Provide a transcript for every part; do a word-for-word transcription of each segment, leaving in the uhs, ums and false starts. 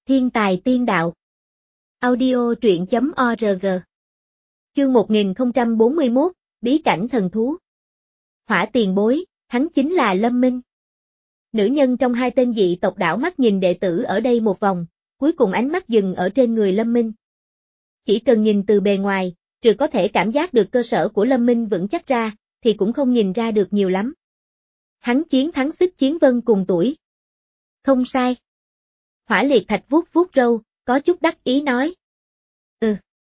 Thiên tài tiên đạo. Audio truyện chấm org. Chương một nghìn không trăm bốn mươi mốt, Bí cảnh thần thú. Hỏa tiền bối, hắn chính là Lâm Minh. Nữ nhân trong hai tên dị tộc đảo mắt nhìn đệ tử ở đây một vòng, cuối cùng ánh mắt dừng ở trên người Lâm Minh. Chỉ cần nhìn từ bề ngoài, trừ có thể cảm giác được cơ sở của Lâm Minh vững chắc ra, thì cũng không nhìn ra được nhiều lắm. Hắn chiến thắng Xích Chiến Vân cùng tuổi. Không sai. Hỏa Liệt Thạch vuốt vuốt râu, có chút đắc ý nói. Ừ.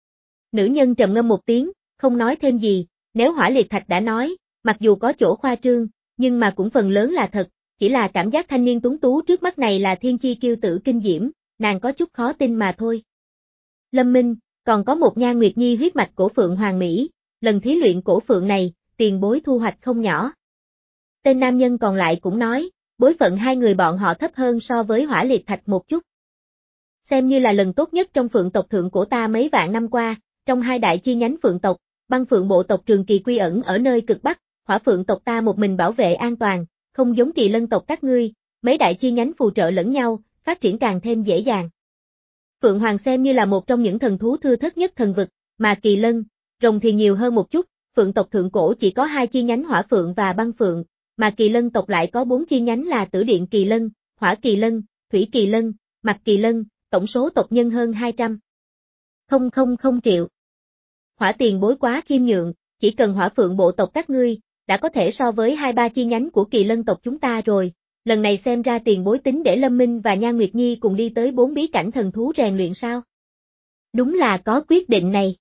Nữ nhân trầm ngâm một tiếng, không nói thêm gì, nếu Hỏa Liệt Thạch đã nói, mặc dù có chỗ khoa trương, nhưng mà cũng phần lớn là thật, chỉ là cảm giác thanh niên tuấn tú trước mắt này là thiên chi kiêu tử kinh diễm, nàng có chút khó tin mà thôi. Lâm Minh, còn có một Nha Nguyệt Nhi huyết mạch cổ phượng hoàng mỹ, lần thí luyện cổ phượng này, tiền bối thu hoạch không nhỏ. Tên nam nhân còn lại cũng nói, bối phận hai người bọn họ thấp hơn so với Hỏa Liệt Thạch một chút. Xem như là lần tốt nhất trong phượng tộc thượng cổ ta mấy vạn năm qua, trong hai đại chi nhánh phượng tộc, băng phượng bộ tộc Trường Kỳ quy ẩn ở nơi cực bắc, hỏa phượng tộc ta một mình bảo vệ an toàn, không giống Kỳ Lân tộc các ngươi, mấy đại chi nhánh phù trợ lẫn nhau, phát triển càng thêm dễ dàng. Phượng Hoàng xem như là một trong những thần thú thưa thớt nhất thần vực, mà Kỳ Lân, rồng thì nhiều hơn một chút, phượng tộc thượng cổ chỉ có hai chi nhánh hỏa phượng và băng phượng, mà Kỳ Lân tộc lại có bốn chi nhánh là Tử Điện Kỳ Lân, Hỏa Kỳ Lân, Thủy Kỳ Lân, Mạch Kỳ Lân, tổng số tộc nhân hơn hai trăm. Không không không triệu. Hỏa tiền bối quá khiêm nhượng, chỉ cần hỏa phượng bộ tộc các ngươi, đã có thể so với hai ba chi nhánh của Kỳ Lân tộc chúng ta rồi, lần này xem ra tiền bối tính để Lâm Minh và Nha Nguyệt Nhi cùng đi tới bốn bí cảnh thần thú rèn luyện sao? Đúng là có quyết định này.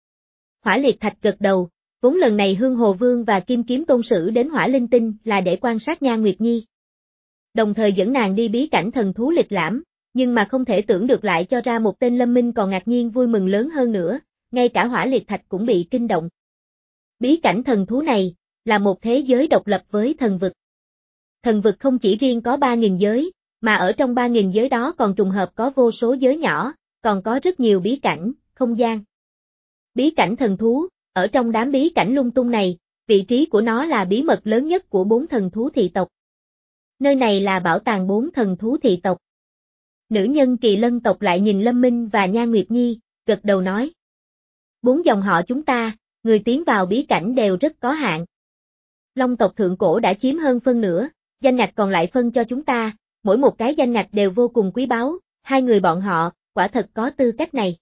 Hỏa Liệt Thạch gật đầu, vốn lần này Hương Hồ Vương và Kim Kiếm Tôn Sử đến Hỏa Linh Tinh là để quan sát Nha Nguyệt Nhi. Đồng thời dẫn nàng đi bí cảnh thần thú lịch lãm, nhưng mà không thể tưởng được lại cho ra một tên Lâm Minh còn ngạc nhiên vui mừng lớn hơn nữa, ngay cả Hỏa Liệt Thạch cũng bị kinh động. Bí cảnh thần thú này, là một thế giới độc lập với thần vực. Thần vực không chỉ riêng có ba nghìn giới, mà ở trong ba nghìn giới đó còn trùng hợp có vô số giới nhỏ, còn có rất nhiều bí cảnh, không gian. Bí cảnh thần thú, ở trong đám bí cảnh lung tung này, vị trí của nó là bí mật lớn nhất của bốn thần thú thị tộc. Nơi này là bảo tàng bốn thần thú thị tộc. Nữ nhân Kỳ Lân tộc lại nhìn Lâm Minh và Nha Nguyệt Nhi, gật đầu nói. Bốn dòng họ chúng ta, người tiến vào bí cảnh đều rất có hạn. Long tộc thượng cổ đã chiếm hơn phân nửa, danh ngạch còn lại phân cho chúng ta, mỗi một cái danh ngạch đều vô cùng quý báu, hai người bọn họ, quả thật có tư cách này.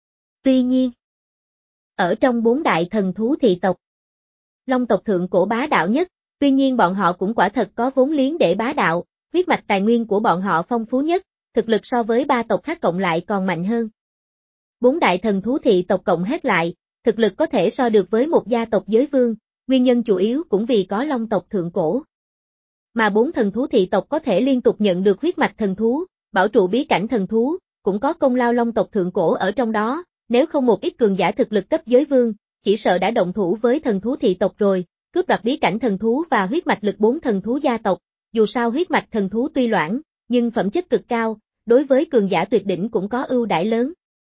Tuy nhiên, ở trong bốn đại thần thú thị tộc, Long tộc thượng cổ bá đạo nhất, tuy nhiên bọn họ cũng quả thật có vốn liếng để bá đạo, huyết mạch tài nguyên của bọn họ phong phú nhất, thực lực so với ba tộc khác cộng lại còn mạnh hơn. Bốn đại thần thú thị tộc cộng hết lại, thực lực có thể so được với một gia tộc giới vương, nguyên nhân chủ yếu cũng vì có Long tộc thượng cổ. Mà bốn thần thú thị tộc có thể liên tục nhận được huyết mạch thần thú, bảo trụ bí cảnh thần thú, cũng có công lao Long tộc thượng cổ ở trong đó, nếu không một ít cường giả thực lực cấp giới vương, chỉ sợ đã động thủ với thần thú thị tộc rồi, cướp đoạt bí cảnh thần thú và huyết mạch lực bốn thần thú gia tộc, dù sao huyết mạch thần thú tuy loãng, nhưng phẩm chất cực cao, đối với cường giả tuyệt đỉnh cũng có ưu đãi lớn.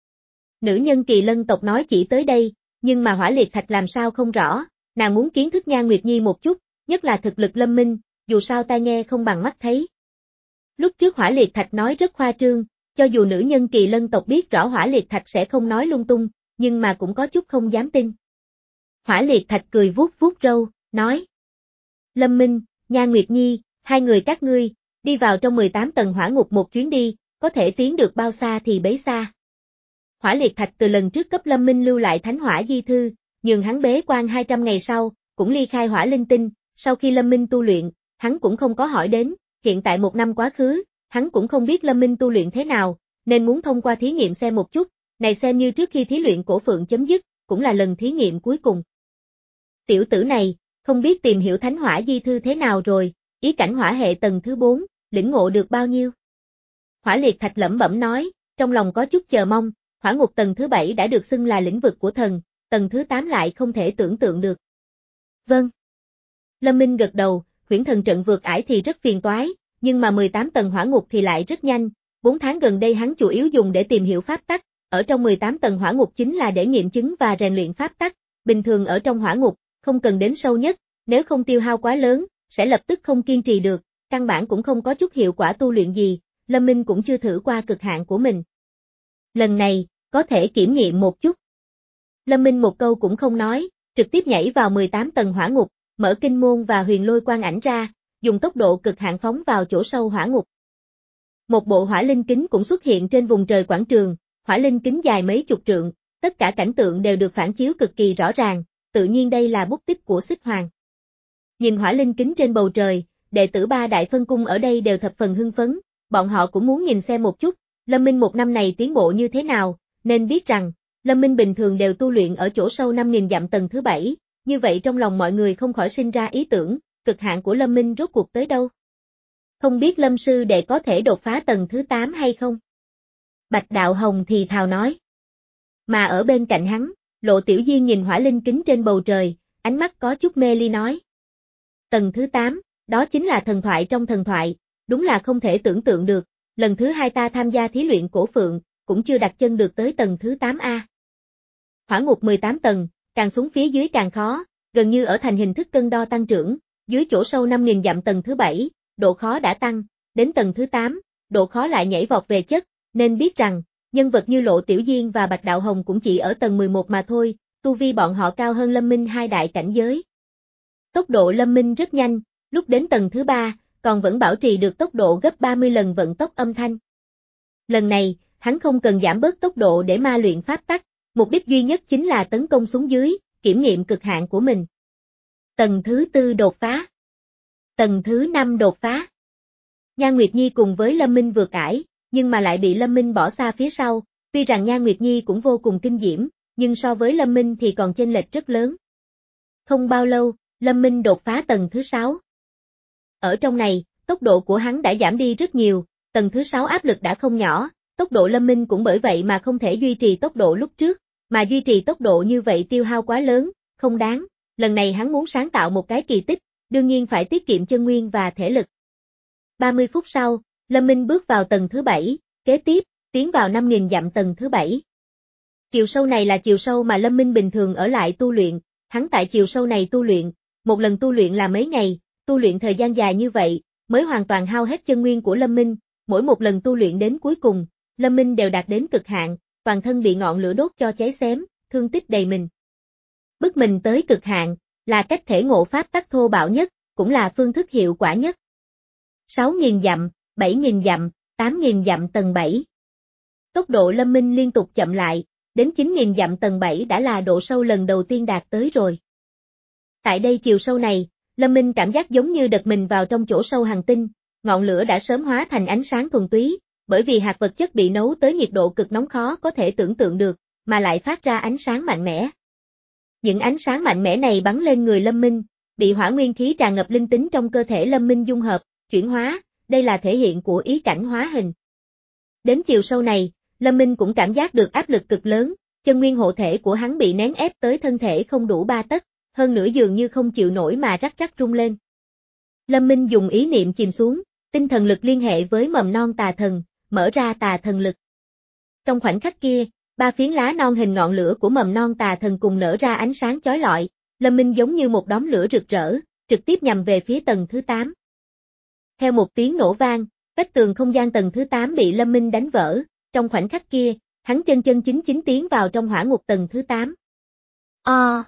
Nữ nhân Kỳ Lân tộc nói chỉ tới đây, nhưng mà Hỏa Liệt Thạch làm sao không rõ, nàng muốn kiến thức Nha Nguyệt Nhi một chút, nhất là thực lực Lâm Minh, dù sao tai nghe không bằng mắt thấy. Lúc trước Hỏa Liệt Thạch nói rất khoa trương, cho dù nữ nhân Kỳ Lân tộc biết rõ Hỏa Liệt Thạch sẽ không nói lung tung, nhưng mà cũng có chút không dám tin. Hỏa Liệt Thạch cười vuốt vuốt râu, nói. Lâm Minh, Nha Nguyệt Nhi, hai người các ngươi, đi vào trong mười tám tầng hỏa ngục một chuyến đi, có thể tiến được bao xa thì bấy xa. Hỏa Liệt Thạch từ lần trước cấp Lâm Minh lưu lại thánh hỏa di thư, nhường hắn bế quan hai trăm ngày sau, cũng ly khai Hỏa Linh Tinh, sau khi Lâm Minh tu luyện, hắn cũng không có hỏi đến, hiện tại một năm quá khứ, hắn cũng không biết Lâm Minh tu luyện thế nào, nên muốn thông qua thí nghiệm xem một chút, này xem như trước khi thí luyện cổ phượng chấm dứt, cũng là lần thí nghiệm cuối cùng. Tiểu tử này, không biết tìm hiểu thánh hỏa di thư thế nào rồi, ý cảnh hỏa hệ tầng thứ bốn, lĩnh ngộ được bao nhiêu? Hỏa Liệt Thạch lẩm bẩm nói, trong lòng có chút chờ mong, hỏa ngục tầng thứ bảy đã được xưng là lĩnh vực của thần, tầng thứ tám lại không thể tưởng tượng được. Vâng. Lâm Minh gật đầu, huyễn thần trận vượt ải thì rất phiền toái, nhưng mà mười tám tầng hỏa ngục thì lại rất nhanh, bốn tháng gần đây hắn chủ yếu dùng để tìm hiểu pháp tắc, ở trong mười tám tầng hỏa ngục chính là để nghiệm chứng và rèn luyện pháp tắc, bình thường ở trong hỏa ngục, không cần đến sâu nhất, nếu không tiêu hao quá lớn, sẽ lập tức không kiên trì được, căn bản cũng không có chút hiệu quả tu luyện gì, Lâm Minh cũng chưa thử qua cực hạn của mình. Lần này, có thể kiểm nghiệm một chút. Lâm Minh một câu cũng không nói, trực tiếp nhảy vào mười tám tầng hỏa ngục, mở kinh môn và huyền lôi quang ảnh ra, dùng tốc độ cực hạn phóng vào chỗ sâu hỏa ngục. Một bộ hỏa linh kính cũng xuất hiện trên vùng trời quảng trường, hỏa linh kính dài mấy chục trượng, tất cả cảnh tượng đều được phản chiếu cực kỳ rõ ràng, tự nhiên đây là bút tích của Xích Hoàng. Nhìn hỏa linh kính trên bầu trời, đệ tử ba đại phân cung ở đây đều thập phần hưng phấn, bọn họ cũng muốn nhìn xem một chút, Lâm Minh một năm này tiến bộ như thế nào, nên biết rằng, Lâm Minh bình thường đều tu luyện ở chỗ sâu năm nghìn dặm tầng thứ bảy, như vậy trong lòng mọi người không khỏi sinh ra ý tưởng, cực hạn của Lâm Minh rốt cuộc tới đâu. Không biết Lâm sư đệ có thể đột phá tầng thứ tám hay không? Bạch Đạo Hồng thì thào nói. Mà ở bên cạnh hắn, Lộ Tiểu Diên nhìn hỏa linh kính trên bầu trời, ánh mắt có chút mê ly nói. Tầng thứ tám, đó chính là thần thoại trong thần thoại, đúng là không thể tưởng tượng được, lần thứ hai ta tham gia thí luyện cổ phượng, cũng chưa đặt chân được tới tầng thứ tám A. Hỏa ngục mười tám tầng, càng xuống phía dưới càng khó, gần như ở thành hình thức cân đo tăng trưởng, dưới chỗ sâu năm nghìn dặm tầng thứ bảy, độ khó đã tăng, đến tầng thứ tám, độ khó lại nhảy vọt về chất, nên biết rằng, nhân vật như Lộ Tiểu Diên và Bạch Đạo Hồng cũng chỉ ở tầng mười một mà thôi, tu vi bọn họ cao hơn Lâm Minh hai đại cảnh giới. Tốc độ Lâm Minh rất nhanh, lúc đến tầng thứ ba, còn vẫn bảo trì được tốc độ gấp ba mươi lần vận tốc âm thanh. Lần này, hắn không cần giảm bớt tốc độ để ma luyện pháp tắc, mục đích duy nhất chính là tấn công xuống dưới, kiểm nghiệm cực hạn của mình. Tầng thứ tư đột phá. Tầng thứ năm đột phá. Nhan Nguyệt Nhi cùng với Lâm Minh vượt ải, nhưng mà lại bị Lâm Minh bỏ xa phía sau, tuy rằng Nhan Nguyệt Nhi cũng vô cùng kinh diễm, nhưng so với Lâm Minh thì còn chênh lệch rất lớn. Không bao lâu, Lâm Minh đột phá tầng thứ sáu. Ở trong này, tốc độ của hắn đã giảm đi rất nhiều, tầng thứ sáu áp lực đã không nhỏ, tốc độ Lâm Minh cũng bởi vậy mà không thể duy trì tốc độ lúc trước, mà duy trì tốc độ như vậy tiêu hao quá lớn, không đáng, lần này hắn muốn sáng tạo một cái kỳ tích, đương nhiên phải tiết kiệm chân nguyên và thể lực. ba mươi phút sau, Lâm Minh bước vào tầng thứ bảy, kế tiếp, tiến vào năm nghìn dặm tầng thứ bảy. Chiều sâu này là chiều sâu mà Lâm Minh bình thường ở lại tu luyện, hắn tại chiều sâu này tu luyện, một lần tu luyện là mấy ngày, tu luyện thời gian dài như vậy, mới hoàn toàn hao hết chân nguyên của Lâm Minh, mỗi một lần tu luyện đến cuối cùng, Lâm Minh đều đạt đến cực hạn, toàn thân bị ngọn lửa đốt cho cháy xém, thương tích đầy mình. Bức mình tới cực hạn, là cách thể ngộ pháp tắc thô bạo nhất, cũng là phương thức hiệu quả nhất. sáu nghìn dặm, bảy nghìn dặm, tám nghìn dặm tầng bảy. Tốc độ Lâm Minh liên tục chậm lại, đến chín nghìn dặm tầng bảy đã là độ sâu lần đầu tiên đạt tới rồi. Tại đây chiều sâu này, Lâm Minh cảm giác giống như đật mình vào trong chỗ sâu hành tinh, ngọn lửa đã sớm hóa thành ánh sáng thuần túy, bởi vì hạt vật chất bị nấu tới nhiệt độ cực nóng khó có thể tưởng tượng được, mà lại phát ra ánh sáng mạnh mẽ. Những ánh sáng mạnh mẽ này bắn lên người Lâm Minh, bị hỏa nguyên khí tràn ngập linh tính trong cơ thể Lâm Minh dung hợp, chuyển hóa, đây là thể hiện của ý cảnh hóa hình. Đến chiều sâu này, Lâm Minh cũng cảm giác được áp lực cực lớn, chân nguyên hộ thể của hắn bị nén ép tới thân thể không đủ ba tấc, hơn nữa dường như không chịu nổi mà rắc rắc rung lên. Lâm Minh dùng ý niệm chìm xuống, tinh thần lực liên hệ với mầm non tà thần, mở ra tà thần lực. Trong khoảnh khắc kia, ba phiến lá non hình ngọn lửa của mầm non tà thần cùng nở ra ánh sáng chói lọi, Lâm Minh giống như một đốm lửa rực rỡ, trực tiếp nhằm về phía tầng thứ tám. Theo một tiếng nổ vang, vách tường không gian tầng thứ tám bị Lâm Minh đánh vỡ, trong khoảnh khắc kia, hắn chân chân chính chính tiến vào trong hỏa ngục tầng thứ tám. O.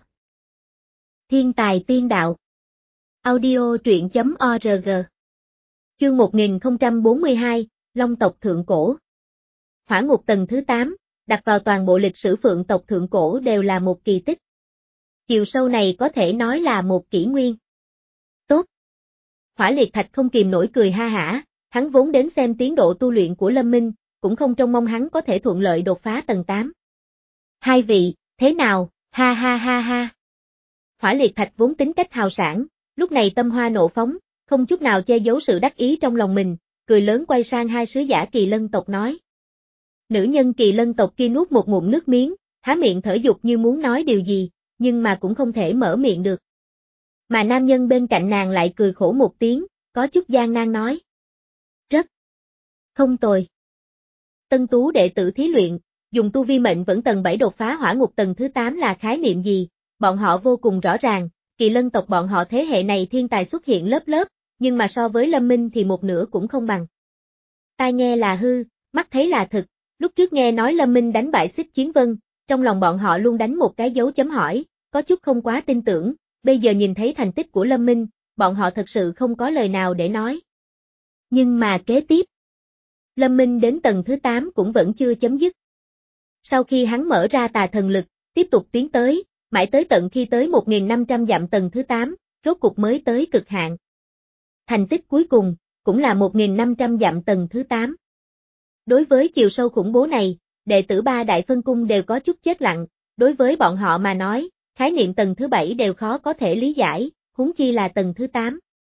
Thiên tài tiên đạo. Audio truyện chấm org. Chương một nghìn không trăm bốn mươi hai, Long tộc thượng cổ. Hỏa ngục tầng thứ tám, đặt vào toàn bộ lịch sử phượng tộc thượng cổ đều là một kỳ tích. Chiều sâu này có thể nói là một kỷ nguyên. Tốt. Hỏa liệt thạch không kìm nổi cười ha hả, hắn vốn đến xem tiến độ tu luyện của Lâm Minh, cũng không trông mong hắn có thể thuận lợi đột phá tầng tám. Hai vị, thế nào, ha ha ha ha. Hỏa liệt thạch vốn tính cách hào sảng, lúc này tâm hoa nộ phóng, không chút nào che giấu sự đắc ý trong lòng mình, cười lớn quay sang hai sứ giả Kỳ Lân tộc nói. Nữ nhân Kỳ Lân tộc kia nuốt một ngụm nước miếng, há miệng thở dục như muốn nói điều gì, nhưng mà cũng không thể mở miệng được. Mà nam nhân bên cạnh nàng lại cười khổ một tiếng, có chút gian nan nói. Rất không tồi. Tân tú đệ tử thí luyện, dùng tu vi mệnh vẫn tầng bảy đột phá hỏa ngục tầng thứ tám là khái niệm gì, bọn họ vô cùng rõ ràng, Kỳ Lân tộc bọn họ thế hệ này thiên tài xuất hiện lớp lớp, nhưng mà so với Lâm Minh thì một nửa cũng không bằng. Tai nghe là hư, mắt thấy là thực, lúc trước nghe nói Lâm Minh đánh bại Xích Chiến Vân, trong lòng bọn họ luôn đánh một cái dấu chấm hỏi, có chút không quá tin tưởng, bây giờ nhìn thấy thành tích của Lâm Minh, bọn họ thật sự không có lời nào để nói. Nhưng mà kế tiếp, Lâm Minh đến tầng thứ tám cũng vẫn chưa chấm dứt. Sau khi hắn mở ra tà thần lực, tiếp tục tiến tới, mãi tới tận khi tới một nghìn năm trăm dặm tầng thứ tám, rốt cục mới tới cực hạn. Thành tích cuối cùng, cũng là một nghìn năm trăm dặm tầng thứ tám. Đối với chiều sâu khủng bố này, đệ tử ba đại phân cung đều có chút chết lặng, đối với bọn họ mà nói, khái niệm tầng thứ bảy đều khó có thể lý giải, huống chi là tầng thứ tám.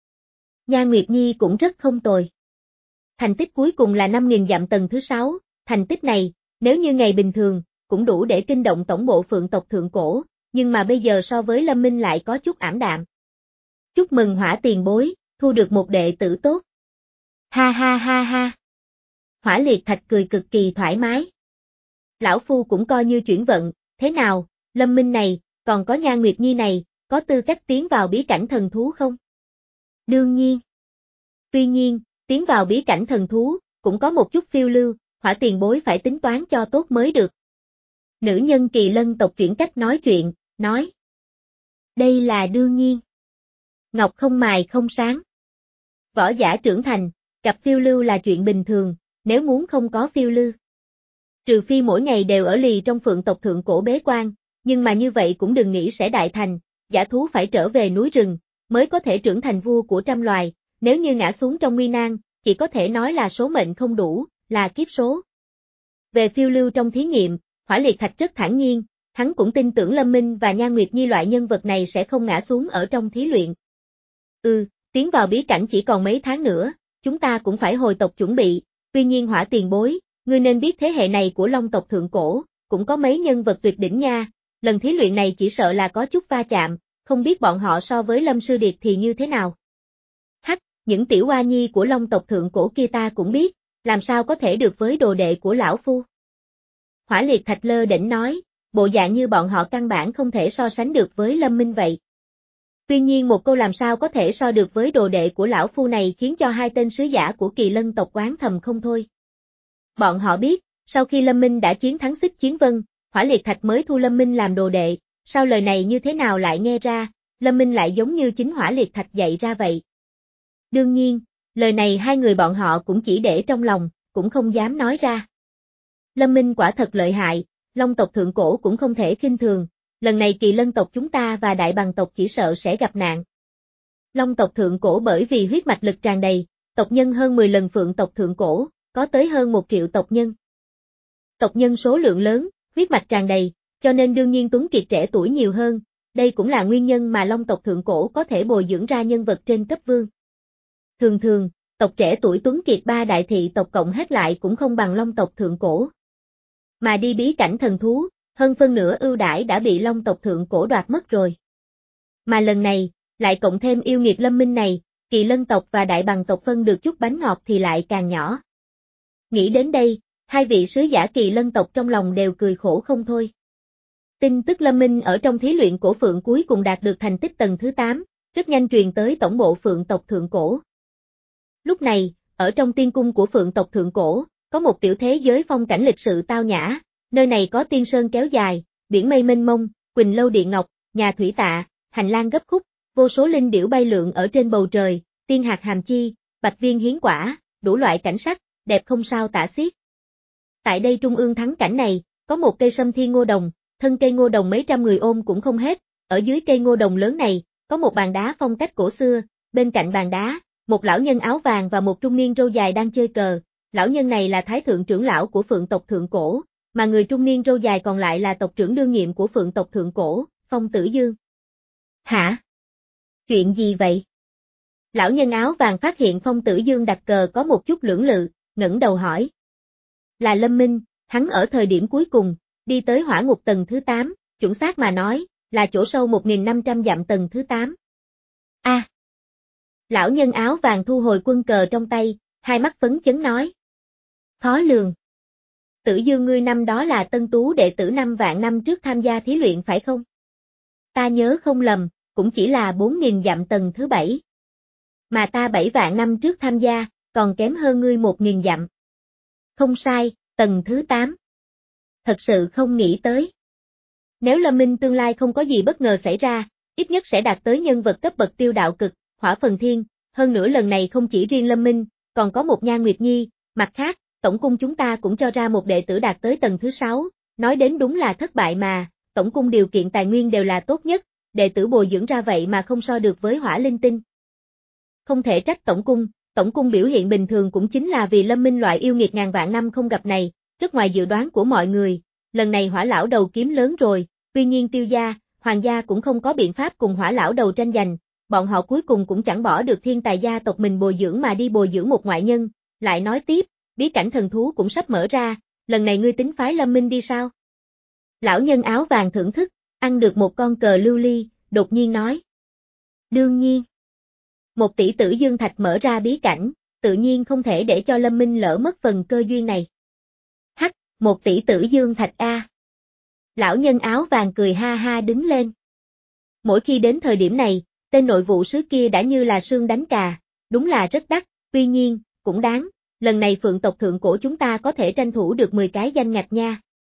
Nha Nguyệt Nhi cũng rất không tồi. Thành tích cuối cùng là năm nghìn dặm tầng thứ sáu, thành tích này, nếu như ngày bình thường, cũng đủ để kinh động tổng bộ Phượng tộc thượng cổ, nhưng mà bây giờ so với Lâm Minh lại có chút ảm đạm. Chúc mừng Hỏa tiền bối, thu được một đệ tử tốt. Ha ha ha ha. Hỏa Liệt Thạch cười cực kỳ thoải mái. Lão Phu cũng coi như chuyển vận, thế nào, Lâm Minh này, còn có Nha Nguyệt Nhi này, có tư cách tiến vào bí cảnh thần thú không? Đương nhiên. Tuy nhiên, tiến vào bí cảnh thần thú, cũng có một chút phiêu lưu, Hỏa tiền bối phải tính toán cho tốt mới được. Nữ nhân Kỳ Lân tộc chuyển cách nói chuyện, nói. Đây là đương nhiên. Ngọc không mài không sáng. Võ giả trưởng thành, gặp phiêu lưu là chuyện bình thường, nếu muốn không có phiêu lưu. Trừ phi mỗi ngày đều ở lì trong Phượng tộc thượng cổ bế quan, nhưng mà như vậy cũng đừng nghĩ sẽ đại thành, giả thú phải trở về núi rừng, mới có thể trưởng thành vua của trăm loài, nếu như ngã xuống trong nguy nan, chỉ có thể nói là số mệnh không đủ, là kiếp số. Về phiêu lưu trong thí nghiệm, Hỏa Liệt Thạch rất thản nhiên, hắn cũng tin tưởng Lâm Minh và Nha Nguyệt Nhi loại nhân vật này sẽ không ngã xuống ở trong thí luyện. Ừ, tiến vào bí cảnh chỉ còn mấy tháng nữa, chúng ta cũng phải hồi tộc chuẩn bị, tuy nhiên Hỏa tiền bối, ngươi nên biết thế hệ này của Long tộc thượng cổ, cũng có mấy nhân vật tuyệt đỉnh nha, lần thí luyện này chỉ sợ là có chút va chạm, không biết bọn họ so với Lâm Sư Điệt thì như thế nào. Hắc, những tiểu oa nhi của Long tộc thượng cổ kia ta cũng biết, làm sao có thể được với đồ đệ của lão phu. Hỏa Liệt Thạch lơ đễnh nói, bộ dạng như bọn họ căn bản không thể so sánh được với Lâm Minh vậy. Tuy nhiên một câu làm sao có thể so được với đồ đệ của lão phu này khiến cho hai tên sứ giả của Kỳ Lân tộc oán thầm không thôi. Bọn họ biết, sau khi Lâm Minh đã chiến thắng Xích Chiến Vân, Hỏa Liệt Thạch mới thu Lâm Minh làm đồ đệ, sao lời này như thế nào lại nghe ra, Lâm Minh lại giống như chính Hỏa Liệt Thạch dạy ra vậy. Đương nhiên, lời này hai người bọn họ cũng chỉ để trong lòng, cũng không dám nói ra. Lâm Minh quả thật lợi hại, Long tộc thượng cổ cũng không thể khinh thường, lần này Kỳ Lân tộc chúng ta và Đại Bàng tộc chỉ sợ sẽ gặp nạn. Long tộc thượng cổ bởi vì huyết mạch lực tràn đầy, tộc nhân hơn mười lần Phượng tộc thượng cổ, có tới hơn một triệu tộc nhân. Tộc nhân số lượng lớn, huyết mạch tràn đầy, cho nên đương nhiên tuấn kiệt trẻ tuổi nhiều hơn, đây cũng là nguyên nhân mà Long tộc thượng cổ có thể bồi dưỡng ra nhân vật trên cấp vương. Thường thường, tộc trẻ tuổi tuấn kiệt ba đại thị tộc cộng hết lại cũng không bằng Long tộc thượng cổ. Mà đi bí cảnh thần thú, hơn phân nửa ưu đãi đã bị Long tộc thượng cổ đoạt mất rồi. Mà lần này, lại cộng thêm yêu nghiệt Lâm Minh này, Kỳ Lân tộc và Đại Bàng tộc phân được chút bánh ngọt thì lại càng nhỏ. Nghĩ đến đây, hai vị sứ giả Kỳ Lân tộc trong lòng đều cười khổ không thôi. Tin tức Lâm Minh ở trong thí luyện cổ Phượng cuối cùng đạt được thành tích tầng thứ tám, rất nhanh truyền tới tổng bộ Phượng tộc thượng cổ. Lúc này, ở trong tiên cung của Phượng tộc thượng cổ, có một tiểu thế giới phong cảnh lịch sự tao nhã, nơi này có tiên sơn kéo dài, biển mây mênh mông, quỳnh lâu điện ngọc, nhà thủy tạ, hành lang gấp khúc, vô số linh điểu bay lượn ở trên bầu trời, tiên hạt hàm chi, bạch viên hiến quả, đủ loại cảnh sắc, đẹp không sao tả xiết. Tại đây trung ương thắng cảnh này, có một cây sâm thiên ngô đồng, thân cây ngô đồng mấy trăm người ôm cũng không hết, ở dưới cây ngô đồng lớn này, có một bàn đá phong cách cổ xưa, bên cạnh bàn đá, một lão nhân áo vàng và một trung niên râu dài đang chơi cờ, lão nhân này là thái thượng trưởng lão của Phượng tộc thượng cổ, mà người trung niên râu dài còn lại là tộc trưởng đương nhiệm của Phượng tộc thượng cổ, Phong Tử Dương. Hả? Chuyện gì vậy? Lão nhân áo vàng phát hiện Phong Tử Dương đặt cờ có một chút lưỡng lự, ngẩng đầu hỏi. Là Lâm Minh, hắn ở thời điểm cuối cùng, đi tới hỏa ngục tầng thứ tám, chuẩn xác mà nói, là chỗ sâu một nghìn năm trăm dặm tầng thứ tám. A. À. Lão nhân áo vàng thu hồi quân cờ trong tay, hai mắt phấn chấn nói. Khó lường. Tử Dương ngươi năm đó là tân tú đệ tử năm vạn năm trước tham gia thí luyện phải không? Ta nhớ không lầm, cũng chỉ là bốn nghìn dặm tầng thứ bảy. Mà ta bảy vạn năm trước tham gia, còn kém hơn ngươi một nghìn dặm. Không sai, tầng thứ tám. Thật sự không nghĩ tới. Nếu Lâm Minh tương lai không có gì bất ngờ xảy ra, ít nhất sẽ đạt tới nhân vật cấp bậc tiêu đạo cực, hỏa phần thiên, hơn nữa lần này không chỉ riêng Lâm Minh, còn có một Nha Nguyệt Nhi, mặt khác, tổng cung chúng ta cũng cho ra một đệ tử đạt tới tầng thứ sáu, nói đến đúng là thất bại mà, tổng cung điều kiện tài nguyên đều là tốt nhất, đệ tử bồi dưỡng ra vậy mà không so được với hỏa linh tinh. Không thể trách tổng cung, tổng cung biểu hiện bình thường cũng chính là vì Lâm Minh loại yêu nghiệt ngàn vạn năm không gặp này, rất ngoài dự đoán của mọi người, lần này hỏa lão đầu kiếm lớn rồi, tuy nhiên tiêu gia, hoàng gia cũng không có biện pháp cùng hỏa lão đầu tranh giành, bọn họ cuối cùng cũng chẳng bỏ được thiên tài gia tộc mình bồi dưỡng mà đi bồi dưỡng một ngoại nhân, lại nói tiếp, bí cảnh thần thú cũng sắp mở ra, lần này ngươi tính phái Lâm Minh đi sao? Lão nhân áo vàng thưởng thức, ăn được một con cờ lưu ly, đột nhiên nói. Đương nhiên. Một tỷ tử dương thạch mở ra bí cảnh, tự nhiên không thể để cho Lâm Minh lỡ mất phần cơ duyên này. Hắc, một tỷ tử dương thạch a. Lão nhân áo vàng cười ha ha đứng lên. Mỗi khi đến thời điểm này, tên nội vụ sứ kia đã như là sương đánh cà, đúng là rất đắt, tuy nhiên, cũng đáng, lần này phượng tộc thượng cổ chúng ta có thể tranh thủ được mười cái danh ngạch nha.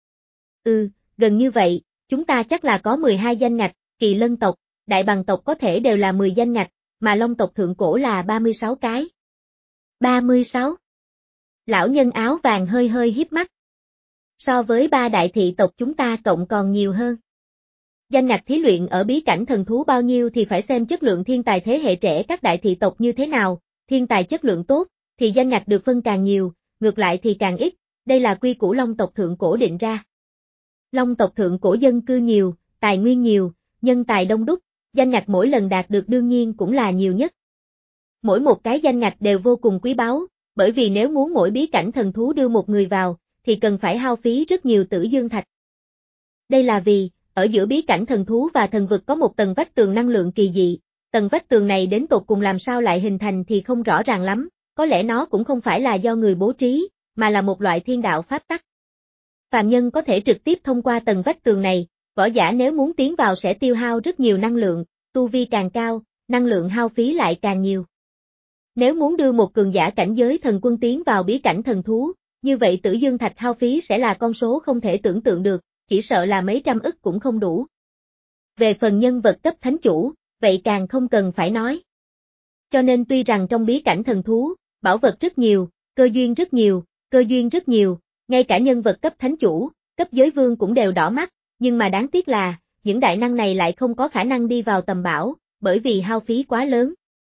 Ừ, gần như vậy, chúng ta chắc là có mười hai danh ngạch, kỳ lân tộc, đại bằng tộc có thể đều là mười danh ngạch, mà long tộc thượng cổ là ba mươi sáu cái. ba mươi sáu. Lão nhân áo vàng hơi hơi híp mắt. So với ba đại thị tộc chúng ta cộng còn nhiều hơn. Danh ngạch thí luyện ở bí cảnh thần thú bao nhiêu thì phải xem chất lượng thiên tài thế hệ trẻ các đại thị tộc như thế nào, thiên tài chất lượng tốt, thì danh ngạch được phân càng nhiều, ngược lại thì càng ít, đây là quy củ long tộc thượng cổ định ra. Long tộc thượng cổ dân cư nhiều, tài nguyên nhiều, nhân tài đông đúc, danh ngạch mỗi lần đạt được đương nhiên cũng là nhiều nhất. Mỗi một cái danh ngạch đều vô cùng quý báu, bởi vì nếu muốn mỗi bí cảnh thần thú đưa một người vào, thì cần phải hao phí rất nhiều tử dương thạch. Đây là vì, ở giữa bí cảnh thần thú và thần vực có một tầng vách tường năng lượng kỳ dị, tầng vách tường này đến tột cùng làm sao lại hình thành thì không rõ ràng lắm, có lẽ nó cũng không phải là do người bố trí, mà là một loại thiên đạo pháp tắc. Phàm nhân có thể trực tiếp thông qua tầng vách tường này, võ giả nếu muốn tiến vào sẽ tiêu hao rất nhiều năng lượng, tu vi càng cao, năng lượng hao phí lại càng nhiều. Nếu muốn đưa một cường giả cảnh giới thần quân tiến vào bí cảnh thần thú, như vậy tử dương thạch hao phí sẽ là con số không thể tưởng tượng được, chỉ sợ là mấy trăm ức cũng không đủ. Về phần nhân vật cấp thánh chủ, vậy càng không cần phải nói. Cho nên tuy rằng trong bí cảnh thần thú, bảo vật rất nhiều, cơ duyên rất nhiều, cơ duyên rất nhiều, ngay cả nhân vật cấp thánh chủ, cấp giới vương cũng đều đỏ mắt, nhưng mà đáng tiếc là, những đại năng này lại không có khả năng đi vào tầm bảo, bởi vì hao phí quá lớn.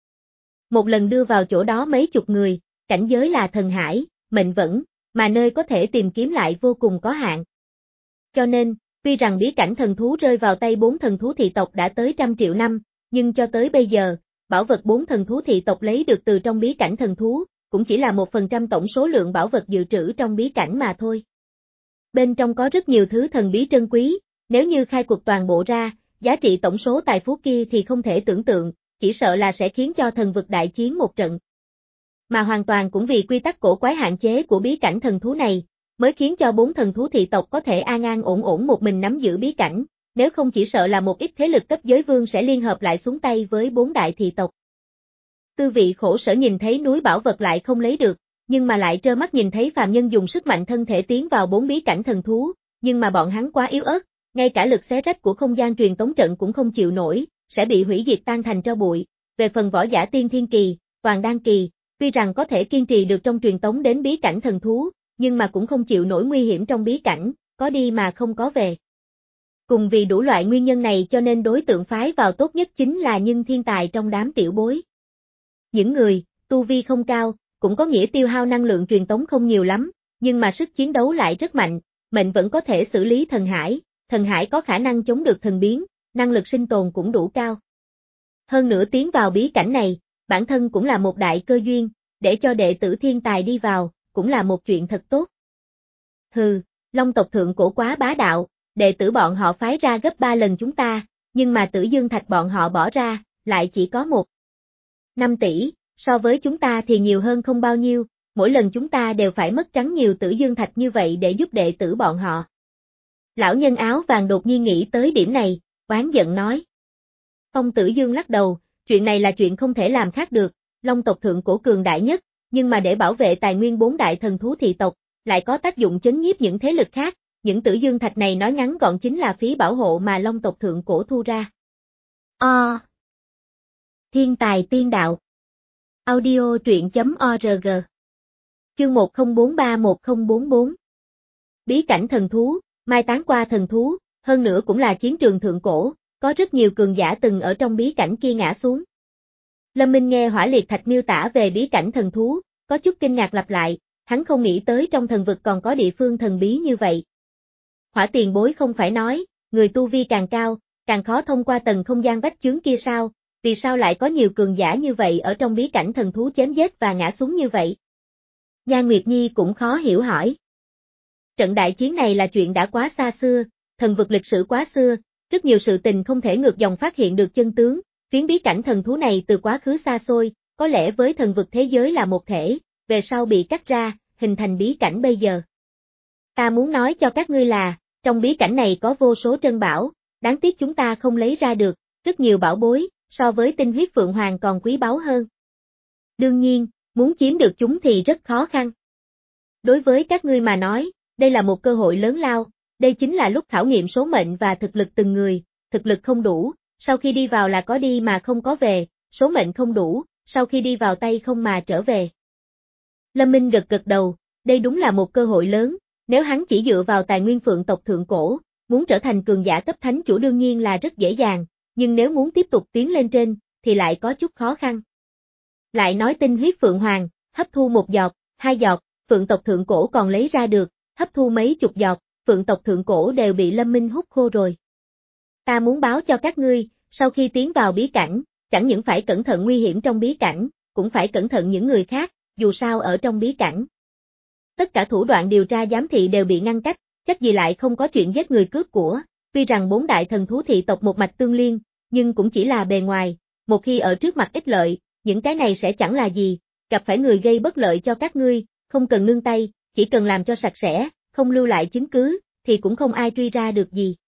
Một lần đưa vào chỗ đó mấy chục người, cảnh giới là thần hải, mệnh vẫn, mà nơi có thể tìm kiếm lại vô cùng có hạn. Cho nên, tuy rằng bí cảnh thần thú rơi vào tay bốn thần thú thị tộc đã tới trăm triệu năm, nhưng cho tới bây giờ, bảo vật bốn thần thú thị tộc lấy được từ trong bí cảnh thần thú, cũng chỉ là một phần trăm tổng số lượng bảo vật dự trữ trong bí cảnh mà thôi. Bên trong có rất nhiều thứ thần bí trân quý, nếu như khai quật toàn bộ ra, giá trị tổng số tài phú kia thì không thể tưởng tượng, chỉ sợ là sẽ khiến cho thần vực đại chiến một trận. Mà hoàn toàn cũng vì quy tắc cổ quái hạn chế của bí cảnh thần thú này, mới khiến cho bốn thần thú thị tộc có thể an an ổn ổn một mình nắm giữ bí cảnh, nếu không chỉ sợ là một ít thế lực cấp giới vương sẽ liên hợp lại xuống tay với bốn đại thị tộc. Tư vị khổ sở nhìn thấy núi bảo vật lại không lấy được, nhưng mà lại trơ mắt nhìn thấy phàm nhân dùng sức mạnh thân thể tiến vào bốn bí cảnh thần thú, nhưng mà bọn hắn quá yếu ớt, ngay cả lực xé rách của không gian truyền tống trận cũng không chịu nổi, sẽ bị hủy diệt tan thành tro bụi. Về phần võ giả tiên thiên kỳ, toàn đan kỳ, tuy rằng có thể kiên trì được trong truyền tống đến bí cảnh thần thú, nhưng mà cũng không chịu nổi nguy hiểm trong bí cảnh, có đi mà không có về. Cùng vì đủ loại nguyên nhân này cho nên đối tượng phái vào tốt nhất chính là những thiên tài trong đám tiểu bối. Những người, tu vi không cao, cũng có nghĩa tiêu hao năng lượng truyền tống không nhiều lắm, nhưng mà sức chiến đấu lại rất mạnh, mệnh vẫn có thể xử lý thần hải, thần hải có khả năng chống được thần biến, năng lực sinh tồn cũng đủ cao. Hơn nữa tiến vào bí cảnh này, bản thân cũng là một đại cơ duyên, để cho đệ tử thiên tài đi vào, cũng là một chuyện thật tốt. Hừ, Long tộc thượng cổ quá bá đạo, đệ tử bọn họ phái ra gấp ba lần chúng ta, nhưng mà tử dương thạch bọn họ bỏ ra, lại chỉ có một. năm tỷ, so với chúng ta thì nhiều hơn không bao nhiêu, mỗi lần chúng ta đều phải mất trắng nhiều tử dương thạch như vậy để giúp đệ tử bọn họ. Lão nhân áo vàng đột nhiên nghĩ tới điểm này, oán giận nói. Phong Tử Dương lắc đầu, chuyện này là chuyện không thể làm khác được, Long tộc thượng cổ cường đại nhất, nhưng mà để bảo vệ tài nguyên bốn đại thần thú thị tộc, lại có tác dụng chấn nhiếp những thế lực khác, những tử dương thạch này nói ngắn gọn chính là phí bảo hộ mà Long tộc thượng cổ thu ra. O. Thiên tài tiên đạo. Audio truyện chấm org. Chương một không bốn ba một không bốn bốn. Bí cảnh thần thú, mai táng qua thần thú, hơn nữa cũng là chiến trường thượng cổ, có rất nhiều cường giả từng ở trong bí cảnh kia ngã xuống. Lâm Minh nghe Hỏa Liệt Thạch miêu tả về bí cảnh thần thú, có chút kinh ngạc lặp lại, hắn không nghĩ tới trong thần vực còn có địa phương thần bí như vậy. Hỏa tiền bối không phải nói, người tu vi càng cao, càng khó thông qua tầng không gian vách chướng kia sao, vì sao lại có nhiều cường giả như vậy ở trong bí cảnh thần thú chém giết và ngã xuống như vậy? Nhan Nguyệt Nhi cũng khó hiểu hỏi. Trận đại chiến này là chuyện đã quá xa xưa, thần vực lịch sử quá xưa, rất nhiều sự tình không thể ngược dòng phát hiện được chân tướng, phiến bí cảnh thần thú này từ quá khứ xa xôi, có lẽ với thần vực thế giới là một thể, về sau bị cắt ra, hình thành bí cảnh bây giờ. Ta muốn nói cho các ngươi là, trong bí cảnh này có vô số trân bảo, đáng tiếc chúng ta không lấy ra được, rất nhiều bảo bối, so với tinh huyết Phượng Hoàng còn quý báu hơn. Đương nhiên, muốn chiếm được chúng thì rất khó khăn. Đối với các ngươi mà nói, đây là một cơ hội lớn lao, đây chính là lúc khảo nghiệm số mệnh và thực lực từng người, thực lực không đủ, sau khi đi vào là có đi mà không có về, số mệnh không đủ, sau khi đi vào tay không mà trở về. Lâm Minh gật gật đầu, đây đúng là một cơ hội lớn, nếu hắn chỉ dựa vào tài nguyên Phượng tộc thượng cổ, muốn trở thành cường giả cấp thánh chủ đương nhiên là rất dễ dàng, nhưng nếu muốn tiếp tục tiến lên trên, thì lại có chút khó khăn. Lại nói tinh huyết Phượng Hoàng, hấp thu một giọt, hai giọt, Phượng tộc thượng cổ còn lấy ra được, hấp thu mấy chục giọt, Phượng tộc thượng cổ đều bị Lâm Minh hút khô rồi. Ta muốn báo cho các ngươi, sau khi tiến vào bí cảnh, chẳng những phải cẩn thận nguy hiểm trong bí cảnh, cũng phải cẩn thận những người khác, dù sao ở trong bí cảnh. Tất cả thủ đoạn điều tra giám thị đều bị ngăn cách, chắc gì lại không có chuyện giết người cướp của, tuy rằng bốn đại thần thú thị tộc một mạch tương liên, nhưng cũng chỉ là bề ngoài, một khi ở trước mặt ích lợi, những cái này sẽ chẳng là gì, gặp phải người gây bất lợi cho các ngươi, không cần nương tay, chỉ cần làm cho sạch sẽ, không lưu lại chứng cứ, thì cũng không ai truy ra được gì.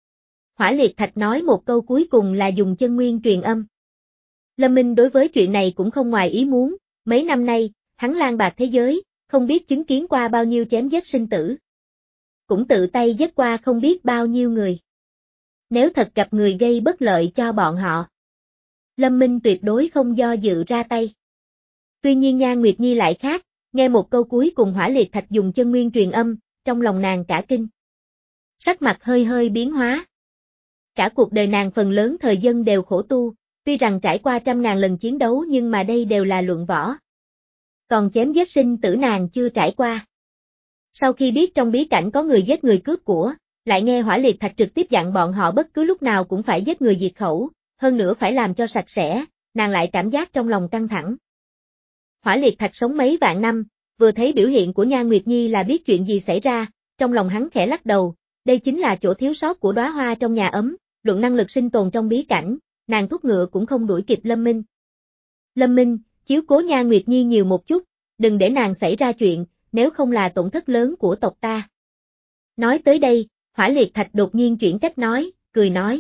Hỏa Liệt Thạch nói một câu cuối cùng là dùng chân nguyên truyền âm. Lâm Minh đối với chuyện này cũng không ngoài ý muốn, mấy năm nay, hắn lang bạc thế giới, không biết chứng kiến qua bao nhiêu chém giết sinh tử. Cũng tự tay giết qua không biết bao nhiêu người. Nếu thật gặp người gây bất lợi cho bọn họ, Lâm Minh tuyệt đối không do dự ra tay. Tuy nhiên Nhan Nguyệt Nhi lại khác, nghe một câu cuối cùng Hỏa Liệt Thạch dùng chân nguyên truyền âm, trong lòng nàng cả kinh. Sắc mặt hơi hơi biến hóa. Cả cuộc đời nàng phần lớn thời gian đều khổ tu, tuy rằng trải qua trăm ngàn lần chiến đấu nhưng mà đây đều là luận võ. Còn chém giết sinh tử nàng chưa trải qua. Sau khi biết trong bí cảnh có người giết người cướp của, lại nghe Hỏa Liệt Thạch trực tiếp dặn bọn họ bất cứ lúc nào cũng phải giết người diệt khẩu, hơn nữa phải làm cho sạch sẽ, nàng lại cảm giác trong lòng căng thẳng. Hỏa Liệt Thạch sống mấy vạn năm, vừa thấy biểu hiện của Nhan Nguyệt Nhi là biết chuyện gì xảy ra, trong lòng hắn khẽ lắc đầu, đây chính là chỗ thiếu sót của đóa hoa trong nhà ấm, luận năng lực sinh tồn trong bí cảnh, nàng thúc ngựa cũng không đuổi kịp Lâm Minh. Lâm Minh, chiếu cố Nhan Nguyệt Nhi nhiều một chút, đừng để nàng xảy ra chuyện, nếu không là tổn thất lớn của tộc ta. Nói tới đây, Hỏa Liệt Thạch đột nhiên chuyển cách nói, cười nói.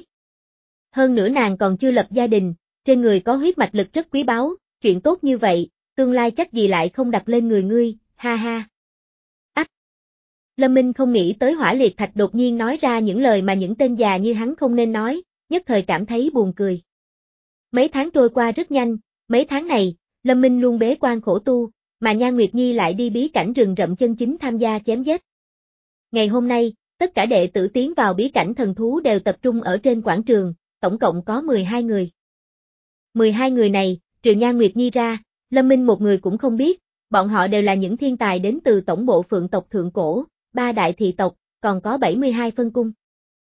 Hơn nữa nàng còn chưa lập gia đình, trên người có huyết mạch lực rất quý báu, chuyện tốt như vậy, tương lai chắc gì lại không đặt lên người ngươi, ha ha. Ách! Lâm Minh không nghĩ tới Hỏa Liệt Thạch đột nhiên nói ra những lời mà những tên già như hắn không nên nói, nhất thời cảm thấy buồn cười. Mấy tháng trôi qua rất nhanh, mấy tháng này, Lâm Minh luôn bế quan khổ tu, mà Nhan Nguyệt Nhi lại đi bí cảnh rừng rậm chân chính tham gia chém giết. Ngày hôm nay, tất cả đệ tử tiến vào bí cảnh thần thú đều tập trung ở trên quảng trường, tổng cộng có mười hai người. mười hai người này, trừ Nhan Nguyệt Nhi ra, Lâm Minh một người cũng không biết, bọn họ đều là những thiên tài đến từ tổng bộ Phượng tộc thượng cổ, ba đại thị tộc, còn có bảy mươi hai phân cung.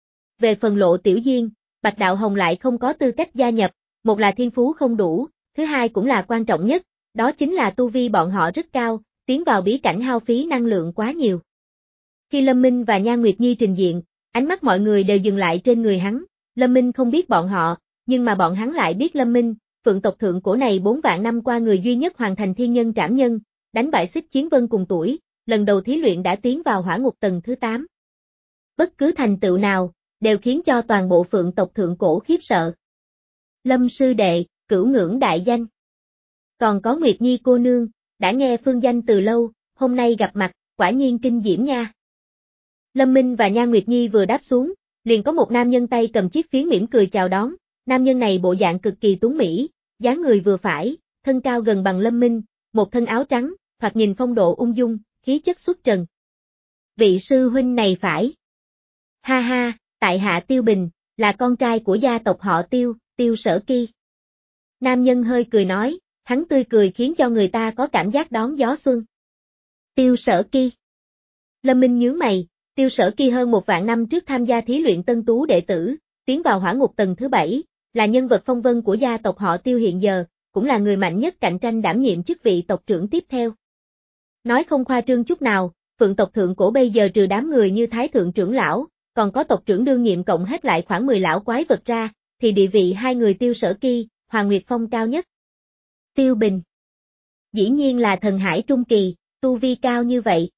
Về phần Lộ Tiểu Diên, Bạch Đạo Hồng lại không có tư cách gia nhập, một là thiên phú không đủ, thứ hai cũng là quan trọng nhất, đó chính là tu vi bọn họ rất cao, tiến vào bí cảnh hao phí năng lượng quá nhiều. Khi Lâm Minh và Nhan Nguyệt Nhi trình diện, ánh mắt mọi người đều dừng lại trên người hắn, Lâm Minh không biết bọn họ, nhưng mà bọn hắn lại biết Lâm Minh, Phượng tộc thượng cổ này bốn vạn năm qua người duy nhất hoàn thành thiên nhân trảm nhân, đánh bại Xích Chiến Vân cùng tuổi, lần đầu thí luyện đã tiến vào hỏa ngục tầng thứ tám. Bất cứ thành tựu nào, đều khiến cho toàn bộ Phượng tộc thượng cổ khiếp sợ. Lâm sư đệ, cửu ngưỡng đại danh. Còn có Nguyệt Nhi cô nương, đã nghe phương danh từ lâu, hôm nay gặp mặt, quả nhiên kinh diễm nha. Lâm Minh và Nhan Nguyệt Nhi vừa đáp xuống, liền có một nam nhân tay cầm chiếc phiến mỉm cười chào đón, nam nhân này bộ dạng cực kỳ tuấn mỹ, dáng người vừa phải, thân cao gần bằng Lâm Minh, một thân áo trắng, thoạt nhìn phong độ ung dung, khí chất xuất trần. Vị sư huynh này phải. Ha ha, tại hạ Tiêu Bình, là con trai của gia tộc họ Tiêu, Tiêu Sở Ki. Nam nhân hơi cười nói, hắn tươi cười khiến cho người ta có cảm giác đón gió xuân. Tiêu Sở Ki. Lâm Minh nhướng mày, Tiêu Sở Ki hơn một vạn năm trước tham gia thí luyện tân tú đệ tử, tiến vào hỏa ngục tầng thứ bảy, là nhân vật phong vân của gia tộc họ Tiêu hiện giờ, cũng là người mạnh nhất cạnh tranh đảm nhiệm chức vị tộc trưởng tiếp theo. Nói không khoa trương chút nào, Phượng tộc thượng cổ bây giờ trừ đám người như Thái thượng trưởng lão, còn có tộc trưởng đương nhiệm cộng hết lại khoảng mười lão quái vật ra, thì địa vị hai người Tiêu Sở Ki, Hoàng Nguyệt Phong cao nhất. Tiêu Bình. Dĩ nhiên là thần hải trung kỳ, tu vi cao như vậy.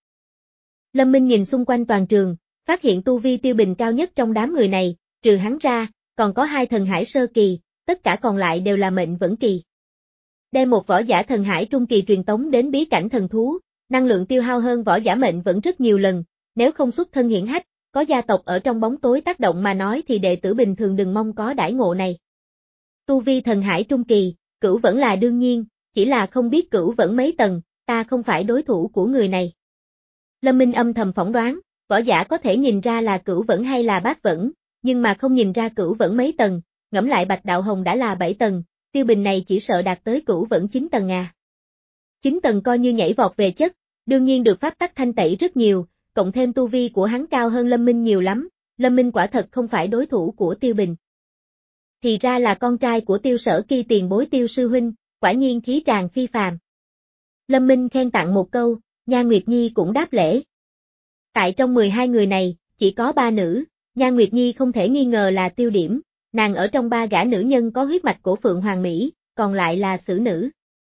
Lâm Minh nhìn xung quanh toàn trường, phát hiện tu vi Tiêu Bình cao nhất trong đám người này, trừ hắn ra, còn có hai thần hải sơ kỳ, tất cả còn lại đều là mệnh vẫn kỳ. Đem một võ giả thần hải trung kỳ truyền tống đến bí cảnh thần thú, năng lượng tiêu hao hơn võ giả mệnh vẫn rất nhiều lần, nếu không xuất thân hiển hách, có gia tộc ở trong bóng tối tác động mà nói thì đệ tử bình thường đừng mong có đãi ngộ này. Tu vi thần hải trung kỳ, cửu vẫn là đương nhiên, chỉ là không biết cửu vẫn mấy tầng, ta không phải đối thủ của người này. Lâm Minh âm thầm phỏng đoán, võ giả có thể nhìn ra là cửu vẫn hay là bát vẫn, nhưng mà không nhìn ra cửu vẫn mấy tầng, ngẫm lại Bạch Đạo Hồng đã là bảy tầng, Tiêu Bình này chỉ sợ đạt tới cửu vẫn chín tầng à. chín tầng coi như nhảy vọt về chất, đương nhiên được pháp tắc thanh tẩy rất nhiều, cộng thêm tu vi của hắn cao hơn Lâm Minh nhiều lắm, Lâm Minh quả thật không phải đối thủ của Tiêu Bình. Thì ra là con trai của Tiêu Sở Ki tiền bối Tiêu sư huynh, quả nhiên khí tràng phi phàm. Lâm Minh khen tặng một câu, Nhan Nguyệt Nhi cũng đáp lễ. Tại trong mười hai người này, chỉ có ba nữ, Nhan Nguyệt Nhi không thể nghi ngờ là tiêu điểm, nàng ở trong ba gã nữ nhân có huyết mạch của Phượng Hoàng Mỹ, còn lại là xử nữ.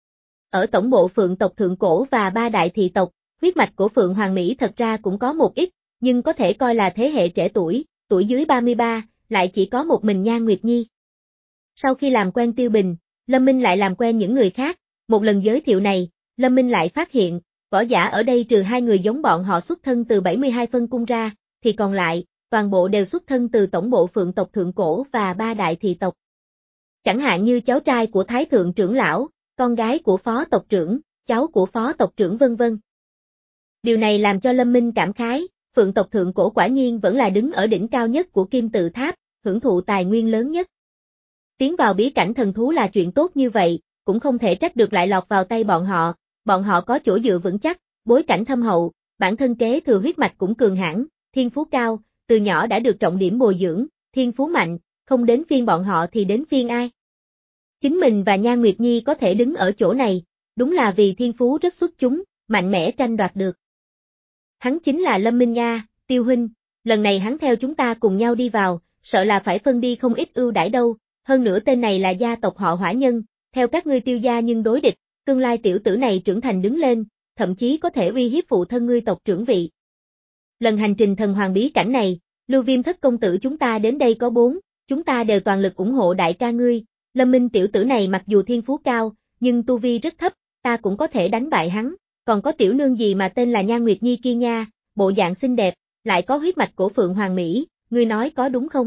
Ở tổng bộ Phượng tộc thượng cổ và ba đại thị tộc, huyết mạch của Phượng Hoàng Mỹ thật ra cũng có một ít, nhưng có thể coi là thế hệ trẻ tuổi, tuổi dưới ba mươi ba, lại chỉ có một mình Nhan Nguyệt Nhi. Sau khi làm quen Tiêu Bình, Lâm Minh lại làm quen những người khác, một lần giới thiệu này, Lâm Minh lại phát hiện, võ giả ở đây trừ hai người giống bọn họ xuất thân từ bảy mươi hai phân cung ra, thì còn lại, toàn bộ đều xuất thân từ tổng bộ Phượng tộc thượng cổ và ba đại thị tộc. Chẳng hạn như cháu trai của Thái thượng trưởng lão, con gái của phó tộc trưởng, cháu của phó tộc trưởng vân vân. Điều này làm cho Lâm Minh cảm khái, Phượng tộc thượng cổ quả nhiên vẫn là đứng ở đỉnh cao nhất của kim tự tháp, hưởng thụ tài nguyên lớn nhất. Tiến vào bí cảnh thần thú là chuyện tốt như vậy, cũng không thể trách được lại lọt vào tay bọn họ, bọn họ có chỗ dựa vững chắc, bối cảnh thâm hậu, bản thân kế thừa huyết mạch cũng cường hãn, thiên phú cao, từ nhỏ đã được trọng điểm bồi dưỡng, thiên phú mạnh, không đến phiên bọn họ thì đến phiên ai. Chính mình và Nhan Nguyệt Nhi có thể đứng ở chỗ này, đúng là vì thiên phú rất xuất chúng, mạnh mẽ tranh đoạt được. Hắn chính là Lâm Minh nha, Tiêu huynh, lần này hắn theo chúng ta cùng nhau đi vào, sợ là phải phân đi không ít ưu đãi đâu, hơn nữa tên này là gia tộc họ Hỏa nhân, theo các ngươi Tiêu gia nhưng đối địch, tương lai tiểu tử này trưởng thành đứng lên, thậm chí có thể uy hiếp phụ thân ngươi tộc trưởng vị. Lần hành trình thần hoàng bí cảnh này, Lưu Viêm thất công tử chúng ta đến đây có bốn, chúng ta đều toàn lực ủng hộ đại ca ngươi, Lâm Minh tiểu tử này mặc dù thiên phú cao, nhưng tu vi rất thấp, ta cũng có thể đánh bại hắn, còn có tiểu nương gì mà tên là Nhan Nguyệt Nhi kia nha, bộ dạng xinh đẹp, lại có huyết mạch của Phượng Hoàng Mỹ, ngươi nói có đúng không?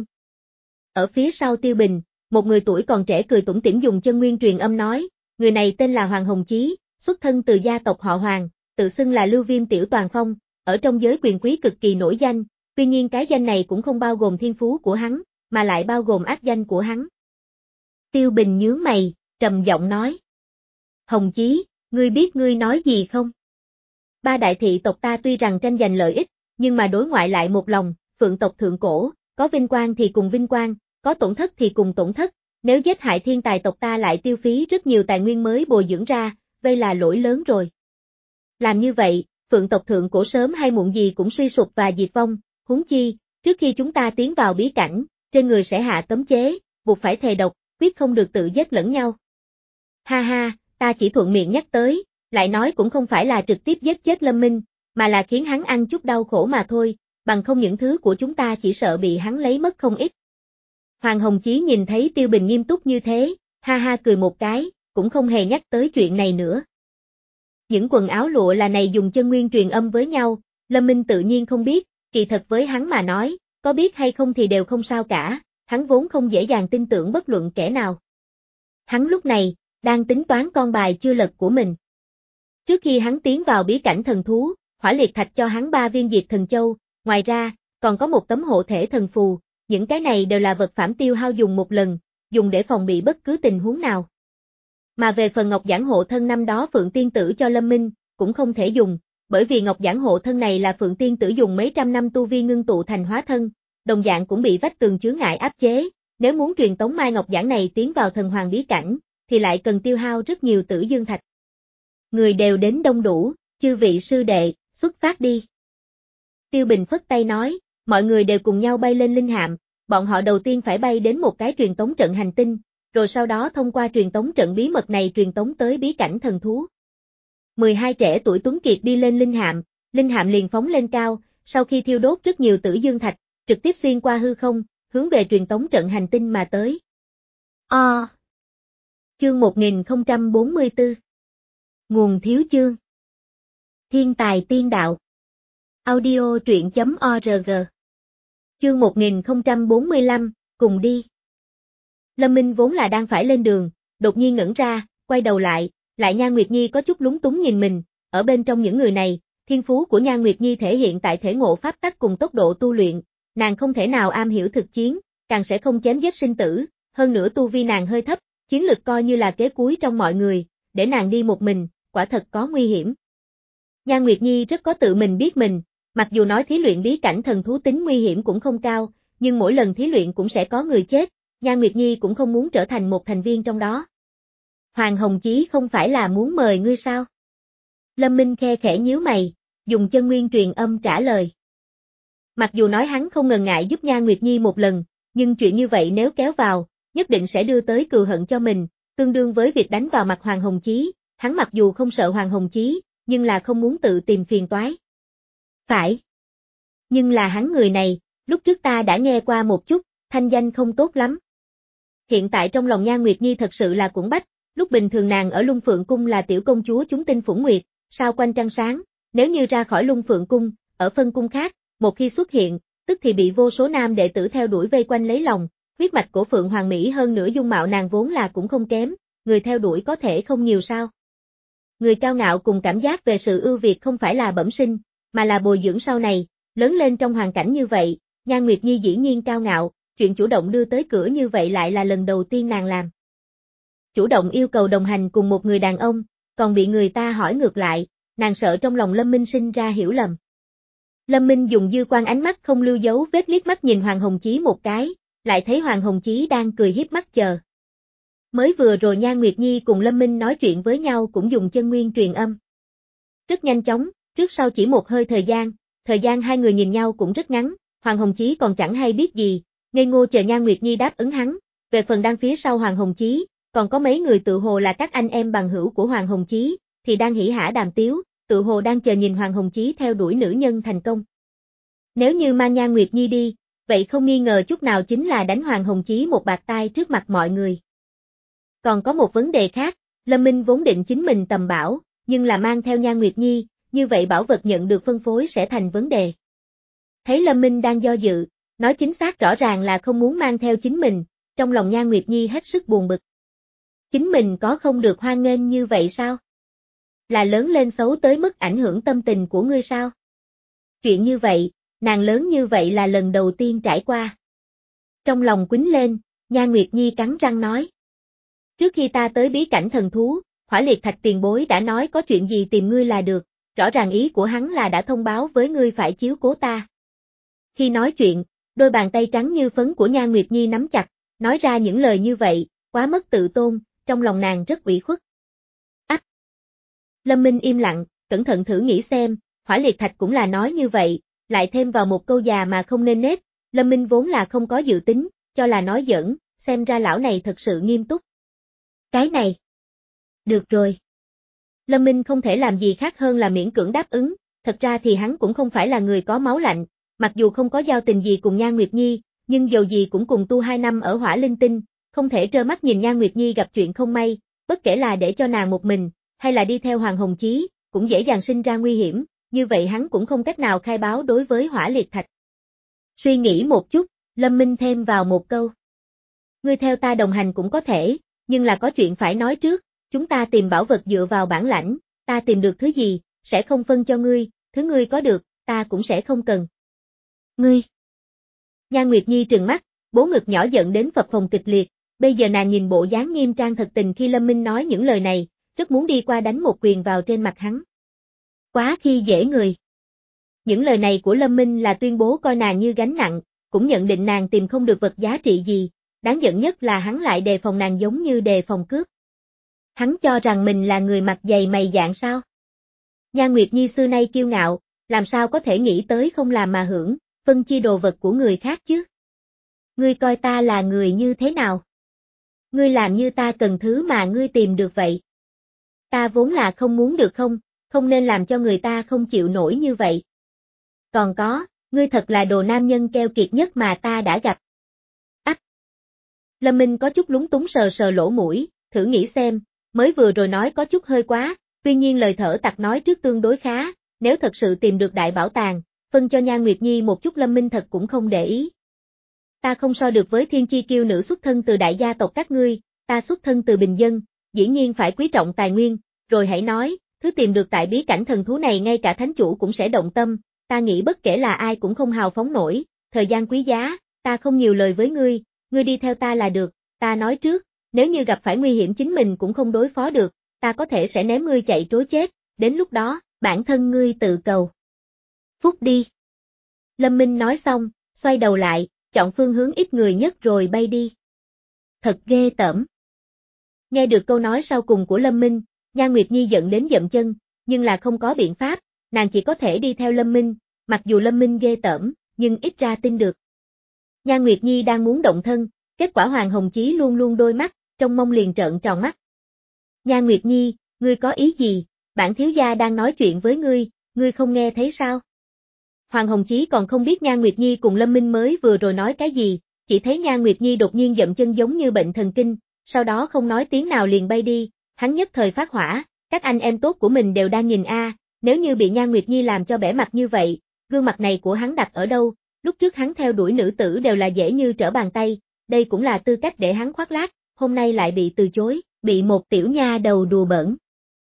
Ở phía sau Tiêu Bình, một người tuổi còn trẻ cười tủm tỉm dùng chân nguyên truyền âm nói, người này tên là Hoàng Hồng Chí, xuất thân từ gia tộc họ Hoàng, tự xưng là Lưu Viêm tiểu toàn phong, ở trong giới quyền quý cực kỳ nổi danh, tuy nhiên cái danh này cũng không bao gồm thiên phú của hắn, mà lại bao gồm ác danh của hắn. Tiêu Bình nhướng mày, trầm giọng nói. Hồng Chí, ngươi biết ngươi nói gì không? Ba đại thị tộc ta tuy rằng tranh giành lợi ích, nhưng mà đối ngoại lại một lòng, Phượng tộc thượng cổ, có vinh quang thì cùng vinh quang, có tổn thất thì cùng tổn thất, nếu giết hại thiên tài tộc ta lại tiêu phí rất nhiều tài nguyên mới bồi dưỡng ra, vậy là lỗi lớn rồi. Làm như vậy, Phượng tộc thượng cổ sớm hay muộn gì cũng suy sụp và diệt vong, huống chi, trước khi chúng ta tiến vào bí cảnh, trên người sẽ hạ cấm chế, buộc phải thề độc, quyết không được tự giết lẫn nhau. Ha ha, ta chỉ thuận miệng nhắc tới, lại nói cũng không phải là trực tiếp giết chết Lâm Minh, mà là khiến hắn ăn chút đau khổ mà thôi, bằng không những thứ của chúng ta chỉ sợ bị hắn lấy mất không ít. Hoàng Hồng Chí nhìn thấy Tiêu Bình nghiêm túc như thế, ha ha cười một cái, cũng không hề nhắc tới chuyện này nữa. Những quần áo lụa là này dùng chân nguyên truyền âm với nhau, Lâm Minh tự nhiên không biết, kỳ thật với hắn mà nói, có biết hay không thì đều không sao cả, hắn vốn không dễ dàng tin tưởng bất luận kẻ nào. Hắn lúc này, đang tính toán con bài chưa lật của mình. Trước khi hắn tiến vào bí cảnh thần thú, Hỏa Liệt Thạch cho hắn ba viên diệt thần châu, ngoài ra, còn có một tấm hộ thể thần phù, những cái này đều là vật phản tiêu hao dùng một lần, dùng để phòng bị bất cứ tình huống nào. Mà về phần ngọc giản hộ thân năm đó Phượng Tiên Tử cho Lâm Minh, cũng không thể dùng, bởi vì ngọc giản hộ thân này là Phượng Tiên Tử dùng mấy trăm năm tu vi ngưng tụ thành hóa thân, đồng dạng cũng bị vách tường chướng ngại áp chế, nếu muốn truyền tống mai ngọc giản này tiến vào thần hoàng bí cảnh, thì lại cần tiêu hao rất nhiều tử dương thạch. Người đều đến đông đủ, chư vị sư đệ, xuất phát đi. Tiêu Bình phất tay nói, mọi người đều cùng nhau bay lên linh hạm, bọn họ đầu tiên phải bay đến một cái truyền tống trận hành tinh, rồi sau đó thông qua truyền tống trận bí mật này truyền tống tới bí cảnh thần thú. mười hai trẻ tuổi tuấn kiệt đi lên linh hạm, linh hạm liền phóng lên cao, sau khi thiêu đốt rất nhiều tử dương thạch, trực tiếp xuyên qua hư không, hướng về truyền tống trận hành tinh mà tới. O. Chương một nghìn không trăm bốn mươi tư. Nguồn thiếu chương. Thiên tài tiên đạo. Audio truyện chấm org. Chương một nghìn không trăm bốn mươi lăm, cùng đi. Lâm Minh vốn là đang phải lên đường, đột nhiên ngẩn ra, quay đầu lại, lại Nhan Nguyệt Nhi có chút lúng túng nhìn mình, ở bên trong những người này, thiên phú của Nhan Nguyệt Nhi thể hiện tại thể ngộ pháp tắc cùng tốc độ tu luyện, nàng không thể nào am hiểu thực chiến, càng sẽ không chém giết sinh tử, hơn nữa tu vi nàng hơi thấp, chiến lực coi như là kế cuối trong mọi người, để nàng đi một mình, quả thật có nguy hiểm. Nhan Nguyệt Nhi rất có tự mình biết mình, mặc dù nói thí luyện bí cảnh thần thú tính nguy hiểm cũng không cao, nhưng mỗi lần thí luyện cũng sẽ có người chết, Nhan Nguyệt Nhi cũng không muốn trở thành một thành viên trong đó. Hoàng Hồng Chí không phải là muốn mời ngươi sao? Lâm Minh khe khẽ nhíu mày, dùng chân nguyên truyền âm trả lời. Mặc dù nói hắn không ngần ngại giúp Nhan Nguyệt Nhi một lần, nhưng chuyện như vậy nếu kéo vào, nhất định sẽ đưa tới cừu hận cho mình, tương đương với việc đánh vào mặt Hoàng Hồng Chí, hắn mặc dù không sợ Hoàng Hồng Chí, nhưng là không muốn tự tìm phiền toái. Phải. Nhưng là hắn người này, lúc trước ta đã nghe qua một chút, thanh danh không tốt lắm. Hiện tại trong lòng Nhan Nguyệt Nhi thật sự là cuộn bách, lúc bình thường nàng ở Lung Phượng Cung là tiểu công chúa chúng tinh phủng nguyệt, sao quanh trăng sáng, nếu như ra khỏi Lung Phượng Cung, ở phân cung khác, một khi xuất hiện, tức thì bị vô số nam đệ tử theo đuổi vây quanh lấy lòng, huyết mạch của Phượng Hoàng Mỹ hơn nữa dung mạo nàng vốn là cũng không kém, người theo đuổi có thể không nhiều sao. Người cao ngạo cùng cảm giác về sự ưu việt không phải là bẩm sinh, mà là bồi dưỡng sau này, lớn lên trong hoàn cảnh như vậy, Nhan Nguyệt Nhi dĩ nhiên cao ngạo, chuyện chủ động đưa tới cửa như vậy lại là lần đầu tiên nàng làm. Chủ động yêu cầu đồng hành cùng một người đàn ông, còn bị người ta hỏi ngược lại, nàng sợ trong lòng Lâm Minh sinh ra hiểu lầm. Lâm Minh dùng dư quan ánh mắt không lưu dấu vết liếc mắt nhìn Hoàng Hồng Chí một cái, lại thấy Hoàng Hồng Chí đang cười hiếp mắt chờ. Mới vừa rồi Nhan Nguyệt Nhi cùng Lâm Minh nói chuyện với nhau cũng dùng chân nguyên truyền âm. Rất nhanh chóng, trước sau chỉ một hơi thời gian, thời gian hai người nhìn nhau cũng rất ngắn, Hoàng Hồng Chí còn chẳng hay biết gì, ngây ngô chờ Nhan Nguyệt Nhi đáp ứng hắn, về phần đang phía sau Hoàng Hồng Chí, còn có mấy người tự hồ là các anh em bằng hữu của Hoàng Hồng Chí, thì đang hỉ hả đàm tiếu, tự hồ đang chờ nhìn Hoàng Hồng Chí theo đuổi nữ nhân thành công. Nếu như mang Nhan Nguyệt Nhi đi, vậy không nghi ngờ chút nào chính là đánh Hoàng Hồng Chí một bạt tai trước mặt mọi người. Còn có một vấn đề khác, Lâm Minh vốn định chính mình tầm bảo, nhưng là mang theo Nhan Nguyệt Nhi, như vậy bảo vật nhận được phân phối sẽ thành vấn đề. Thấy Lâm Minh đang do dự, nói chính xác rõ ràng là không muốn mang theo chính mình, trong lòng Nhan Nguyệt Nhi hết sức buồn bực. Chính mình có không được hoan nghênh như vậy sao? Là lớn lên xấu tới mức ảnh hưởng tâm tình của ngươi sao? Chuyện như vậy, nàng lớn như vậy là lần đầu tiên trải qua. Trong lòng quýnh lên, Nhan Nguyệt Nhi cắn răng nói. Trước khi ta tới bí cảnh thần thú, Hỏa Liệt Thạch tiền bối đã nói có chuyện gì tìm ngươi là được, rõ ràng ý của hắn là đã thông báo với ngươi phải chiếu cố ta. Khi nói chuyện, đôi bàn tay trắng như phấn của Nhan Nguyệt Nhi nắm chặt, nói ra những lời như vậy, quá mất tự tôn, trong lòng nàng rất ủy khuất. Ách! Lâm Minh im lặng, cẩn thận thử nghĩ xem, Hỏa Liệt Thạch cũng là nói như vậy, lại thêm vào một câu già mà không nên nết, Lâm Minh vốn là không có dự tính, cho là nói giỡn, xem ra lão này thật sự nghiêm túc. Cái này. Được rồi. Lâm Minh không thể làm gì khác hơn là miễn cưỡng đáp ứng, thật ra thì hắn cũng không phải là người có máu lạnh, mặc dù không có giao tình gì cùng Nhan Nguyệt Nhi, nhưng dầu gì cũng cùng tu hai năm ở Hỏa Linh Tinh, không thể trơ mắt nhìn Nhan Nguyệt Nhi gặp chuyện không may, bất kể là để cho nàng một mình, hay là đi theo Hoàng Hồng Chí, cũng dễ dàng sinh ra nguy hiểm, như vậy hắn cũng không cách nào khai báo đối với Hỏa Liệt Thạch. Suy nghĩ một chút, Lâm Minh thêm vào một câu. Ngươi theo ta đồng hành cũng có thể, nhưng là có chuyện phải nói trước, chúng ta tìm bảo vật dựa vào bản lãnh, ta tìm được thứ gì, sẽ không phân cho ngươi, thứ ngươi có được, ta cũng sẽ không cần. Ngươi! Nhan Nguyệt Nhi trừng mắt, bố ngực nhỏ giận đến phập phồng kịch liệt, bây giờ nàng nhìn bộ dáng nghiêm trang thật tình khi Lâm Minh nói những lời này, rất muốn đi qua đánh một quyền vào trên mặt hắn. Quá khi dễ người. Những lời này của Lâm Minh là tuyên bố coi nàng như gánh nặng, cũng nhận định nàng tìm không được vật giá trị gì, đáng giận nhất là hắn lại đề phòng nàng giống như đề phòng cướp. Hắn cho rằng mình là người mặt dày mày dạn sao? Nhan Nguyệt Nhi xưa nay kiêu ngạo, làm sao có thể nghĩ tới không làm mà hưởng, phân chia đồ vật của người khác chứ? Ngươi coi ta là người như thế nào? Ngươi làm như ta cần thứ mà ngươi tìm được vậy. Ta vốn là không muốn được không, không nên làm cho người ta không chịu nổi như vậy. Còn có, ngươi thật là đồ nam nhân keo kiệt nhất mà ta đã gặp. Ách! Lâm Minh có chút lúng túng sờ sờ lỗ mũi, thử nghĩ xem, mới vừa rồi nói có chút hơi quá, tuy nhiên lời thở tặc nói trước tương đối khá, nếu thật sự tìm được đại bảo tàng, phân cho Nhan Nguyệt Nhi một chút Lâm Minh thật cũng không để ý. Ta không so được với thiên chi kiêu nữ xuất thân từ đại gia tộc các ngươi, ta xuất thân từ bình dân, dĩ nhiên phải quý trọng tài nguyên, rồi hãy nói, thứ tìm được tại bí cảnh thần thú này ngay cả thánh chủ cũng sẽ động tâm, ta nghĩ bất kể là ai cũng không hào phóng nổi, thời gian quý giá, ta không nhiều lời với ngươi, ngươi đi theo ta là được, ta nói trước, nếu như gặp phải nguy hiểm chính mình cũng không đối phó được, ta có thể sẽ ném ngươi chạy trối chết, đến lúc đó, bản thân ngươi tự cầu. Phúc đi. Lâm Minh nói xong, xoay đầu lại, chọn phương hướng ít người nhất rồi bay đi. Thật ghê tởm. Nghe được câu nói sau cùng của Lâm Minh, Nhan Nguyệt Nhi giận đến dậm chân, nhưng là không có biện pháp, nàng chỉ có thể đi theo Lâm Minh, mặc dù Lâm Minh ghê tởm, nhưng ít ra tin được. Nhan Nguyệt Nhi đang muốn động thân, kết quả Hoàng Hồng Chí luôn luôn đôi mắt, trong mông liền trợn tròn mắt. Nhan Nguyệt Nhi, ngươi có ý gì, bản thiếu gia đang nói chuyện với ngươi, ngươi không nghe thấy sao? Hoàng Hồng Chí còn không biết Nhan Nguyệt Nhi cùng Lâm Minh mới vừa rồi nói cái gì, chỉ thấy Nhan Nguyệt Nhi đột nhiên dậm chân giống như bệnh thần kinh, sau đó không nói tiếng nào liền bay đi, hắn nhất thời phát hỏa, các anh em tốt của mình đều đang nhìn a, nếu như bị Nhan Nguyệt Nhi làm cho bẽ mặt như vậy, gương mặt này của hắn đặt ở đâu, lúc trước hắn theo đuổi nữ tử đều là dễ như trở bàn tay, đây cũng là tư cách để hắn khoác lác, hôm nay lại bị từ chối, bị một tiểu nha đầu đùa bỡn.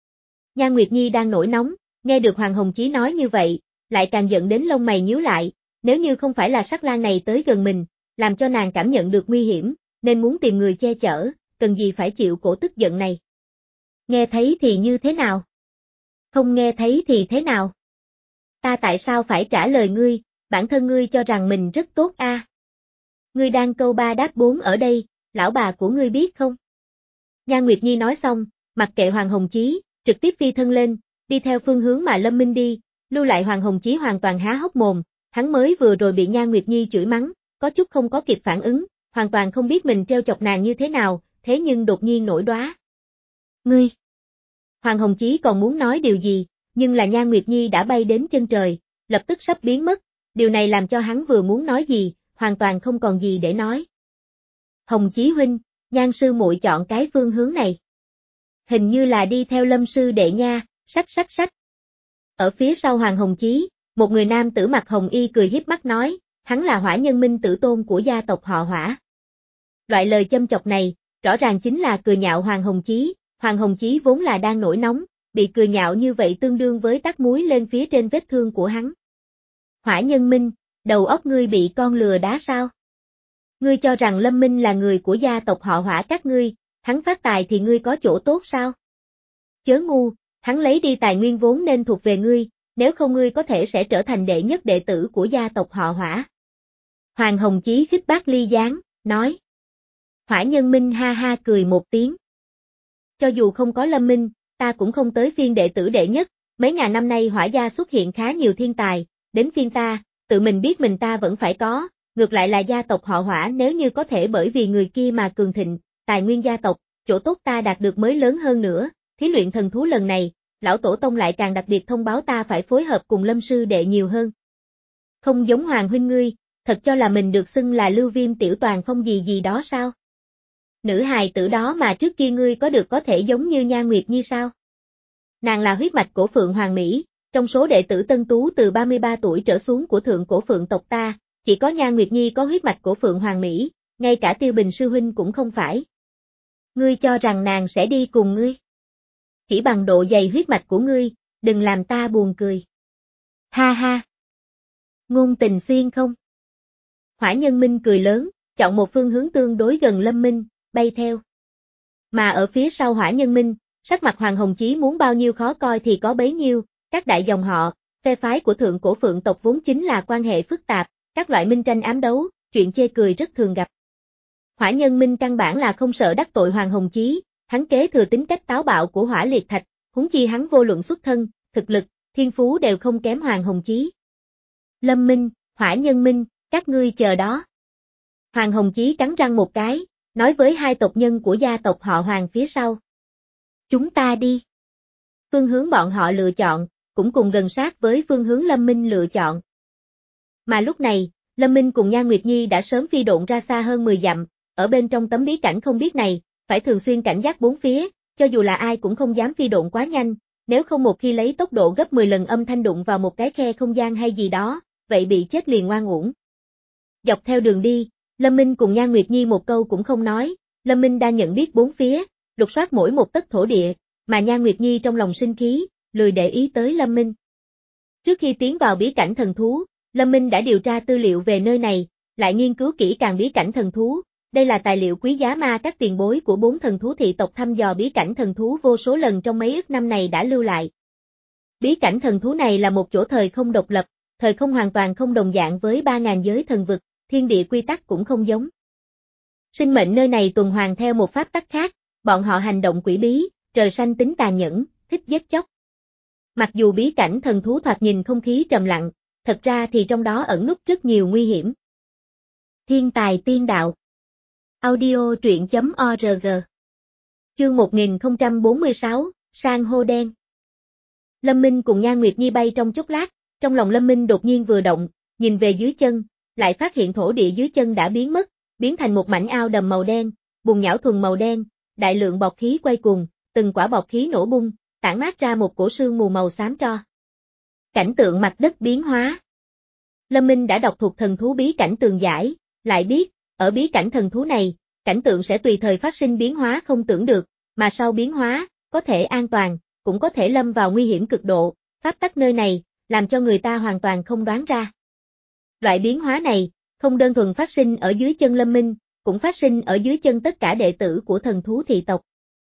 Nhan Nguyệt Nhi đang nổi nóng, nghe được Hoàng Hồng Chí nói như vậy, lại càng giận đến lông mày nhíu lại, nếu như không phải là sắc lang này tới gần mình, làm cho nàng cảm nhận được nguy hiểm, nên muốn tìm người che chở, cần gì phải chịu cổ tức giận này. Nghe thấy thì như thế nào? Không nghe thấy thì thế nào? Ta tại sao phải trả lời ngươi, bản thân ngươi cho rằng mình rất tốt a? À? Ngươi đang câu ba đáp bốn ở đây, lão bà của ngươi biết không? Nhan Nguyệt Nhi nói xong, mặc kệ Hoàng Hồng Chí, trực tiếp phi thân lên, đi theo phương hướng mà Lâm Minh đi, lưu lại Hoàng Hồng Chí hoàn toàn há hốc mồm, hắn mới vừa rồi bị Nhan Nguyệt Nhi chửi mắng, có chút không có kịp phản ứng, hoàn toàn không biết mình treo chọc nàng như thế nào, thế nhưng đột nhiên nổi đoá. Ngươi! Hoàng Hồng Chí còn muốn nói điều gì, nhưng là Nhan Nguyệt Nhi đã bay đến chân trời, lập tức sắp biến mất, điều này làm cho hắn vừa muốn nói gì, hoàn toàn không còn gì để nói. Hồng Chí huynh, Nhan sư muội chọn cái phương hướng này. Hình như là đi theo Lâm sư đệ nha, sách sách sách. Ở phía sau Hoàng Hồng Chí, một người nam tử mặc hồng y cười hiếp mắt nói, hắn là Hỏa Nhân Minh tử tôn của gia tộc họ Hỏa. Loại lời châm chọc này, rõ ràng chính là cười nhạo Hoàng Hồng Chí, Hoàng Hồng Chí vốn là đang nổi nóng, bị cười nhạo như vậy tương đương với tát muối lên phía trên vết thương của hắn. Hỏa Nhân Minh, đầu óc ngươi bị con lừa đá sao? Ngươi cho rằng Lâm Minh là người của gia tộc họ Hỏa các ngươi, hắn phát tài thì ngươi có chỗ tốt sao? Chớ ngu, hắn lấy đi tài nguyên vốn nên thuộc về ngươi, nếu không ngươi có thể sẽ trở thành đệ nhất đệ tử của gia tộc họ Hỏa. Hoàng Hồng Chí khích bác ly gián, nói. Hỏa Nhân Minh ha ha cười một tiếng. Cho dù không có Lâm Minh, ta cũng không tới phiên đệ tử đệ nhất, mấy ngàn năm nay Hỏa gia xuất hiện khá nhiều thiên tài, đến phiên ta, tự mình biết mình ta vẫn phải có, ngược lại là gia tộc họ Hỏa nếu như có thể bởi vì người kia mà cường thịnh, tài nguyên gia tộc, chỗ tốt ta đạt được mới lớn hơn nữa, thí luyện thần thú lần này, lão tổ tông lại càng đặc biệt thông báo ta phải phối hợp cùng Lâm sư đệ nhiều hơn. Không giống Hoàng huynh ngươi, thật cho là mình được xưng là Lưu Viêm tiểu toàn phong gì gì đó sao? Nữ hài tử đó mà trước kia ngươi có được có thể giống như Nhan Nguyệt Nhi sao? Nàng là huyết mạch của Phượng Hoàng Mỹ, trong số đệ tử tân tú từ ba mươi ba tuổi trở xuống của thượng cổ Phượng tộc ta, chỉ có Nhan Nguyệt Nhi có huyết mạch của Phượng Hoàng Mỹ, ngay cả Tiêu Bình sư huynh cũng không phải. Ngươi cho rằng nàng sẽ đi cùng ngươi? Chỉ bằng độ dày huyết mạch của ngươi, đừng làm ta buồn cười. Ha ha. Ngôn tình xuyên không? Hỏa Nhân Minh cười lớn, chọn một phương hướng tương đối gần Lâm Minh, bay theo. Mà ở phía sau Hỏa Nhân Minh, sắc mặt Hoàng Hồng Chí muốn bao nhiêu khó coi thì có bấy nhiêu, các đại dòng họ, phe phái của thượng cổ Phượng tộc vốn chính là quan hệ phức tạp, các loại minh tranh ám đấu, chuyện chê cười rất thường gặp. Hỏa Nhân Minh căn bản là không sợ đắc tội Hoàng Hồng Chí, hắn kế thừa tính cách táo bạo của Hỏa Liệt Thạch, huống chi hắn vô luận xuất thân, thực lực, thiên phú đều không kém Hoàng Hồng Chí. Lâm Minh, Hỏa Nhân Minh, các ngươi chờ đó. Hoàng Hồng Chí cắn răng một cái, nói với hai tộc nhân của gia tộc họ Hoàng phía sau. Chúng ta đi. Phương hướng bọn họ lựa chọn, cũng cùng gần sát với phương hướng Lâm Minh lựa chọn. Mà lúc này, Lâm Minh cùng Nhan Nguyệt Nhi đã sớm phi độn ra xa hơn mười dặm, ở bên trong tấm bí cảnh không biết này, phải thường xuyên cảnh giác bốn phía, cho dù là ai cũng không dám phi độn quá nhanh, nếu không một khi lấy tốc độ gấp mười lần âm thanh đụng vào một cái khe không gian hay gì đó, vậy bị chết liền ngoan uổng. Dọc theo đường đi, Lâm Minh cùng Nhan Nguyệt Nhi một câu cũng không nói, Lâm Minh đang nhận biết bốn phía, lục soát mỗi một tấc thổ địa, mà Nhan Nguyệt Nhi trong lòng sinh khí, lười để ý tới Lâm Minh. Trước khi tiến vào bí cảnh thần thú, Lâm Minh đã điều tra tư liệu về nơi này, lại nghiên cứu kỹ càng bí cảnh thần thú, đây là tài liệu quý giá mà các tiền bối của bốn thần thú thị tộc thăm dò bí cảnh thần thú vô số lần trong mấy ức năm này đã lưu lại. Bí cảnh thần thú này là một chỗ thời không độc lập, thời không hoàn toàn không đồng dạng với ba ngàn giới thần vực, thiên địa quy tắc cũng không giống. Sinh mệnh nơi này tuần hoàn theo một pháp tắc khác, bọn họ hành động quỷ bí, trời xanh tính tàn nhẫn, thích giết chóc. Mặc dù bí cảnh thần thú thoạt nhìn không khí trầm lặng, thật ra thì trong đó ẩn núp rất nhiều nguy hiểm. Thiên tài tiên đạo. Audio truyện chấm org. Chương một nghìn không trăm bốn mươi sáu, San hô đen. Lâm Minh cùng Nhan Nguyệt Nhi bay trong chốc lát, trong lòng Lâm Minh đột nhiên vừa động, nhìn về dưới chân, lại phát hiện thổ địa dưới chân đã biến mất, biến thành một mảnh ao đầm màu đen, bùn nhão thuần màu đen, đại lượng bọt khí quay cuồng, từng quả bọt khí nổ bung, tản mát ra một cổ sương mù màu xám tro. Cảnh tượng mặt đất biến hóa. Lâm Minh đã đọc thuộc thần thú bí cảnh tường giải, lại biết, ở bí cảnh thần thú này, cảnh tượng sẽ tùy thời phát sinh biến hóa không tưởng được, mà sau biến hóa, có thể an toàn, cũng có thể lâm vào nguy hiểm cực độ, pháp tắc nơi này, làm cho người ta hoàn toàn không đoán ra. Loại biến hóa này, không đơn thuần phát sinh ở dưới chân Lâm Minh, cũng phát sinh ở dưới chân tất cả đệ tử của thần thú thị tộc.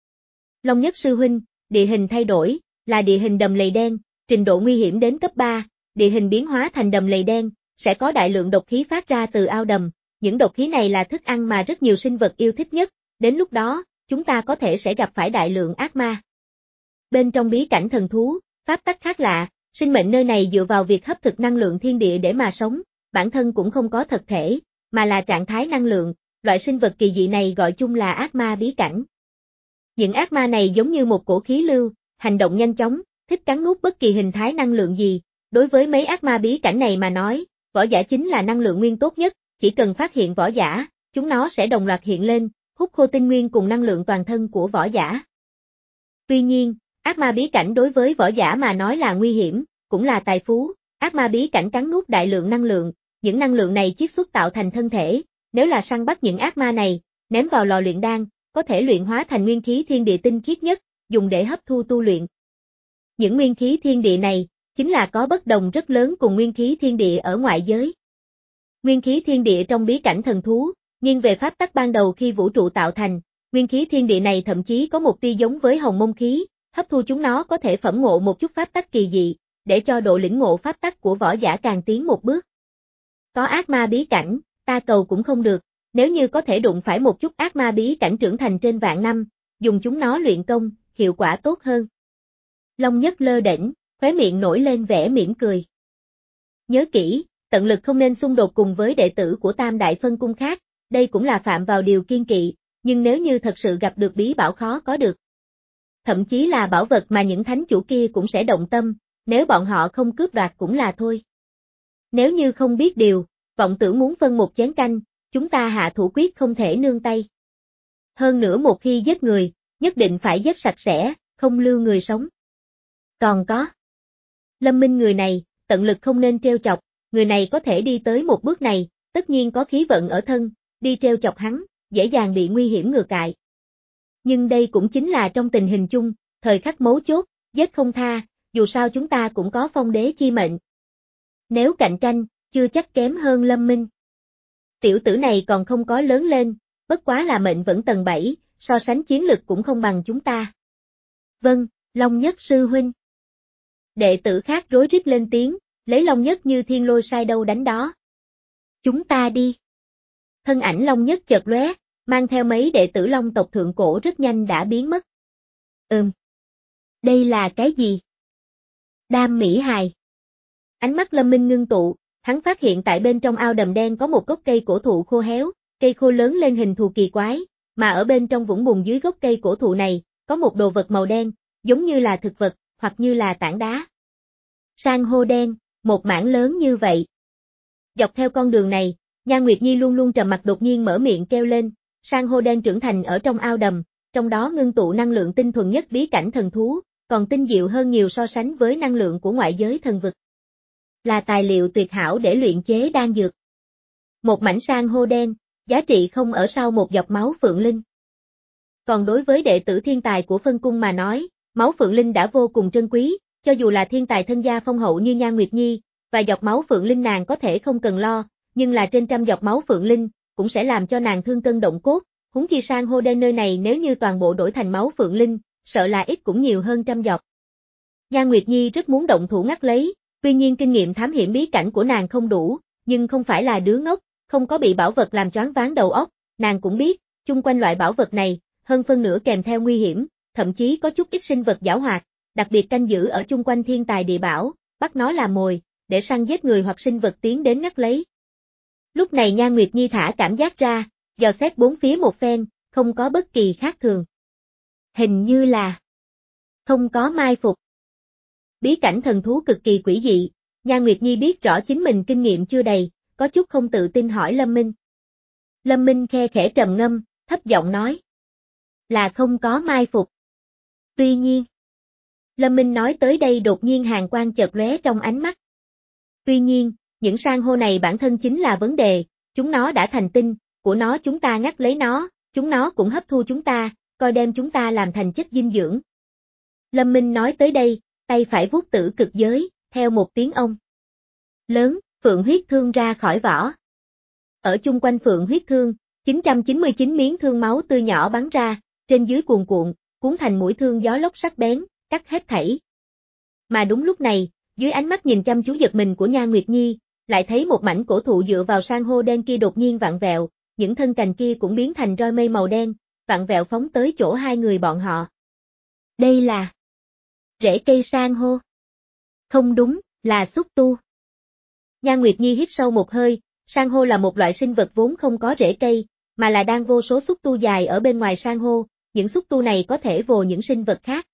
Long Nhất sư huynh, địa hình thay đổi, là địa hình đầm lầy đen, trình độ nguy hiểm đến cấp ba, địa hình biến hóa thành đầm lầy đen, sẽ có đại lượng độc khí phát ra từ ao đầm, những độc khí này là thức ăn mà rất nhiều sinh vật yêu thích nhất, đến lúc đó, chúng ta có thể sẽ gặp phải đại lượng ác ma. Bên trong bí cảnh thần thú, pháp tắc khác lạ, sinh mệnh nơi này dựa vào việc hấp thực năng lượng thiên địa để mà sống, bản thân cũng không có thật thể, mà là trạng thái năng lượng, loại sinh vật kỳ dị này gọi chung là ác ma bí cảnh. Những ác ma này giống như một cổ khí lưu, hành động nhanh chóng, thích cắn nuốt bất kỳ hình thái năng lượng gì, đối với mấy ác ma bí cảnh này mà nói, võ giả chính là năng lượng nguyên tốt nhất, chỉ cần phát hiện võ giả, chúng nó sẽ đồng loạt hiện lên, hút khô tinh nguyên cùng năng lượng toàn thân của võ giả. Tuy nhiên, ác ma bí cảnh đối với võ giả mà nói là nguy hiểm, cũng là tài phú, ác ma bí cảnh cắn nuốt đại lượng năng lượng, những năng lượng này chiết xuất tạo thành thân thể, nếu là săn bắt những ác ma này, ném vào lò luyện đan, có thể luyện hóa thành nguyên khí thiên địa tinh khiết nhất, dùng để hấp thu tu luyện. Những nguyên khí thiên địa này, chính là có bất đồng rất lớn cùng nguyên khí thiên địa ở ngoại giới. Nguyên khí thiên địa trong bí cảnh thần thú, nghiêng về pháp tắc ban đầu khi vũ trụ tạo thành, nguyên khí thiên địa này thậm chí có một tia giống với hồng mông khí, hấp thu chúng nó có thể phẩm ngộ một chút pháp tắc kỳ dị, để cho độ lĩnh ngộ pháp tắc của võ giả càng tiến một bước. Có ác ma bí cảnh, ta cầu cũng không được, nếu như có thể đụng phải một chút ác ma bí cảnh trưởng thành trên vạn năm, dùng chúng nó luyện công, hiệu quả tốt hơn. Long Nhất lơ đễnh, khóe miệng nổi lên vẻ mỉm cười. Nhớ kỹ, tận lực không nên xung đột cùng với đệ tử của Tam Đại Phân Cung khác, đây cũng là phạm vào điều kiêng kỵ, nhưng nếu như thật sự gặp được bí bảo khó có được. Thậm chí là bảo vật mà những thánh chủ kia cũng sẽ động tâm, nếu bọn họ không cướp đoạt cũng là thôi. Nếu như không biết điều, vọng tưởng muốn phân một chén canh, chúng ta hạ thủ quyết không thể nương tay. Hơn nữa một khi giết người, nhất định phải giết sạch sẽ, không lưu người sống. Còn có. Lâm Minh người này, tận lực không nên trêu chọc, người này có thể đi tới một bước này, tất nhiên có khí vận ở thân, đi trêu chọc hắn, dễ dàng bị nguy hiểm ngược cại. Nhưng đây cũng chính là trong tình hình chung, thời khắc mấu chốt, giết không tha, dù sao chúng ta cũng có phong đế chi mệnh. Nếu cạnh tranh, chưa chắc kém hơn Lâm Minh. Tiểu tử này còn không có lớn lên, bất quá là mệnh vẫn tầng bảy, so sánh chiến lực cũng không bằng chúng ta. Vâng, Long Nhất sư huynh. Đệ tử khác rối rít lên tiếng, lấy Long Nhất như thiên lôi sai đâu đánh đó. Chúng ta đi. Thân ảnh Long Nhất chợt lóe, mang theo mấy đệ tử Long tộc thượng cổ rất nhanh đã biến mất. Ừm. Đây là cái gì? Đam Mỹ Hài. Ánh mắt Lâm Minh ngưng tụ, hắn phát hiện tại bên trong ao đầm đen có một gốc cây cổ thụ khô héo, cây khô lớn lên hình thù kỳ quái, mà ở bên trong vũng bùn dưới gốc cây cổ thụ này, có một đồ vật màu đen, giống như là thực vật, hoặc như là tảng đá. San hô đen, một mảng lớn như vậy. Dọc theo con đường này, Nhan Nguyệt Nhi luôn luôn trầm mặc đột nhiên mở miệng kêu lên, san hô đen trưởng thành ở trong ao đầm, trong đó ngưng tụ năng lượng tinh thuần nhất bí cảnh thần thú, còn tinh diệu hơn nhiều so sánh với năng lượng của ngoại giới thần vực. Là tài liệu tuyệt hảo để luyện chế đan dược. Một mảnh san hô đen, giá trị không ở sau một giọt máu phượng linh. Còn đối với đệ tử thiên tài của phân cung mà nói, máu phượng linh đã vô cùng trân quý, cho dù là thiên tài thân gia phong hậu như Nhan Nguyệt Nhi, và giọt máu phượng linh nàng có thể không cần lo, nhưng là trên trăm giọt máu phượng linh, cũng sẽ làm cho nàng thương cân động cốt, huống chi san hô đen nơi này nếu như toàn bộ đổi thành máu phượng linh, sợ là ít cũng nhiều hơn trăm giọt. Nhan Nguyệt Nhi rất muốn động thủ ngắt lấy, tuy nhiên kinh nghiệm thám hiểm bí cảnh của nàng không đủ, nhưng không phải là đứa ngốc, không có bị bảo vật làm choáng váng đầu óc, nàng cũng biết, chung quanh loại bảo vật này, hơn phân nửa kèm theo nguy hiểm, thậm chí có chút ít sinh vật giảo hoạt, đặc biệt canh giữ ở chung quanh thiên tài địa bảo, bắt nó làm mồi, để săn giết người hoặc sinh vật tiến đến ngắt lấy. Lúc này Nhan Nguyệt Nhi thả cảm giác ra, dò xét bốn phía một phen, không có bất kỳ khác thường. Hình như là không có mai phục. Bí cảnh thần thú cực kỳ quỷ dị, Nhan Nguyệt Nhi biết rõ chính mình kinh nghiệm chưa đầy, có chút không tự tin hỏi Lâm Minh. Lâm Minh khe khẽ trầm ngâm, thấp giọng nói. Là không có mai phục. Tuy nhiên, Lâm Minh nói tới đây đột nhiên hàn quang chợt lóe trong ánh mắt. Tuy nhiên, những san hô này bản thân chính là vấn đề, chúng nó đã thành tinh, của nó chúng ta ngắt lấy nó, chúng nó cũng hấp thu chúng ta, coi đem chúng ta làm thành chất dinh dưỡng. Lâm Minh nói tới đây, tay phải vuốt tử cực giới, theo một tiếng ông lớn, phượng huyết thương ra khỏi vỏ. Ở chung quanh phượng huyết thương, chín trăm chín mươi chín miếng thương máu tươi nhỏ bắn ra, trên dưới cuồn cuộn, cuốn thành mũi thương gió lốc sắc bén, cắt hết thảy. Mà đúng lúc này, dưới ánh mắt nhìn chăm chú giật mình của Nhan Nguyệt Nhi, lại thấy một mảnh cổ thụ dựa vào san hô đen kia đột nhiên vặn vẹo, những thân cành kia cũng biến thành roi mây màu đen, vặn vẹo phóng tới chỗ hai người bọn họ. Đây là rễ cây san hô. Không đúng, là xúc tu. Nhan Nguyệt Nhi hít sâu một hơi, san hô là một loại sinh vật vốn không có rễ cây, mà là đang vô số xúc tu dài ở bên ngoài san hô, những xúc tu này có thể vồ những sinh vật khác.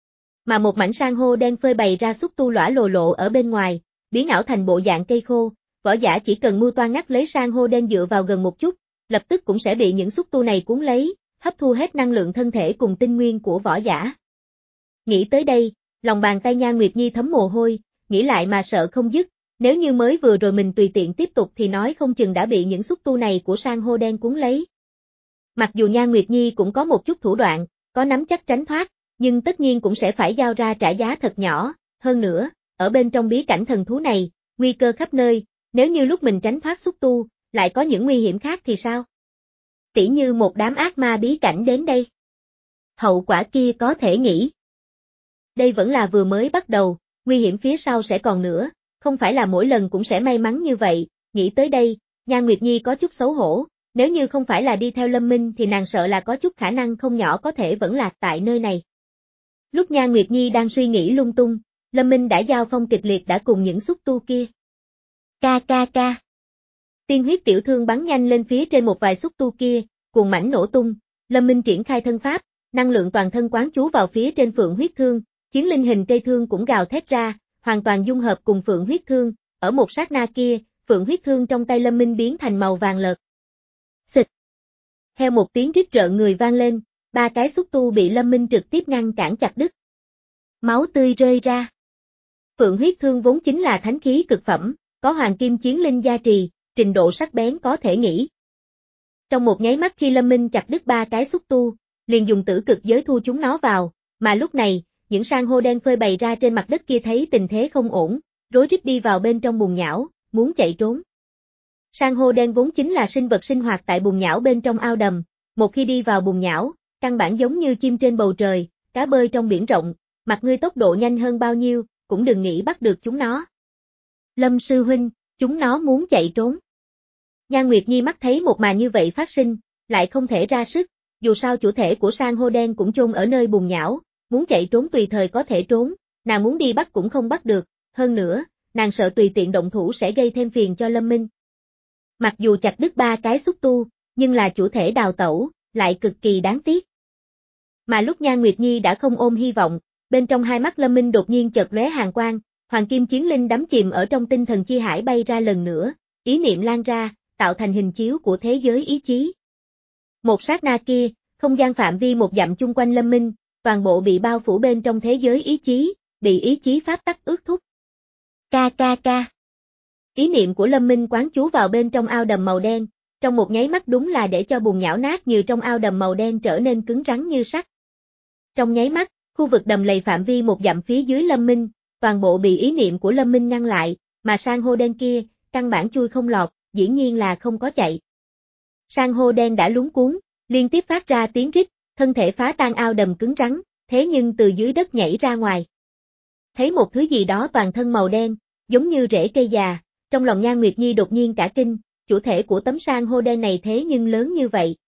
Mà một mảnh san hô đen phơi bày ra xúc tu lõa lồ lộ ở bên ngoài, biến ảo thành bộ dạng cây khô, võ giả chỉ cần mưu toan ngắt lấy san hô đen dựa vào gần một chút, lập tức cũng sẽ bị những xúc tu này cuốn lấy, hấp thu hết năng lượng thân thể cùng tinh nguyên của võ giả. Nghĩ tới đây, lòng bàn tay Nhan Nguyệt Nhi thấm mồ hôi, nghĩ lại mà sợ không dứt, nếu như mới vừa rồi mình tùy tiện tiếp tục thì nói không chừng đã bị những xúc tu này của san hô đen cuốn lấy. Mặc dù Nhan Nguyệt Nhi cũng có một chút thủ đoạn, có nắm chắc tránh thoát, nhưng tất nhiên cũng sẽ phải giao ra trả giá thật nhỏ, hơn nữa, ở bên trong bí cảnh thần thú này, nguy cơ khắp nơi, nếu như lúc mình tránh thoát xúc tu, lại có những nguy hiểm khác thì sao? Tỉ như một đám ác ma bí cảnh đến đây. Hậu quả kia có thể nghĩ. Đây vẫn là vừa mới bắt đầu, nguy hiểm phía sau sẽ còn nữa, không phải là mỗi lần cũng sẽ may mắn như vậy, nghĩ tới đây, Nhan Nguyệt Nhi có chút xấu hổ, nếu như không phải là đi theo Lâm Minh thì nàng sợ là có chút khả năng không nhỏ có thể vẫn lạc tại nơi này. Lúc Nhan Nguyệt Nhi đang suy nghĩ lung tung, Lâm Minh đã giao phong kịch liệt đã cùng những xúc tu kia. Ca ca ca. Tiên huyết tiểu thương bắn nhanh lên phía trên một vài xúc tu kia, cuồng mảnh nổ tung, Lâm Minh triển khai thân pháp, năng lượng toàn thân quán chú vào phía trên phượng huyết thương, chiến linh hình cây thương cũng gào thét ra, hoàn toàn dung hợp cùng phượng huyết thương, ở một sát na kia, phượng huyết thương trong tay Lâm Minh biến thành màu vàng lợt. Xịt. Theo một tiếng rít rợn người vang lên, ba cái xúc tu bị Lâm Minh trực tiếp ngăn cản chặt đứt. Máu tươi rơi ra. Phượng huyết thương vốn chính là thánh khí cực phẩm, có hoàng kim chiến linh gia trì, trình độ sắc bén có thể nghĩ. Trong một nháy mắt khi Lâm Minh chặt đứt ba cái xúc tu, liền dùng tử cực giới thu chúng nó vào, mà lúc này, những san hô đen phơi bày ra trên mặt đất kia thấy tình thế không ổn, rối rít đi vào bên trong bùn nhão, muốn chạy trốn. San hô đen vốn chính là sinh vật sinh hoạt tại bùn nhão bên trong ao đầm, một khi đi vào bùn nhão, căn bản giống như chim trên bầu trời, cá bơi trong biển rộng, mặc ngươi tốc độ nhanh hơn bao nhiêu, cũng đừng nghĩ bắt được chúng nó. Lâm sư huynh, chúng nó muốn chạy trốn. Nhan Nguyệt Nhi mắt thấy một màn như vậy phát sinh, lại không thể ra sức, dù sao chủ thể của san hô đen cũng chôn ở nơi bùn nhão, muốn chạy trốn tùy thời có thể trốn, nàng muốn đi bắt cũng không bắt được, hơn nữa, nàng sợ tùy tiện động thủ sẽ gây thêm phiền cho Lâm Minh. Mặc dù chặt đứt ba cái xúc tu, nhưng là chủ thể đào tẩu, lại cực kỳ đáng tiếc. Mà lúc Nhan Nguyệt Nhi đã không ôm hy vọng, bên trong hai mắt Lâm Minh đột nhiên chợt lóe hàn quang, hoàng kim chiến linh đắm chìm ở trong tinh thần chi hải bay ra lần nữa, ý niệm lan ra, tạo thành hình chiếu của thế giới ý chí. Một sát na kia, không gian phạm vi một dặm chung quanh Lâm Minh, toàn bộ bị bao phủ bên trong thế giới ý chí, bị ý chí pháp tắc ước thúc. Ca ca ca. Ý niệm của Lâm Minh quán chú vào bên trong ao đầm màu đen, trong một nháy mắt đúng là để cho bùn nhão nát như trong ao đầm màu đen trở nên cứng rắn như sắt. Trong nháy mắt, khu vực đầm lầy phạm vi một dặm phía dưới Lâm Minh, toàn bộ bị ý niệm của Lâm Minh ngăn lại, mà san hô đen kia, căn bản chui không lọt, dĩ nhiên là không có chạy. San hô đen đã lúng cuốn, liên tiếp phát ra tiếng rít, thân thể phá tan ao đầm cứng rắn, thế nhưng từ dưới đất nhảy ra ngoài. Thấy một thứ gì đó toàn thân màu đen, giống như rễ cây già, trong lòng Nhan Nguyệt Nhi đột nhiên cả kinh, chủ thể của tấm san hô đen này thế nhưng lớn như vậy.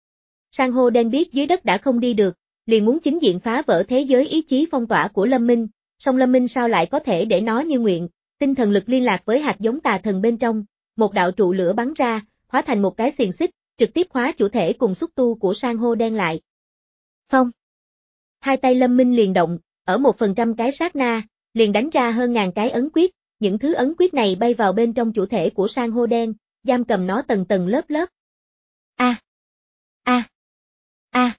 San hô đen biết dưới đất đã không đi được, liền muốn chính diện phá vỡ thế giới ý chí phong tỏa của Lâm Minh, song Lâm Minh sao lại có thể để nó như nguyện, tinh thần lực liên lạc với hạt giống tà thần bên trong, một đạo trụ lửa bắn ra, hóa thành một cái xiềng xích, trực tiếp khóa chủ thể cùng xúc tu của san hô đen lại. Phong. Hai tay Lâm Minh liền động, ở một phần trăm cái sát na, liền đánh ra hơn ngàn cái ấn quyết, những thứ ấn quyết này bay vào bên trong chủ thể của san hô đen, giam cầm nó tầng tầng lớp lớp. A. A. A.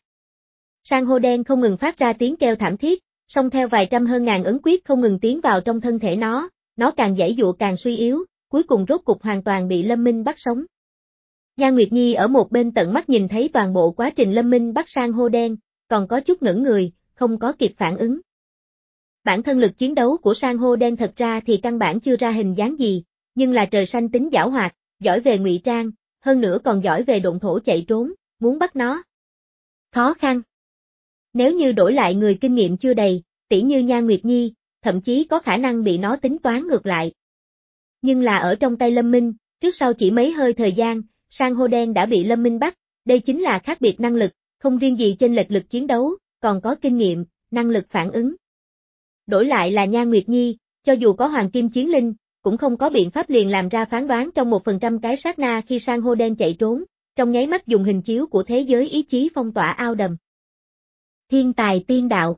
San hô đen không ngừng phát ra tiếng kêu thảm thiết, song theo vài trăm hơn ngàn ấn quyết không ngừng tiến vào trong thân thể nó, nó càng giãy giụa càng suy yếu, cuối cùng rốt cục hoàn toàn bị Lâm Minh bắt sống. Nhan Nguyệt Nhi ở một bên tận mắt nhìn thấy toàn bộ quá trình Lâm Minh bắt san hô đen, còn có chút ngẩn người, không có kịp phản ứng. Bản thân lực chiến đấu của san hô đen thật ra thì căn bản chưa ra hình dáng gì, nhưng là trời xanh tính giảo hoạt, giỏi về ngụy trang, hơn nữa còn giỏi về độn thổ chạy trốn, muốn bắt nó. Khó khăn. Nếu như đổi lại người kinh nghiệm chưa đầy, tỉ như Nhan Nguyệt Nhi, thậm chí có khả năng bị nó tính toán ngược lại. Nhưng là ở trong tay Lâm Minh, trước sau chỉ mấy hơi thời gian, san hô đen đã bị Lâm Minh bắt, đây chính là khác biệt năng lực, không riêng gì chênh lệch lực chiến đấu, còn có kinh nghiệm, năng lực phản ứng. Đổi lại là Nhan Nguyệt Nhi, cho dù có hoàng kim chiến linh, cũng không có biện pháp liền làm ra phán đoán trong một phần trăm cái sát na khi san hô đen chạy trốn, trong nháy mắt dùng hình chiếu của thế giới ý chí phong tỏa ao đầm. Thiên tài tiên đạo.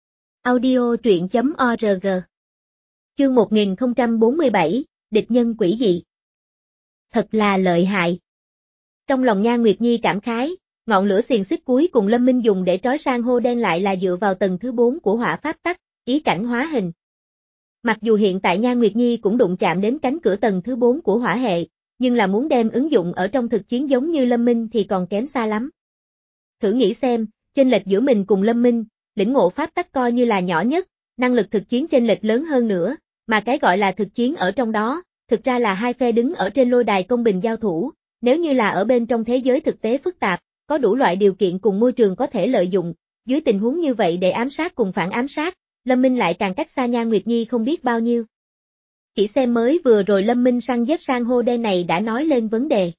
Audio truyện chấm org. Chương một nghìn không trăm bốn mươi bảy, địch nhân quỷ dị. Thật là lợi hại. Trong lòng Nhan Nguyệt Nhi cảm khái, ngọn lửa xiềng xích cuối cùng Lâm Minh dùng để trói san hô đen lại là dựa vào tầng thứ bốn của hỏa pháp tắc, ý cảnh hóa hình. Mặc dù hiện tại Nhan Nguyệt Nhi cũng đụng chạm đến cánh cửa tầng thứ bốn của hỏa hệ, nhưng là muốn đem ứng dụng ở trong thực chiến giống như Lâm Minh thì còn kém xa lắm. Thử nghĩ xem, chênh lệch giữa mình cùng Lâm Minh, lĩnh ngộ pháp tắc coi như là nhỏ nhất, năng lực thực chiến chênh lệch lớn hơn nữa, mà cái gọi là thực chiến ở trong đó, thực ra là hai phe đứng ở trên lôi đài công bình giao thủ, nếu như là ở bên trong thế giới thực tế phức tạp, có đủ loại điều kiện cùng môi trường có thể lợi dụng, dưới tình huống như vậy để ám sát cùng phản ám sát, Lâm Minh lại càng cách xa Nhan Nguyệt Nhi không biết bao nhiêu. Chỉ xem mới vừa rồi Lâm Minh săn giết san hô đen này đã nói lên vấn đề.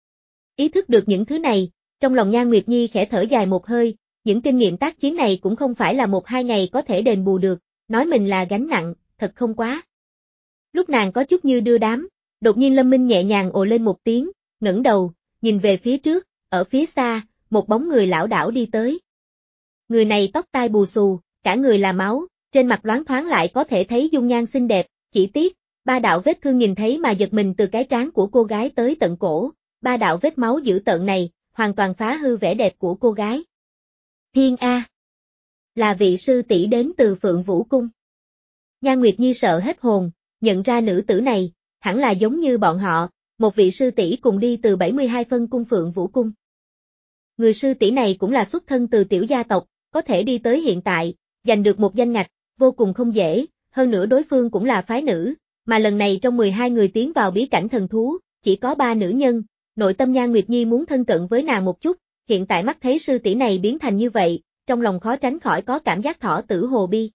Ý thức được những thứ này, trong lòng Nhan Nguyệt Nhi khẽ thở dài một hơi, những kinh nghiệm tác chiến này cũng không phải là một hai ngày có thể đền bù được, nói mình là gánh nặng, thật không quá. Lúc nàng có chút như đưa đám, đột nhiên Lâm Minh nhẹ nhàng ồ lên một tiếng, ngẩng đầu, nhìn về phía trước, ở phía xa, một bóng người lão đảo đi tới. Người này tóc tai bù xù, cả người là máu, trên mặt loáng thoáng lại có thể thấy dung nhan xinh đẹp, chỉ tiếc, ba đạo vết thương nhìn thấy mà giật mình từ cái trán của cô gái tới tận cổ, ba đạo vết máu dữ tợn này, hoàn toàn phá hư vẻ đẹp của cô gái. Thiên A. Là vị sư tỷ đến từ Phượng Vũ Cung. Nhan Nguyệt Nhi sợ hết hồn, nhận ra nữ tử này, hẳn là giống như bọn họ, một vị sư tỷ cùng đi từ bảy mươi hai phân cung Phượng Vũ Cung. Người sư tỷ này cũng là xuất thân từ tiểu gia tộc, có thể đi tới hiện tại, giành được một danh ngạch, vô cùng không dễ, hơn nữa đối phương cũng là phái nữ, mà lần này trong mười hai người tiến vào bí cảnh thần thú, chỉ có ba nữ nhân, nội tâm Nhan Nguyệt Nhi muốn thân cận với nàng một chút, hiện tại mắt thấy sư tỷ này biến thành như vậy, trong lòng khó tránh khỏi có cảm giác thỏ tử hồ bi.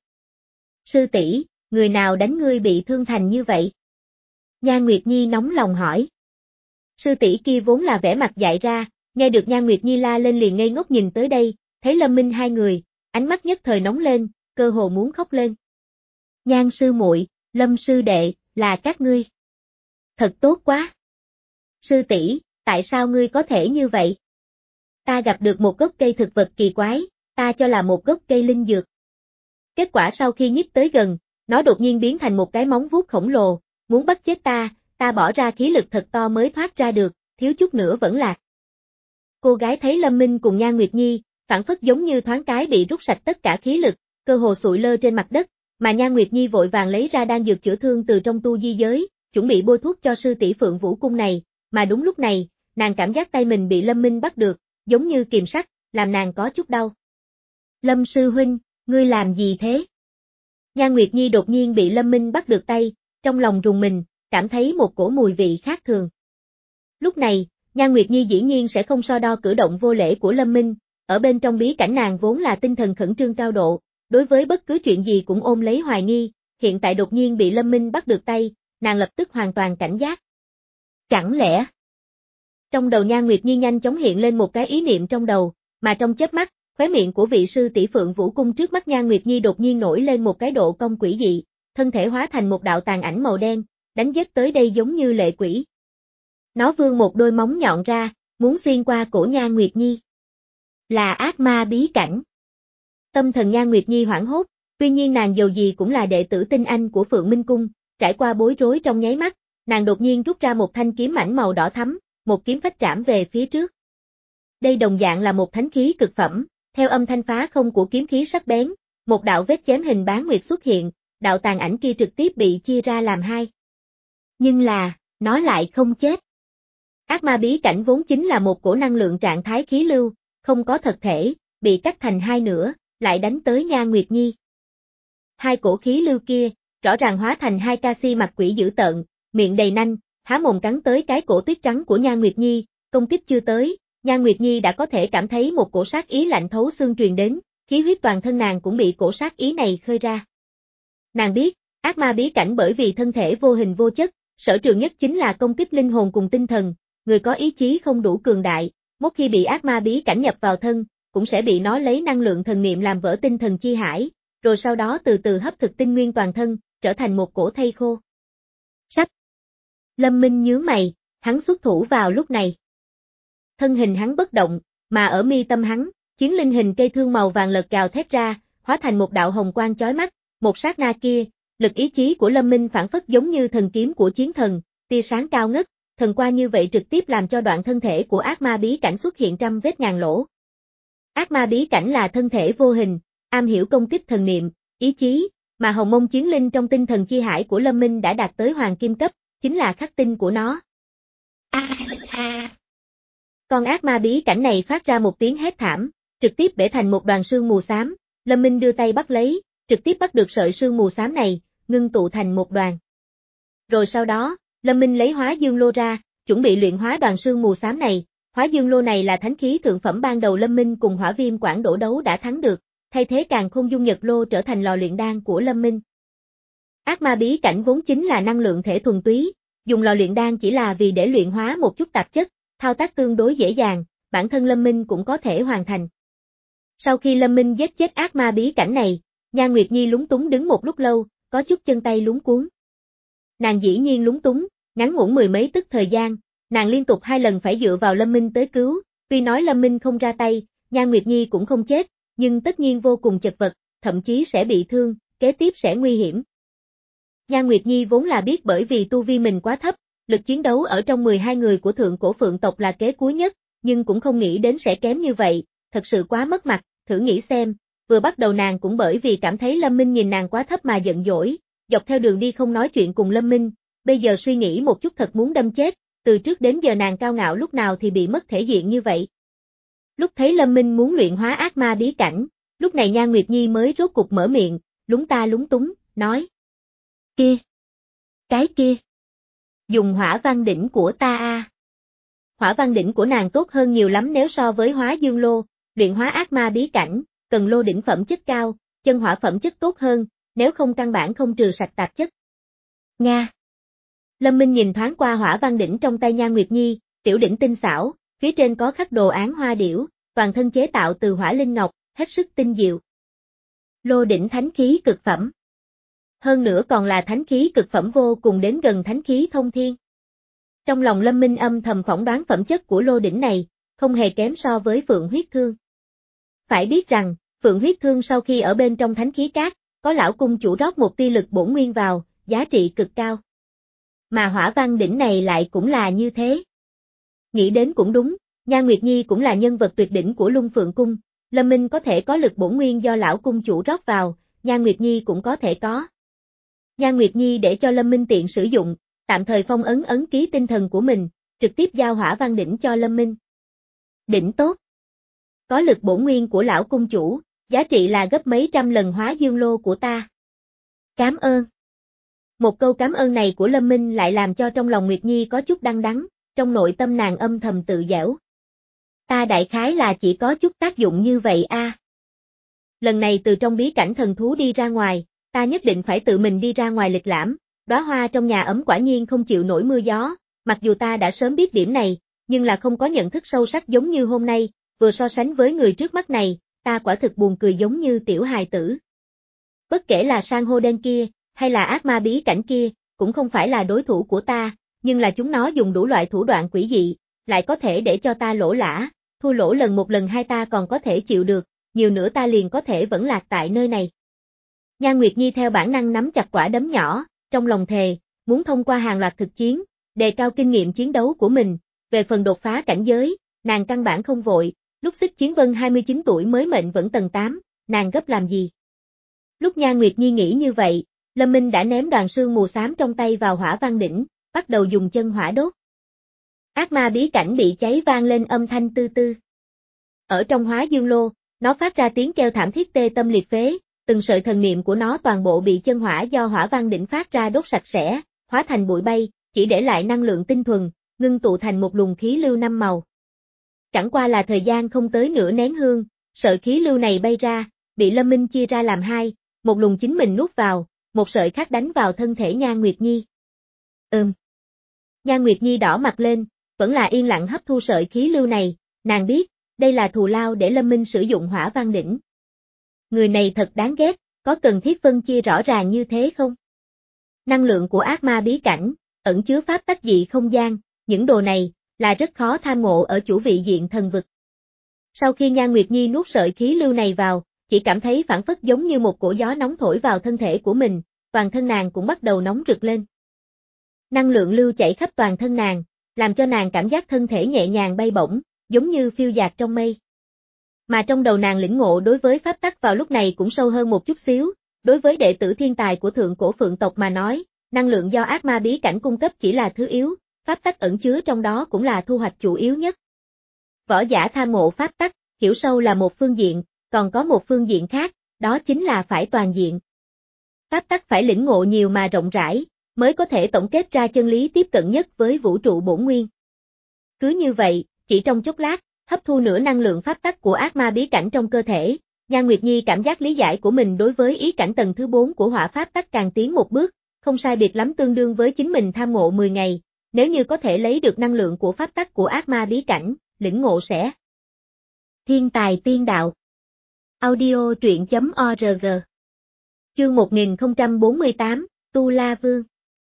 Sư tỷ, người nào đánh ngươi bị thương thành như vậy? Nhan Nguyệt Nhi nóng lòng hỏi. Sư tỷ kia vốn là vẻ mặt dại ra, nghe được Nhan Nguyệt Nhi la lên liền ngây ngốc nhìn tới đây, thấy Lâm Minh hai người, ánh mắt nhất thời nóng lên, cơ hồ muốn khóc lên. Nhan sư muội, Lâm sư đệ, là các ngươi. Thật tốt quá. Sư tỷ, tại sao ngươi có thể như vậy? Ta gặp được một gốc cây thực vật kỳ quái, ta cho là một gốc cây linh dược. Kết quả sau khi nhích tới gần, nó đột nhiên biến thành một cái móng vuốt khổng lồ, muốn bắt chết ta, ta bỏ ra khí lực thật to mới thoát ra được, thiếu chút nữa vẫn lạc. Cô gái thấy Lâm Minh cùng Nhan Nguyệt Nhi, phản phất giống như thoáng cái bị rút sạch tất cả khí lực, cơ hồ sụi lơ trên mặt đất, mà Nhan Nguyệt Nhi vội vàng lấy ra đan dược chữa thương từ trong tu di giới, chuẩn bị bôi thuốc cho sư tỷ Phượng Vũ Cung này, mà đúng lúc này, nàng cảm giác tay mình bị Lâm Minh bắt được, giống như kìm sắt, làm nàng có chút đau. Lâm sư huynh, ngươi làm gì thế? Nhan Nguyệt Nhi đột nhiên bị Lâm Minh bắt được tay, trong lòng rùng mình, cảm thấy một cổ mùi vị khác thường. Lúc này, Nhan Nguyệt Nhi dĩ nhiên sẽ không so đo cử động vô lễ của Lâm Minh, ở bên trong bí cảnh nàng vốn là tinh thần khẩn trương cao độ, đối với bất cứ chuyện gì cũng ôm lấy hoài nghi, hiện tại đột nhiên bị Lâm Minh bắt được tay, nàng lập tức hoàn toàn cảnh giác. Chẳng lẽ? Trong đầu Nhan Nguyệt Nhi nhanh chóng hiện lên một cái ý niệm trong đầu, mà trong chớp mắt, khóe miệng của vị sư tỷ Phượng Vũ Cung trước mắt Nhan Nguyệt Nhi đột nhiên nổi lên một cái độ cong quỷ dị, thân thể hóa thành một đạo tàn ảnh màu đen, đánh giết tới đây giống như lệ quỷ. Nó vươn một đôi móng nhọn ra, muốn xuyên qua cổ Nhan Nguyệt Nhi. Là ác ma bí cảnh. Tâm thần Nhan Nguyệt Nhi hoảng hốt, tuy nhiên nàng dầu gì cũng là đệ tử tinh anh của Phượng Minh Cung, trải qua bối rối trong nháy mắt, nàng đột nhiên rút ra một thanh kiếm mảnh màu đỏ thắm, một kiếm phách trảm về phía trước. Đây đồng dạng là một thánh khí cực phẩm, theo âm thanh phá không của kiếm khí sắc bén, một đạo vết chém hình bán nguyệt xuất hiện, đạo tàn ảnh kia trực tiếp bị chia ra làm hai. Nhưng là, nó lại không chết. Ác ma bí cảnh vốn chính là một cổ năng lượng trạng thái khí lưu, không có thật thể, bị cắt thành hai nửa, lại đánh tới Nhan Nguyệt Nhi. Hai cổ khí lưu kia, rõ ràng hóa thành hai ca si mặt quỷ dữ tợn, miệng đầy nanh, há mồm cắn tới cái cổ tuyết trắng của Nhan Nguyệt Nhi, công kích chưa tới, Nhan Nguyệt Nhi đã có thể cảm thấy một cổ sát ý lạnh thấu xương truyền đến, khí huyết toàn thân nàng cũng bị cổ sát ý này khơi ra. Nàng biết, ác ma bí cảnh bởi vì thân thể vô hình vô chất, sở trường nhất chính là công kích linh hồn cùng tinh thần, người có ý chí không đủ cường đại, một khi bị ác ma bí cảnh nhập vào thân, cũng sẽ bị nó lấy năng lượng thần niệm làm vỡ tinh thần chi hải, rồi sau đó từ từ hấp thực tinh nguyên toàn thân, trở thành một cổ thây khô. Sách. Lâm Minh nhướng mày, hắn xuất thủ vào lúc này. Thân hình hắn bất động, mà ở mi tâm hắn, chiến linh hình cây thương màu vàng lật gào thét ra, hóa thành một đạo hồng quang chói mắt, một sát na kia, lực ý chí của Lâm Minh phản phất giống như thần kiếm của chiến thần, tia sáng cao ngất, thần qua như vậy trực tiếp làm cho đoạn thân thể của ác ma bí cảnh xuất hiện trăm vết ngàn lỗ. Ác ma bí cảnh là thân thể vô hình, am hiểu công kích thần niệm, ý chí, mà hồng mông chiến linh trong tinh thần chi hải của Lâm Minh đã đạt tới hoàng kim cấp, chính là khắc tinh của nó. A a. Con ác ma bí cảnh này phát ra một tiếng hét thảm, trực tiếp bể thành một đoàn sương mù xám, Lâm Minh đưa tay bắt lấy, trực tiếp bắt được sợi sương mù xám này, ngưng tụ thành một đoàn. Rồi sau đó, Lâm Minh lấy hóa dương lô ra, chuẩn bị luyện hóa đoàn sương mù xám này, hóa dương lô này là thánh khí thượng phẩm ban đầu Lâm Minh cùng hỏa viêm quảng đổ đấu đã thắng được, thay thế càng không dung nhật lô trở thành lò luyện đan của Lâm Minh. Ác ma bí cảnh vốn chính là năng lượng thể thuần túy, dùng lò luyện đan chỉ là vì để luyện hóa một chút tạp chất, thao tác tương đối dễ dàng, bản thân Lâm Minh cũng có thể hoàn thành. Sau khi Lâm Minh giết chết ác ma bí cảnh này, Nhan Nguyệt Nhi lúng túng đứng một lúc lâu, có chút chân tay lúng cuốn. Nàng dĩ nhiên lúng túng, ngắn ngủn mười mấy tức thời gian, nàng liên tục hai lần phải dựa vào Lâm Minh tới cứu, tuy nói Lâm Minh không ra tay, Nhan Nguyệt Nhi cũng không chết, nhưng tất nhiên vô cùng chật vật, thậm chí sẽ bị thương, kế tiếp sẽ nguy hiểm. Nhan Nguyệt Nhi vốn là biết bởi vì tu vi mình quá thấp, lực chiến đấu ở trong mười hai người của thượng cổ phượng tộc là kế cuối nhất, nhưng cũng không nghĩ đến sẽ kém như vậy, thật sự quá mất mặt, thử nghĩ xem, vừa bắt đầu nàng cũng bởi vì cảm thấy Lâm Minh nhìn nàng quá thấp mà giận dỗi, dọc theo đường đi không nói chuyện cùng Lâm Minh, bây giờ suy nghĩ một chút thật muốn đâm chết, từ trước đến giờ nàng cao ngạo lúc nào thì bị mất thể diện như vậy. Lúc thấy Lâm Minh muốn luyện hóa ác ma bí cảnh, lúc này Nhan Nguyệt Nhi mới rốt cục mở miệng, lúng ta lúng túng, nói. Kia! Cái kia! Dùng hỏa văn đỉnh của ta a. Hỏa văn đỉnh của nàng tốt hơn nhiều lắm nếu so với hóa dương lô, luyện hóa ác ma bí cảnh, cần lô đỉnh phẩm chất cao, chân hỏa phẩm chất tốt hơn, nếu không căn bản không trừ sạch tạp chất. Nga. Lâm Minh nhìn thoáng qua hỏa văn đỉnh trong tay Nhan Nguyệt Nhi, tiểu đỉnh tinh xảo, phía trên có khắc đồ án hoa điểu, toàn thân chế tạo từ hỏa linh ngọc, hết sức tinh diệu. Lô đỉnh thánh khí cực phẩm. Hơn nữa còn là thánh khí cực phẩm vô cùng đến gần thánh khí thông thiên. Trong lòng Lâm Minh âm thầm phỏng đoán phẩm chất của lô đỉnh này, không hề kém so với Phượng huyết thương. Phải biết rằng, Phượng huyết thương sau khi ở bên trong thánh khí cát, có lão cung chủ rót một tia lực bổn nguyên vào, giá trị cực cao. Mà hỏa văn đỉnh này lại cũng là như thế. Nghĩ đến cũng đúng, Nhan Nguyệt Nhi cũng là nhân vật tuyệt đỉnh của Lung Phượng Cung, Lâm Minh có thể có lực bổn nguyên do lão cung chủ rót vào, Nhan Nguyệt Nhi cũng có thể có. Nhan Nguyệt Nhi để cho Lâm Minh tiện sử dụng, tạm thời phong ấn ấn ký tinh thần của mình, trực tiếp giao hỏa văn đỉnh cho Lâm Minh. Đỉnh tốt. Có lực bổn nguyên của lão cung chủ, giá trị là gấp mấy trăm lần hóa dương lô của ta. Cảm ơn. Một câu cảm ơn này của Lâm Minh lại làm cho trong lòng Nguyệt Nhi có chút đắng đắng, trong nội tâm nàng âm thầm tự giễu. Ta đại khái là chỉ có chút tác dụng như vậy a. À. Lần này từ trong bí cảnh thần thú đi ra ngoài, ta nhất định phải tự mình đi ra ngoài lịch lãm, đóa hoa trong nhà ấm quả nhiên không chịu nổi mưa gió, mặc dù ta đã sớm biết điểm này, nhưng là không có nhận thức sâu sắc giống như hôm nay, vừa so sánh với người trước mắt này, ta quả thực buồn cười giống như tiểu hài tử. Bất kể là san hô đen kia, hay là ác ma bí cảnh kia, cũng không phải là đối thủ của ta, nhưng là chúng nó dùng đủ loại thủ đoạn quỷ dị, lại có thể để cho ta lỗ lã, thua lỗ lần một lần hai ta còn có thể chịu được, nhiều nữa ta liền có thể vẫn lạc tại nơi này. Nhan Nguyệt Nhi theo bản năng nắm chặt quả đấm nhỏ, trong lòng thề, muốn thông qua hàng loạt thực chiến, đề cao kinh nghiệm chiến đấu của mình, về phần đột phá cảnh giới, nàng căn bản không vội, lúc Xích Chiến Vân hai mươi chín tuổi mới mệnh vẫn tầng tám, nàng gấp làm gì? Lúc Nhan Nguyệt Nhi nghĩ như vậy, Lâm Minh đã ném đoàn sương mù xám trong tay vào hỏa văn đỉnh, bắt đầu dùng chân hỏa đốt. Ác ma bí cảnh bị cháy vang lên âm thanh tư tư. Ở trong hóa dương lô, nó phát ra tiếng kêu thảm thiết tê tâm liệt phế, từng sợi thần niệm của nó toàn bộ bị chân hỏa do hỏa văn đỉnh phát ra đốt sạch sẽ, hóa thành bụi bay, chỉ để lại năng lượng tinh thuần, ngưng tụ thành một luồng khí lưu năm màu. Chẳng qua là thời gian không tới nửa nén hương, sợi khí lưu này bay ra, bị Lâm Minh chia ra làm hai, một luồng chính mình nuốt vào, một sợi khác đánh vào thân thể Nhan Nguyệt Nhi. Ừm. Nhan Nguyệt Nhi đỏ mặt lên, vẫn là yên lặng hấp thu sợi khí lưu này, nàng biết, đây là thù lao để Lâm Minh sử dụng hỏa văn đỉnh. Người này thật đáng ghét, có cần thiết phân chia rõ ràng như thế không? Năng lượng của ác ma bí cảnh, ẩn chứa pháp tắc dị không gian, những đồ này, là rất khó tham ngộ ở chủ vị diện thần vực. Sau khi Nhan Nguyệt Nhi nuốt sợi khí lưu này vào, chỉ cảm thấy phản phất giống như một cổ gió nóng thổi vào thân thể của mình, toàn thân nàng cũng bắt đầu nóng rực lên. Năng lượng lưu chảy khắp toàn thân nàng, làm cho nàng cảm giác thân thể nhẹ nhàng bay bổng, giống như phiêu dạt trong mây. Mà trong đầu nàng lĩnh ngộ đối với pháp tắc vào lúc này cũng sâu hơn một chút xíu, đối với đệ tử thiên tài của thượng cổ phượng tộc mà nói, năng lượng do ác ma bí cảnh cung cấp chỉ là thứ yếu, pháp tắc ẩn chứa trong đó cũng là thu hoạch chủ yếu nhất. Võ giả tham ngộ pháp tắc, hiểu sâu là một phương diện, còn có một phương diện khác, đó chính là phải toàn diện. Pháp tắc phải lĩnh ngộ nhiều mà rộng rãi, mới có thể tổng kết ra chân lý tiếp cận nhất với vũ trụ bổn nguyên. Cứ như vậy, chỉ trong chốc lát, hấp thu nửa năng lượng pháp tắc của ác ma bí cảnh trong cơ thể, Nhan Nguyệt Nhi cảm giác lý giải của mình đối với ý cảnh tầng thứ bốn của hỏa pháp tắc càng tiến một bước, không sai biệt lắm tương đương với chính mình tham ngộ mười ngày, nếu như có thể lấy được năng lượng của pháp tắc của ác ma bí cảnh, lĩnh ngộ sẽ thiên tài tiên đạo. Audio truyện chấm org. Chương một nghìn không trăm bốn mươi tám, Tu La Vương.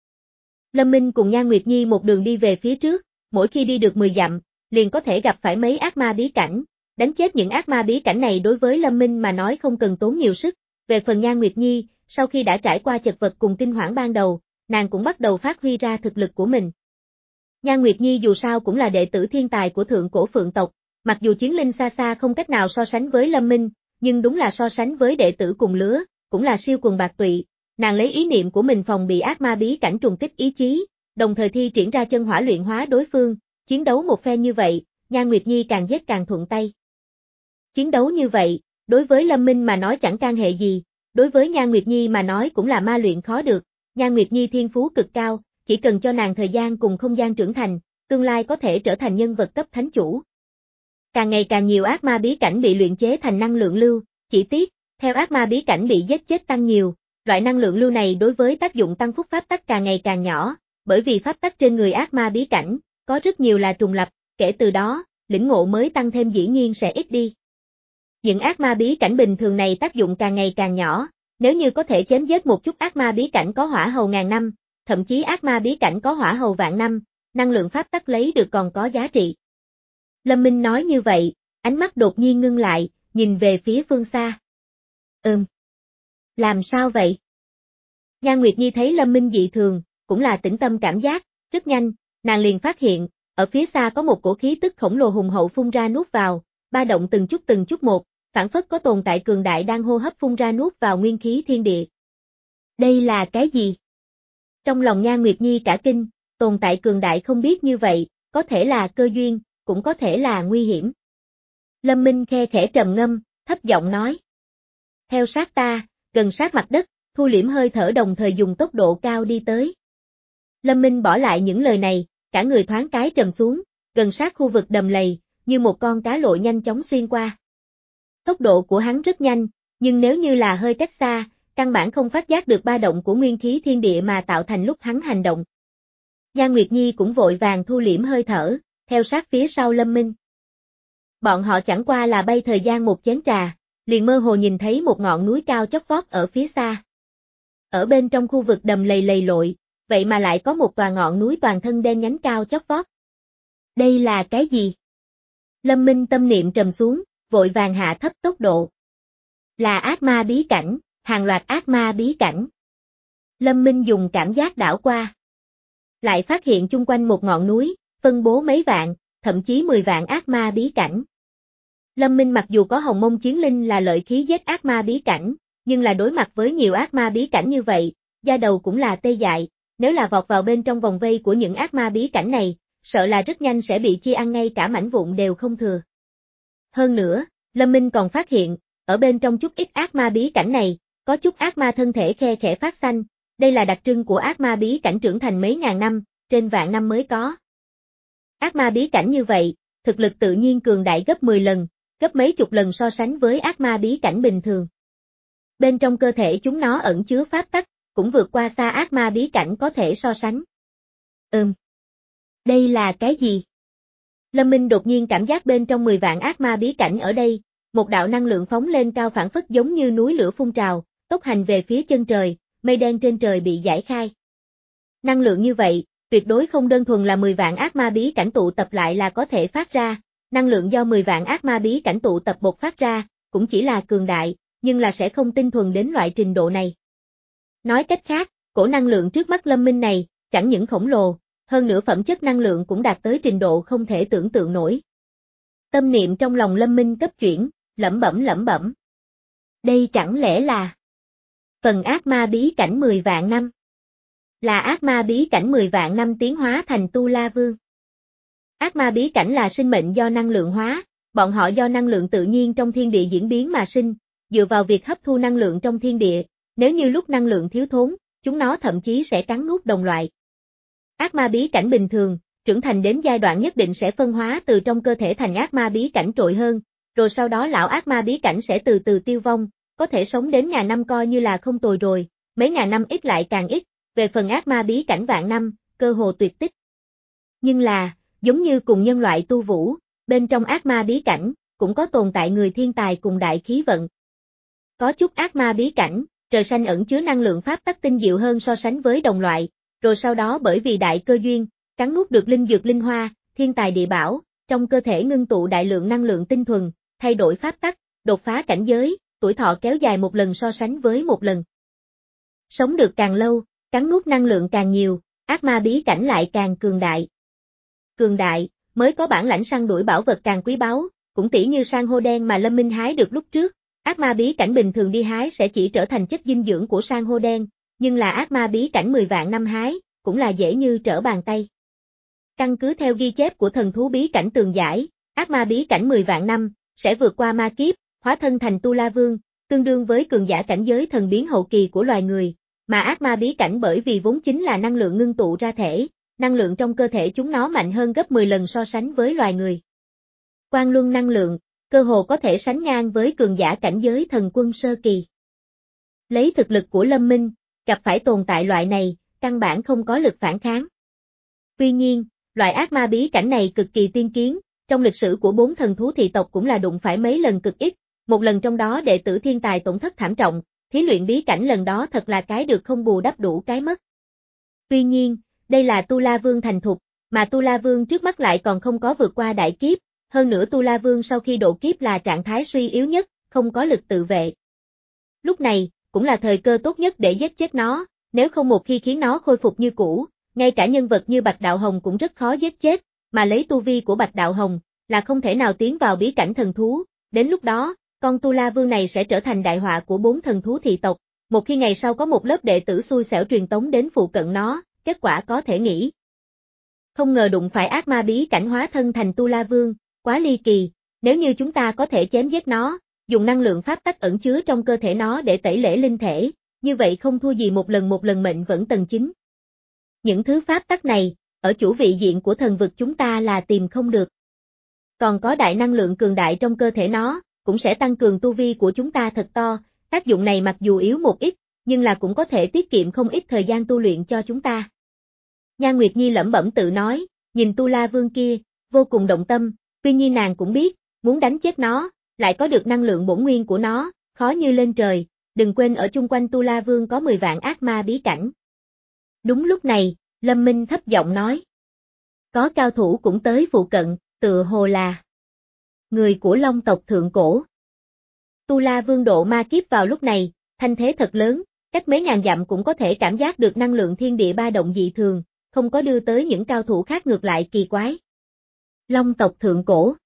Lâm Minh cùng Nhan Nguyệt Nhi một đường đi về phía trước, mỗi khi đi được mười dặm, liền có thể gặp phải mấy ác ma bí cảnh. Đánh chết những ác ma bí cảnh này đối với Lâm Minh mà nói không cần tốn nhiều sức. Về phần Nhan Nguyệt Nhi, sau khi đã trải qua chật vật cùng kinh hoảng ban đầu, nàng cũng bắt đầu phát huy ra thực lực của mình. Nhan Nguyệt Nhi dù sao cũng là đệ tử thiên tài của thượng cổ phượng tộc, mặc dù chiến linh xa xa không cách nào so sánh với Lâm Minh, nhưng đúng là so sánh với đệ tử cùng lứa, cũng là siêu quần bạc tụy, nàng lấy ý niệm của mình phòng bị ác ma bí cảnh trùng kích ý chí, đồng thời thi triển ra chân hỏa luyện hóa đối phương, chiến đấu một phen như vậy, Nhan Nguyệt Nhi càng giết càng thuận tay. Chiến đấu như vậy, đối với Lâm Minh mà nói chẳng can hệ gì, đối với Nhan Nguyệt Nhi mà nói cũng là ma luyện khó được, Nhan Nguyệt Nhi thiên phú cực cao, chỉ cần cho nàng thời gian cùng không gian trưởng thành, tương lai có thể trở thành nhân vật cấp thánh chủ. Càng ngày càng nhiều ác ma bí cảnh bị luyện chế thành năng lượng lưu, chỉ tiếc, theo ác ma bí cảnh bị giết chết tăng nhiều, loại năng lượng lưu này đối với tác dụng tăng phúc pháp tắc càng ngày càng nhỏ, bởi vì pháp tắc trên người ác ma bí cảnh, có rất nhiều là trùng lập, kể từ đó, lĩnh ngộ mới tăng thêm dĩ nhiên sẽ ít đi. Những ác ma bí cảnh bình thường này tác dụng càng ngày càng nhỏ, nếu như có thể chém giết một chút ác ma bí cảnh có hỏa hầu ngàn năm, thậm chí ác ma bí cảnh có hỏa hầu vạn năm, năng lượng pháp tắc lấy được còn có giá trị. Lâm Minh nói như vậy, ánh mắt đột nhiên ngưng lại, nhìn về phía phương xa. Ừm. Làm sao vậy? Nhan Nguyệt Nhi thấy Lâm Minh dị thường, cũng là tĩnh tâm cảm giác, rất nhanh, nàng liền phát hiện, ở phía xa có một cổ khí tức khổng lồ hùng hậu phun ra nuốt vào, ba động từng chút từng chút một, phản phất có tồn tại cường đại đang hô hấp phun ra nuốt vào nguyên khí thiên địa. Đây là cái gì? Trong lòng Nhan Nguyệt Nhi cả kinh, tồn tại cường đại không biết như vậy, có thể là cơ duyên, cũng có thể là nguy hiểm. Lâm Minh khe khẽ trầm ngâm, thấp giọng nói. Theo sát ta, gần sát mặt đất, thu liễm hơi thở đồng thời dùng tốc độ cao đi tới. Lâm Minh bỏ lại những lời này, cả người thoáng cái trầm xuống, gần sát khu vực đầm lầy, như một con cá lội nhanh chóng xuyên qua. Tốc độ của hắn rất nhanh, nhưng nếu như là hơi cách xa, căn bản không phát giác được ba động của nguyên khí thiên địa mà tạo thành lúc hắn hành động. Nhan Nguyệt Nhi cũng vội vàng thu liễm hơi thở, theo sát phía sau Lâm Minh. Bọn họ chẳng qua là bay thời gian một chén trà, liền mơ hồ nhìn thấy một ngọn núi cao chót vót ở phía xa. Ở bên trong khu vực đầm lầy lầy lội, vậy mà lại có một tòa ngọn núi toàn thân đen nhánh cao chót vót. Đây là cái gì? Lâm Minh tâm niệm trầm xuống, vội vàng hạ thấp tốc độ. Là ác ma bí cảnh, hàng loạt ác ma bí cảnh. Lâm Minh dùng cảm giác đảo qua. Lại phát hiện chung quanh một ngọn núi, phân bố mấy vạn, thậm chí mười vạn ác ma bí cảnh. Lâm Minh mặc dù có hồng mông chiến linh là lợi khí giết ác ma bí cảnh, nhưng là đối mặt với nhiều ác ma bí cảnh như vậy, da đầu cũng là tê dại, nếu là vọt vào bên trong vòng vây của những ác ma bí cảnh này, sợ là rất nhanh sẽ bị chia ăn ngay cả mảnh vụn đều không thừa. Hơn nữa, Lâm Minh còn phát hiện, ở bên trong chút ít ác ma bí cảnh này, có chút ác ma thân thể khe khẽ phát xanh, đây là đặc trưng của ác ma bí cảnh trưởng thành mấy ngàn năm, trên vạn năm mới có. Ác ma bí cảnh như vậy, thực lực tự nhiên cường đại gấp mười lần, gấp mấy chục lần so sánh với ác ma bí cảnh bình thường. Bên trong cơ thể chúng nó ẩn chứa pháp tắc, cũng vượt qua xa ác ma bí cảnh có thể so sánh. Ừm. Đây là cái gì? Lâm Minh đột nhiên cảm giác bên trong mười vạn ác ma bí cảnh ở đây, một đạo năng lượng phóng lên cao phản phất giống như núi lửa phun trào, tốc hành về phía chân trời, mây đen trên trời bị giải khai. Năng lượng như vậy, tuyệt đối không đơn thuần là mười vạn ác ma bí cảnh tụ tập lại là có thể phát ra, năng lượng do mười vạn ác ma bí cảnh tụ tập bộc phát ra, cũng chỉ là cường đại, nhưng là sẽ không tinh thuần đến loại trình độ này. Nói cách khác, cổ năng lượng trước mắt Lâm Minh này, chẳng những khổng lồ, hơn nữa phẩm chất năng lượng cũng đạt tới trình độ không thể tưởng tượng nổi. Tâm niệm trong lòng Lâm Minh cấp chuyển, lẩm bẩm lẩm bẩm. Đây chẳng lẽ là phần ác ma bí cảnh mười vạn năm? Là ác ma bí cảnh mười vạn năm tiến hóa thành Tu La Vương. Ác ma bí cảnh là sinh mệnh do năng lượng hóa, bọn họ do năng lượng tự nhiên trong thiên địa diễn biến mà sinh, dựa vào việc hấp thu năng lượng trong thiên địa, nếu như lúc năng lượng thiếu thốn, chúng nó thậm chí sẽ cắn nuốt đồng loại. Ác ma bí cảnh bình thường, trưởng thành đến giai đoạn nhất định sẽ phân hóa từ trong cơ thể thành ác ma bí cảnh trội hơn, rồi sau đó lão ác ma bí cảnh sẽ từ từ tiêu vong, có thể sống đến ngàn năm coi như là không tồi rồi, mấy ngàn năm ít lại càng ít, về phần ác ma bí cảnh vạn năm, cơ hồ tuyệt tích. Nhưng là, giống như cùng nhân loại tu vũ, bên trong ác ma bí cảnh, cũng có tồn tại người thiên tài cùng đại khí vận. Có chút ác ma bí cảnh, trời xanh ẩn chứa năng lượng pháp tắc tinh diệu hơn so sánh với đồng loại, rồi sau đó bởi vì đại cơ duyên, cắn nuốt được linh dược linh hoa, thiên tài địa bảo, trong cơ thể ngưng tụ đại lượng năng lượng tinh thuần, thay đổi pháp tắc, đột phá cảnh giới, tuổi thọ kéo dài một lần so sánh với một lần. Sống được càng lâu, cắn nuốt năng lượng càng nhiều, ác ma bí cảnh lại càng cường đại. Cường đại, mới có bản lãnh săn đuổi bảo vật càng quý báu, cũng tỉ như san hô đen mà Lâm Minh hái được lúc trước, Ác ma bí cảnh bình thường đi hái sẽ chỉ trở thành chất dinh dưỡng của san hô đen, nhưng là ác ma bí cảnh mười vạn năm hái, cũng là dễ như trở bàn tay. Căn cứ theo ghi chép của thần thú bí cảnh tường giải, ác ma bí cảnh mười vạn năm, sẽ vượt qua ma kiếp, hóa thân thành Tu La Vương, tương đương với cường giả cảnh giới thần biến hậu kỳ của loài người, mà ác ma bí cảnh bởi vì vốn chính là năng lượng ngưng tụ ra thể, năng lượng trong cơ thể chúng nó mạnh hơn gấp mười lần so sánh với loài người. Quang luân năng lượng, cơ hồ có thể sánh ngang với cường giả cảnh giới thần quân sơ kỳ. Lấy thực lực của Lâm Minh, gặp phải tồn tại loại này, căn bản không có lực phản kháng. Tuy nhiên, loại ác ma bí cảnh này cực kỳ tiên kiến, trong lịch sử của bốn thần thú thị tộc cũng là đụng phải mấy lần cực ít, một lần trong đó đệ tử thiên tài tổn thất thảm trọng, thí luyện bí cảnh lần đó thật là cái được không bù đắp đủ cái mất. Tuy nhiên, đây là Tu La Vương thành thục, mà Tu La Vương trước mắt lại còn không có vượt qua đại kiếp, hơn nữa Tu La Vương sau khi độ kiếp là trạng thái suy yếu nhất, không có lực tự vệ. Lúc này, cũng là thời cơ tốt nhất để giết chết nó, nếu không một khi khiến nó khôi phục như cũ, ngay cả nhân vật như Bạch Đạo Hồng cũng rất khó giết chết, mà lấy tu vi của Bạch Đạo Hồng, là không thể nào tiến vào bí cảnh thần thú, đến lúc đó, con Tu La Vương này sẽ trở thành đại họa của bốn thần thú thị tộc, một khi ngày sau có một lớp đệ tử xui xẻo truyền tống đến phụ cận nó, kết quả có thể nghĩ. Không ngờ đụng phải ác ma bí cảnh hóa thân thành Tu La Vương, quá ly kỳ, nếu như chúng ta có thể chém giết nó, dùng năng lượng pháp tắc ẩn chứa trong cơ thể nó để tẩy lễ linh thể, như vậy không thua gì một lần một lần mệnh vẫn tầng chín. Những thứ pháp tắc này, ở chủ vị diện của thần vực chúng ta là tìm không được. Còn có đại năng lượng cường đại trong cơ thể nó, cũng sẽ tăng cường tu vi của chúng ta thật to, tác dụng này mặc dù yếu một ít, nhưng là cũng có thể tiết kiệm không ít thời gian tu luyện cho chúng ta. Nhan Nguyệt Nhi lẩm bẩm tự nói, nhìn Tu La Vương kia, vô cùng động tâm, tuy nhiên nàng cũng biết, muốn đánh chết nó, lại có được năng lượng bổn nguyên của nó, khó như lên trời, đừng quên ở chung quanh Tu La Vương có mười vạn ác ma bí cảnh. Đúng lúc này, Lâm Minh thấp giọng nói. Có cao thủ cũng tới phụ cận, tựa hồ là người của Long tộc thượng cổ. Tu La Vương độ ma kiếp vào lúc này, thanh thế thật lớn, cách mấy ngàn dặm cũng có thể cảm giác được năng lượng thiên địa ba động dị thường, không có đưa tới những cao thủ khác ngược lại kỳ quái. Long tộc thượng cổ.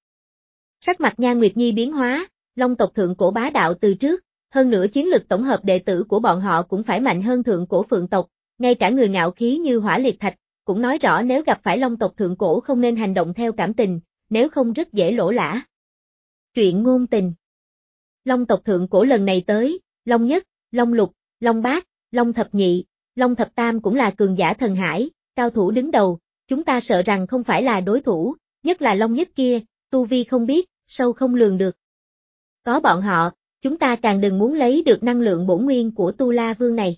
Sắc mặt Nhan Nguyệt Nhi biến hóa, Long tộc thượng cổ bá đạo từ trước, hơn nữa chiến lực tổng hợp đệ tử của bọn họ cũng phải mạnh hơn thượng cổ Phượng tộc, ngay cả người ngạo khí như Hỏa Liệt Thạch, cũng nói rõ nếu gặp phải Long tộc thượng cổ không nên hành động theo cảm tình, nếu không rất dễ lỗ lã. Truyện ngôn tình. Long tộc thượng cổ lần này tới, Long Nhất, Long Lục, Long Bát, Long Thập Nhị, Long Thập Tam cũng là cường giả thần hải, cao thủ đứng đầu, chúng ta sợ rằng không phải là đối thủ, nhất là Long Nhất kia, tu vi không biết, sâu không lường được. Có bọn họ, chúng ta càng đừng muốn lấy được năng lượng bổn nguyên của Tu La Vương này.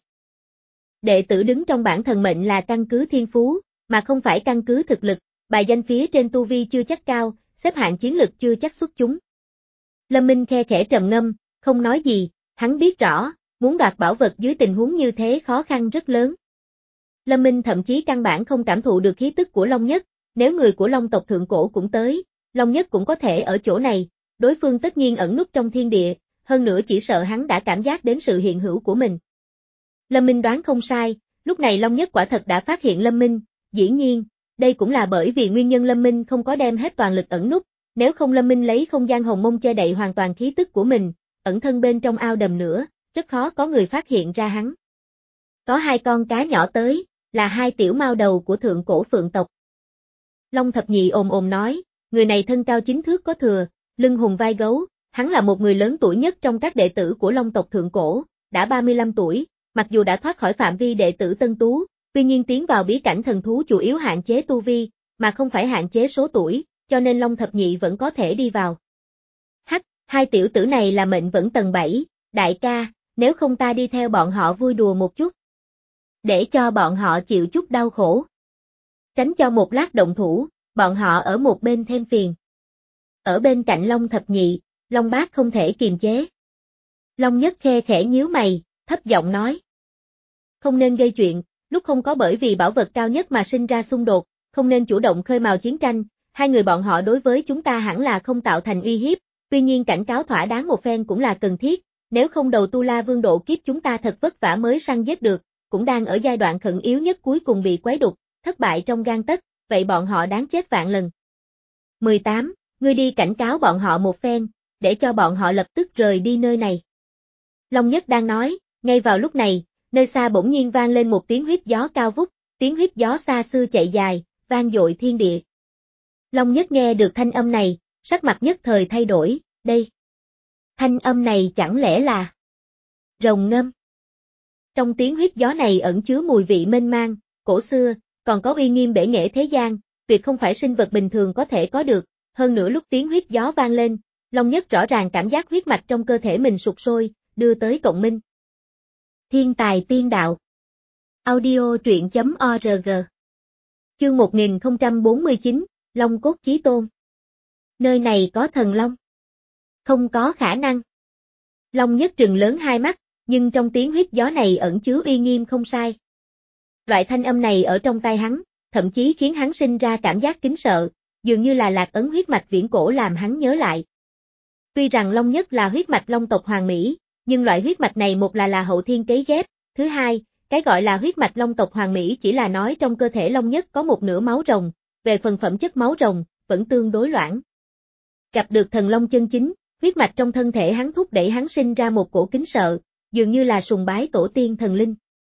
Đệ tử đứng trong bảng thần mệnh là căn cứ thiên phú, mà không phải căn cứ thực lực, bài danh phía trên tu vi chưa chắc cao, xếp hạng chiến lực chưa chắc xuất chúng. Lâm Minh khe khẽ trầm ngâm, không nói gì, hắn biết rõ, muốn đoạt bảo vật dưới tình huống như thế khó khăn rất lớn. Lâm Minh thậm chí căn bản không cảm thụ được khí tức của Long Nhất, nếu người của Long tộc thượng cổ cũng tới, Long Nhất cũng có thể ở chỗ này, đối phương tất nhiên ẩn núp trong thiên địa, hơn nữa chỉ sợ hắn đã cảm giác đến sự hiện hữu của mình. Lâm Minh đoán không sai, lúc này Long Nhất quả thật đã phát hiện Lâm Minh, dĩ nhiên, đây cũng là bởi vì nguyên nhân Lâm Minh không có đem hết toàn lực ẩn núp, nếu không Lâm Minh lấy không gian hồng mông che đậy hoàn toàn khí tức của mình, ẩn thân bên trong ao đầm nữa, rất khó có người phát hiện ra hắn. Có hai con cá nhỏ tới, là hai tiểu mao đầu của thượng cổ Phượng tộc. Long Thập Nhị ồm ồm nói, người này thân cao chín thước có thừa, lưng hùng vai gấu, hắn là một người lớn tuổi nhất trong các đệ tử của Long tộc thượng cổ, đã ba mươi lăm tuổi, mặc dù đã thoát khỏi phạm vi đệ tử tân tú, tuy nhiên tiến vào bí cảnh thần thú chủ yếu hạn chế tu vi, mà không phải hạn chế số tuổi, cho nên Long Thập Nhị vẫn có thể đi vào. Hắc, hai tiểu tử này là mệnh vẫn tầng bảy, đại ca, nếu không ta đi theo bọn họ vui đùa một chút. Để cho bọn họ chịu chút đau khổ. Tránh cho một lát động thủ, bọn họ ở một bên thêm phiền. Ở bên cạnh Long Thập Nhị, Long Bát không thể kiềm chế. Long Nhất khe khẽ nhíu mày, thấp giọng nói. Không nên gây chuyện, lúc không có bởi vì bảo vật cao nhất mà sinh ra xung đột, không nên chủ động khơi mào chiến tranh, hai người bọn họ đối với chúng ta hẳn là không tạo thành uy hiếp, tuy nhiên cảnh cáo thỏa đáng một phen cũng là cần thiết, nếu không đầu Tu La Vương độ kiếp chúng ta thật vất vả mới săn giết được, cũng đang ở giai đoạn khẩn yếu nhất cuối cùng bị quấy đục, thất bại trong gang tấc, vậy bọn họ đáng chết vạn lần. mười tám, ngươi đi cảnh cáo bọn họ một phen, để cho bọn họ lập tức rời đi nơi này. Long Nhất đang nói, ngay vào lúc này, nơi xa bỗng nhiên vang lên một tiếng huyết gió cao vút, tiếng huyết gió xa xưa chạy dài, vang dội thiên địa. Long Nhất nghe được thanh âm này, sắc mặt nhất thời thay đổi, đây. Thanh âm này chẳng lẽ là rồng ngâm? Trong tiếng huyết gió này ẩn chứa mùi vị mênh mang, cổ xưa, còn có uy nghiêm bể nghệ thế gian, tuyệt không phải sinh vật bình thường có thể có được, hơn nữa lúc tiếng huyết gió vang lên, Long Nhất rõ ràng cảm giác huyết mạch trong cơ thể mình sụt sôi, đưa tới cộng minh. Thiên tài tiên đạo. Audio truyện chấm org. Chương một nghìn không trăm bốn mươi chín, Long cốt chí tôn. Nơi này có thần long. Không có khả năng. Long Nhất trừng lớn hai mắt, nhưng trong tiếng huyết gió này ẩn chứa uy nghiêm không sai. Loại thanh âm này ở trong tai hắn, thậm chí khiến hắn sinh ra cảm giác kính sợ, dường như là lạc ấn huyết mạch viễn cổ làm hắn nhớ lại. Tuy rằng Long Nhất là huyết mạch Long tộc Hoàng Mỹ, nhưng loại huyết mạch này một là là hậu thiên cấy ghép, thứ hai, cái gọi là huyết mạch Long tộc Hoàng Mỹ chỉ là nói trong cơ thể Long Nhất có một nửa máu rồng, về phần phẩm chất máu rồng, vẫn tương đối loãng. Gặp được thần Long chân chính, huyết mạch trong thân thể hắn thúc đẩy hắn sinh ra một cổ kính sợ, dường như là sùng bái tổ tiên thần linh.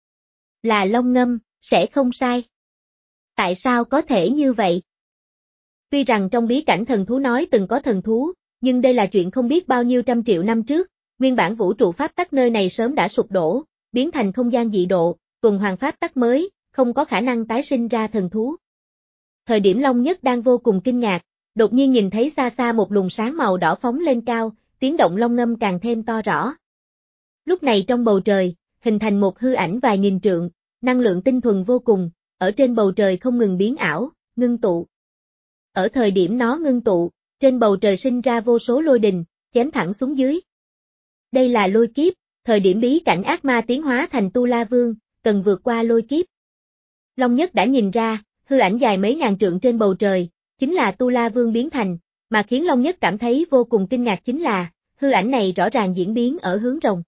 Là Long ngâm, sẽ không sai. Tại sao có thể như vậy? Tuy rằng trong bí cảnh thần thú nói từng có thần thú, nhưng đây là chuyện không biết bao nhiêu trăm triệu năm trước, nguyên bản vũ trụ pháp tắc nơi này sớm đã sụp đổ, biến thành không gian dị độ, tuần hoàn pháp tắc mới, không có khả năng tái sinh ra thần thú. Thời điểm Long Nhất đang vô cùng kinh ngạc, đột nhiên nhìn thấy xa xa một luồng sáng màu đỏ phóng lên cao, tiếng động long ngâm càng thêm to rõ. Lúc này trong bầu trời, hình thành một hư ảnh vài nghìn trượng, năng lượng tinh thuần vô cùng, ở trên bầu trời không ngừng biến ảo, ngưng tụ. Ở thời điểm nó ngưng tụ, trên bầu trời sinh ra vô số lôi đình, chém thẳng xuống dưới. Đây là lôi kiếp, thời điểm bí cảnh ác ma tiến hóa thành Tu La Vương, cần vượt qua lôi kiếp. Long Nhất đã nhìn ra, hư ảnh dài mấy ngàn trượng trên bầu trời, chính là Tu La Vương biến thành, mà khiến Long Nhất cảm thấy vô cùng kinh ngạc chính là, hư ảnh này rõ ràng diễn biến ở hướng rồng.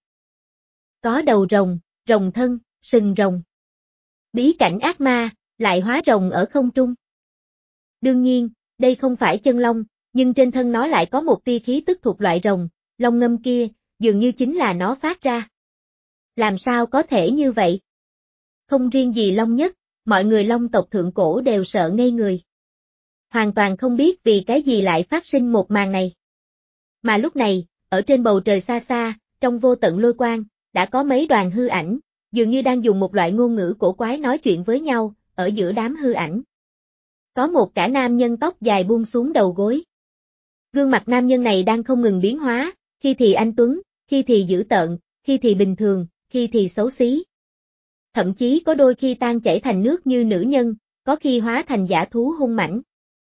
Có đầu rồng, rồng thân, sừng rồng. Bí cảnh ác ma, lại hóa rồng ở không trung. Đương nhiên, đây không phải chân long, nhưng trên thân nó lại có một tia khí tức thuộc loại rồng, long ngâm kia, dường như chính là nó phát ra. Làm sao có thể như vậy? Không riêng gì Long Nhất, mọi người Long tộc thượng cổ đều sợ ngây người. Hoàn toàn không biết vì cái gì lại phát sinh một màn này. Mà lúc này, ở trên bầu trời xa xa, trong vô tận lôi quang, đã có mấy đoàn hư ảnh, dường như đang dùng một loại ngôn ngữ cổ quái nói chuyện với nhau, ở giữa đám hư ảnh. Có một cả nam nhân tóc dài buông xuống đầu gối. Gương mặt nam nhân này đang không ngừng biến hóa, khi thì anh tuấn, khi thì dữ tợn, khi thì bình thường, khi thì xấu xí. Thậm chí có đôi khi tan chảy thành nước như nữ nhân, có khi hóa thành dã thú hung mãnh.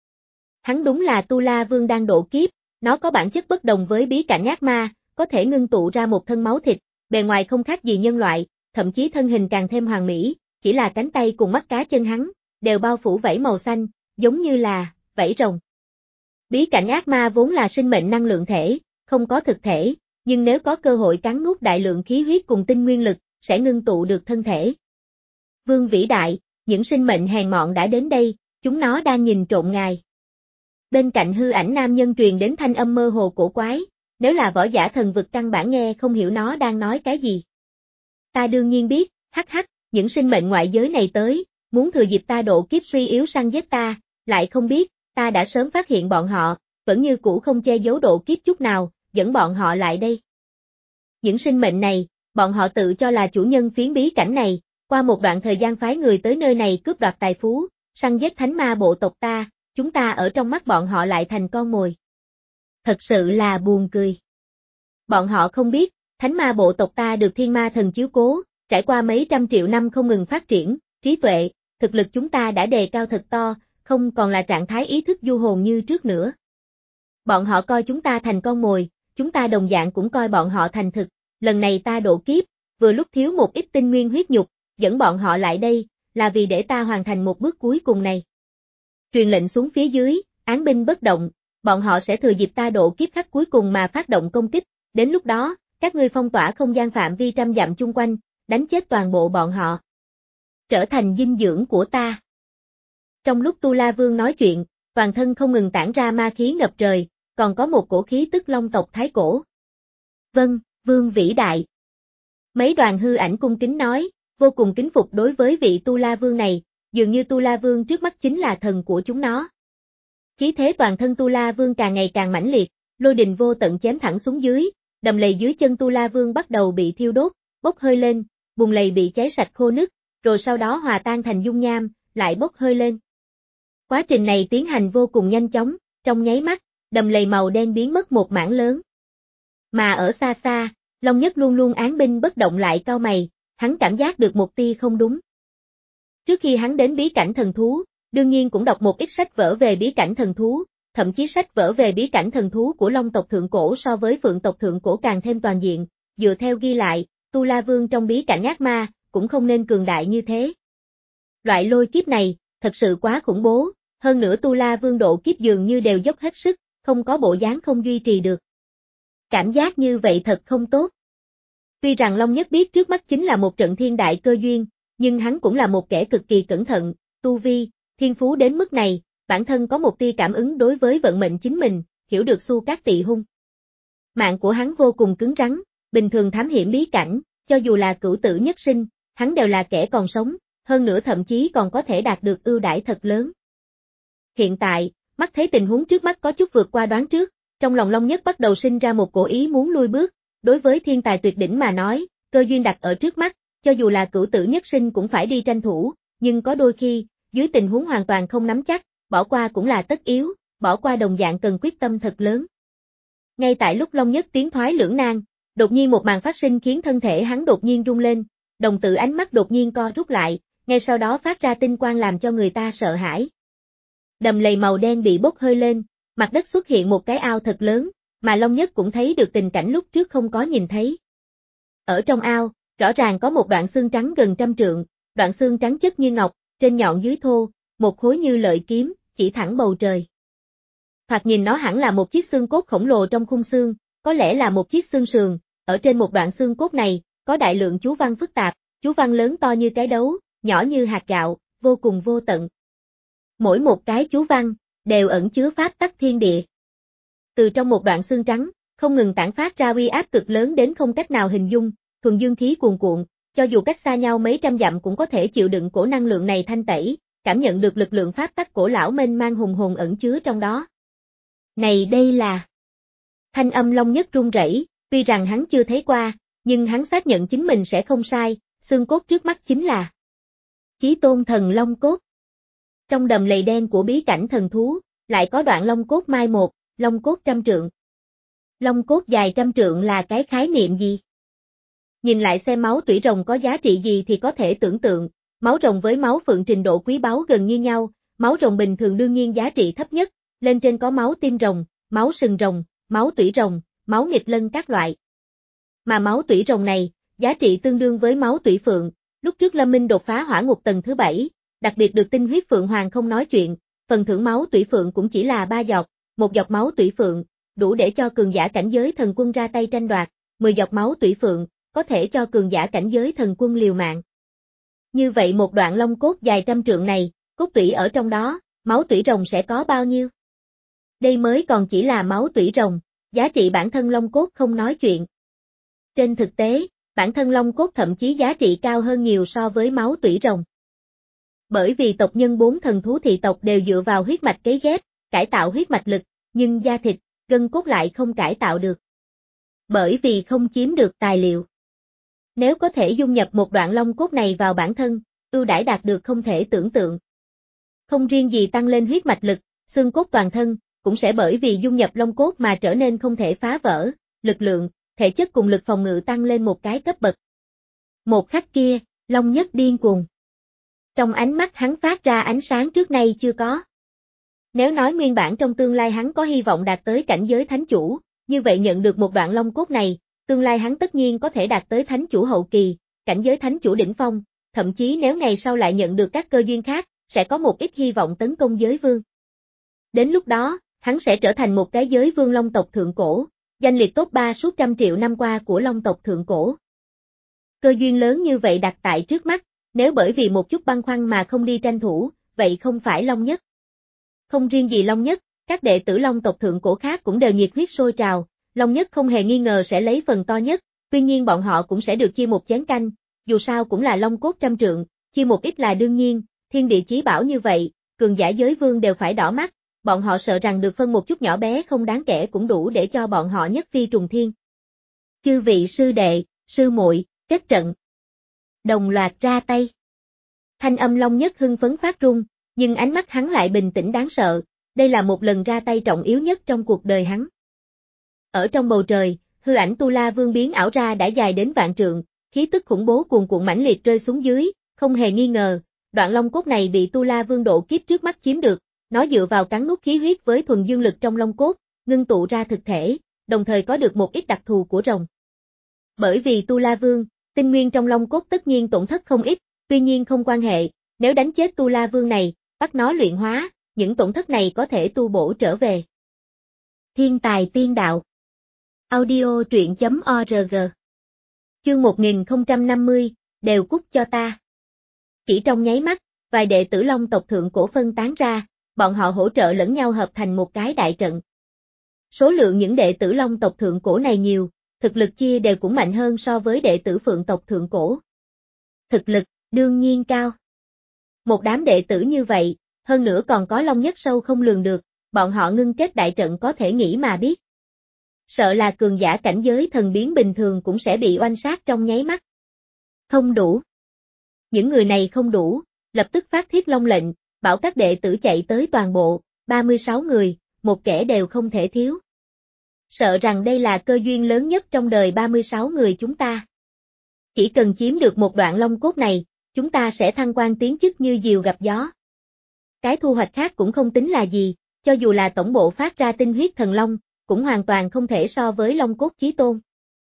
Hắn đúng là Tu La Vương đang độ kiếp, nó có bản chất bất đồng với bí cảnh ác ma, có thể ngưng tụ ra một thân máu thịt, bề ngoài không khác gì nhân loại, thậm chí thân hình càng thêm hoàn mỹ, chỉ là cánh tay cùng mắt cá chân hắn, đều bao phủ vảy màu xanh, giống như là vảy rồng. Bí cảnh ác ma vốn là sinh mệnh năng lượng thể, không có thực thể, nhưng nếu có cơ hội cắn nuốt đại lượng khí huyết cùng tinh nguyên lực, sẽ ngưng tụ được thân thể. Vương vĩ đại, những sinh mệnh hèn mọn đã đến đây, chúng nó đang nhìn trộm ngài. Bên cạnh hư ảnh nam nhân truyền đến thanh âm mơ hồ cổ quái, nếu là võ giả thần vực căn bản nghe không hiểu nó đang nói cái gì. Ta đương nhiên biết, hắc hắc, những sinh mệnh ngoại giới này tới, muốn thừa dịp ta độ kiếp suy yếu săn giết ta, lại không biết, ta đã sớm phát hiện bọn họ, vẫn như cũ không che giấu độ kiếp chút nào, dẫn bọn họ lại đây. Những sinh mệnh này, bọn họ tự cho là chủ nhân phiến bí cảnh này, qua một đoạn thời gian phái người tới nơi này cướp đoạt tài phú, săn giết thánh ma bộ tộc ta, chúng ta ở trong mắt bọn họ lại thành con mồi. Thật sự là buồn cười. Bọn họ không biết, thánh ma bộ tộc ta được thiên ma thần chiếu cố, trải qua mấy trăm triệu năm không ngừng phát triển, trí tuệ, thực lực chúng ta đã đề cao thật to, không còn là trạng thái ý thức du hồn như trước nữa. Bọn họ coi chúng ta thành con mồi, chúng ta đồng dạng cũng coi bọn họ thành thực, lần này ta độ kiếp, vừa lúc thiếu một ít tinh nguyên huyết nhục, dẫn bọn họ lại đây, là vì để ta hoàn thành một bước cuối cùng này. Truyền lệnh xuống phía dưới, án binh bất động, bọn họ sẽ thừa dịp ta độ kiếp khắc cuối cùng mà phát động công kích, đến lúc đó, các ngươi phong tỏa không gian phạm vi trăm dặm chung quanh, đánh chết toàn bộ bọn họ. Trở thành dinh dưỡng của ta. Trong lúc Tu La Vương nói chuyện, toàn thân không ngừng tản ra ma khí ngập trời, còn có một cổ khí tức long tộc thái cổ. Vâng, vương vĩ đại. Mấy đoàn hư ảnh cung kính nói, vô cùng kính phục đối với vị Tu La Vương này, dường như Tu La Vương trước mắt chính là thần của chúng nó. Khí thế toàn thân Tu La Vương càng ngày càng mãnh liệt, lôi đình vô tận chém thẳng xuống dưới, đầm lầy dưới chân Tu La Vương bắt đầu bị thiêu đốt, bốc hơi lên, bùn lầy bị cháy sạch khô nứt, rồi sau đó hòa tan thành dung nham, lại bốc hơi lên. Quá trình này tiến hành vô cùng nhanh chóng, trong nháy mắt, đầm lầy màu đen biến mất một mảng lớn. Mà ở xa xa, Long Nhất luôn luôn án binh bất động lại cau mày, hắn cảm giác được một tia không đúng. Trước khi hắn đến bí cảnh thần thú, đương nhiên cũng đọc một ít sách vở về bí cảnh thần thú, thậm chí sách vở về bí cảnh thần thú của Long tộc thượng cổ so với Phượng tộc thượng cổ càng thêm toàn diện, dựa theo ghi lại, Tu La Vương trong bí cảnh ác ma, cũng không nên cường đại như thế. Loại lôi kiếp này, thật sự quá khủng bố, hơn nữa Tu La Vương độ kiếp dường như đều dốc hết sức, không có bộ dáng không duy trì được. Cảm giác như vậy thật không tốt. Tuy rằng Long Nhất biết trước mắt chính là một trận thiên đại cơ duyên, nhưng hắn cũng là một kẻ cực kỳ cẩn thận, tu vi, thiên phú đến mức này, bản thân có một tia cảm ứng đối với vận mệnh chính mình, hiểu được Xu Cát Tỵ hung. Mạng của hắn vô cùng cứng rắn, bình thường thám hiểm bí cảnh, cho dù là cửu tử nhất sinh, hắn đều là kẻ còn sống, hơn nữa thậm chí còn có thể đạt được ưu đãi thật lớn. Hiện tại, mắt thấy tình huống trước mắt có chút vượt qua đoán trước, trong lòng Long Nhất bắt đầu sinh ra một cổ ý muốn lui bước, đối với thiên tài tuyệt đỉnh mà nói, cơ duyên đặt ở trước mắt, cho dù là cửu tử nhất sinh cũng phải đi tranh thủ, nhưng có đôi khi, dưới tình huống hoàn toàn không nắm chắc, bỏ qua cũng là tất yếu, bỏ qua đồng dạng cần quyết tâm thật lớn. Ngay tại lúc Long Nhất tiến thoái lưỡng nan, đột nhiên một màn phát sinh khiến thân thể hắn đột nhiên rung lên, đồng tử ánh mắt đột nhiên co rút lại, ngay sau đó phát ra tinh quang làm cho người ta sợ hãi. Đầm lầy màu đen bị bốc hơi lên, mặt đất xuất hiện một cái ao thật lớn, mà Long Nhất cũng thấy được tình cảnh lúc trước không có nhìn thấy. Ở trong ao, rõ ràng có một đoạn xương trắng gần trăm trượng, đoạn xương trắng chất như ngọc, trên nhọn dưới thô, một khối như lợi kiếm, chỉ thẳng bầu trời. Thoạt nhìn nó hẳn là một chiếc xương cốt khổng lồ trong khung xương, có lẽ là một chiếc xương sườn, ở trên một đoạn xương cốt này, có đại lượng chú văn phức tạp, chú văn lớn to như cái đấu, nhỏ như hạt gạo, vô cùng vô tận. Mỗi một cái chú văn, đều ẩn chứa pháp tắc thiên địa. Từ trong một đoạn xương trắng, không ngừng tản phát ra uy áp cực lớn đến không cách nào hình dung, thuần dương khí cuồn cuộn, cho dù cách xa nhau mấy trăm dặm cũng có thể chịu đựng cổ năng lượng này thanh tẩy, cảm nhận được lực lượng pháp tắc cổ lão mênh mang hùng hồn ẩn chứa trong đó. Này đây là... Thanh âm Long Nhất run rẩy, tuy rằng hắn chưa thấy qua, nhưng hắn xác nhận chính mình sẽ không sai, xương cốt trước mắt chính là Chí Tôn Thần Long Cốt. Trong đầm lầy đen của bí cảnh thần thú, lại có đoạn long cốt mai một, long cốt trăm trượng. Long cốt dài trăm trượng là cái khái niệm gì? Nhìn lại xem máu tủy rồng có giá trị gì thì có thể tưởng tượng, máu rồng với máu phượng trình độ quý báu gần như nhau, máu rồng bình thường đương nhiên giá trị thấp nhất, lên trên có máu tim rồng, máu sừng rồng, máu tủy rồng, máu nghịch lân các loại. Mà máu tủy rồng này, giá trị tương đương với máu tủy phượng, lúc trước Lâm Minh đột phá hỏa ngục tầng thứ bảy, đặc biệt được tinh huyết phượng hoàng không nói chuyện, phần thưởng máu tủy phượng cũng chỉ là ba giọt, một giọt máu tủy phượng, đủ để cho cường giả cảnh giới thần quân ra tay tranh đoạt, mười giọt máu tủy phượng, có thể cho cường giả cảnh giới thần quân liều mạng. Như vậy một đoạn long cốt dài trăm trượng này, cốt tủy ở trong đó, máu tủy rồng sẽ có bao nhiêu? Đây mới còn chỉ là máu tủy rồng, giá trị bản thân long cốt không nói chuyện. Trên thực tế, bản thân long cốt thậm chí giá trị cao hơn nhiều so với máu tủy rồng. Bởi vì tộc nhân bốn thần thú thị tộc đều dựa vào huyết mạch cấy ghép, cải tạo huyết mạch lực, nhưng da thịt, gân cốt lại không cải tạo được. Bởi vì không chiếm được tài liệu. Nếu có thể dung nhập một đoạn long cốt này vào bản thân, ưu đãi đạt được không thể tưởng tượng. Không riêng gì tăng lên huyết mạch lực, xương cốt toàn thân, cũng sẽ bởi vì dung nhập long cốt mà trở nên không thể phá vỡ, lực lượng, thể chất cùng lực phòng ngự tăng lên một cái cấp bậc. Một khắc kia, Long Nhất điên cuồng. Trong ánh mắt hắn phát ra ánh sáng trước nay chưa có. Nếu nói nguyên bản trong tương lai hắn có hy vọng đạt tới cảnh giới thánh chủ, như vậy nhận được một đoạn long cốt này, tương lai hắn tất nhiên có thể đạt tới thánh chủ hậu kỳ, cảnh giới thánh chủ đỉnh phong, thậm chí nếu ngày sau lại nhận được các cơ duyên khác, sẽ có một ít hy vọng tấn công giới vương. Đến lúc đó, hắn sẽ trở thành một cái giới vương long tộc thượng cổ, danh liệt top ba suốt trăm triệu năm qua của long tộc thượng cổ. Cơ duyên lớn như vậy đặt tại trước mắt, nếu bởi vì một chút băn khoăn mà không đi tranh thủ, vậy không phải Long Nhất. Không riêng gì Long Nhất, Các đệ tử Long tộc thượng cổ khác cũng đều nhiệt huyết sôi trào, Long Nhất không hề nghi ngờ sẽ lấy phần to nhất, tuy nhiên bọn họ cũng sẽ được chia một chén canh, dù sao cũng là Long cốt trăm trượng, chia một ít là đương nhiên, thiên địa chí bảo như vậy, cường giả giới vương đều phải đỏ mắt, bọn họ sợ rằng được phân một chút nhỏ bé không đáng kể cũng đủ để cho bọn họ nhất phi trùng thiên. Chư vị sư đệ, sư muội, kết trận. Đồng loạt ra tay. Thanh âm Long Nhất hưng phấn phát run, nhưng ánh mắt hắn lại bình tĩnh đáng sợ, đây là một lần ra tay trọng yếu nhất trong cuộc đời hắn. Ở trong bầu trời, hư ảnh Tu La Vương biến ảo ra đã dài đến vạn trượng, khí tức khủng bố cuồn cuộn mãnh liệt rơi xuống dưới, không hề nghi ngờ, đoạn long cốt này bị Tu La Vương độ kiếp trước mắt chiếm được, nó dựa vào cắn nuốt khí huyết với thuần dương lực trong long cốt, ngưng tụ ra thực thể, đồng thời có được một ít đặc thù của rồng. Bởi vì Tu La Vương, tinh nguyên trong long cốt tất nhiên tổn thất không ít, tuy nhiên không quan hệ, nếu đánh chết Tu La Vương này, bắt nó luyện hóa, những tổn thất này có thể tu bổ trở về. Thiên tài tiên đạo. Audio truyện chấm org. Chương một nghìn không trăm năm mươi, đều cút cho ta. Chỉ trong nháy mắt, vài đệ tử Long tộc thượng cổ phân tán ra, bọn họ hỗ trợ lẫn nhau hợp thành một cái đại trận. Số lượng những đệ tử Long tộc thượng cổ này nhiều, thực lực chia đều cũng mạnh hơn so với đệ tử Phượng tộc thượng cổ. Thực lực, đương nhiên cao. Một đám đệ tử như vậy, hơn nữa còn có Long Nhất sâu không lường được, bọn họ ngưng kết đại trận có thể nghĩ mà biết. Sợ là cường giả cảnh giới thần biến bình thường cũng sẽ bị oanh sát trong nháy mắt. Không đủ. Những người này không đủ, lập tức phát thiết long lệnh, bảo các đệ tử chạy tới toàn bộ, ba mươi sáu người, một kẻ đều không thể thiếu. Sợ rằng đây là cơ duyên lớn nhất trong đời ba mươi sáu người chúng ta. Chỉ cần chiếm được một đoạn long cốt này, chúng ta sẽ thăng quan tiến chức như diều gặp gió. Cái thu hoạch khác cũng không tính là gì, cho dù là tổng bộ phát ra tinh huyết thần long, cũng hoàn toàn không thể so với long cốt chí tôn.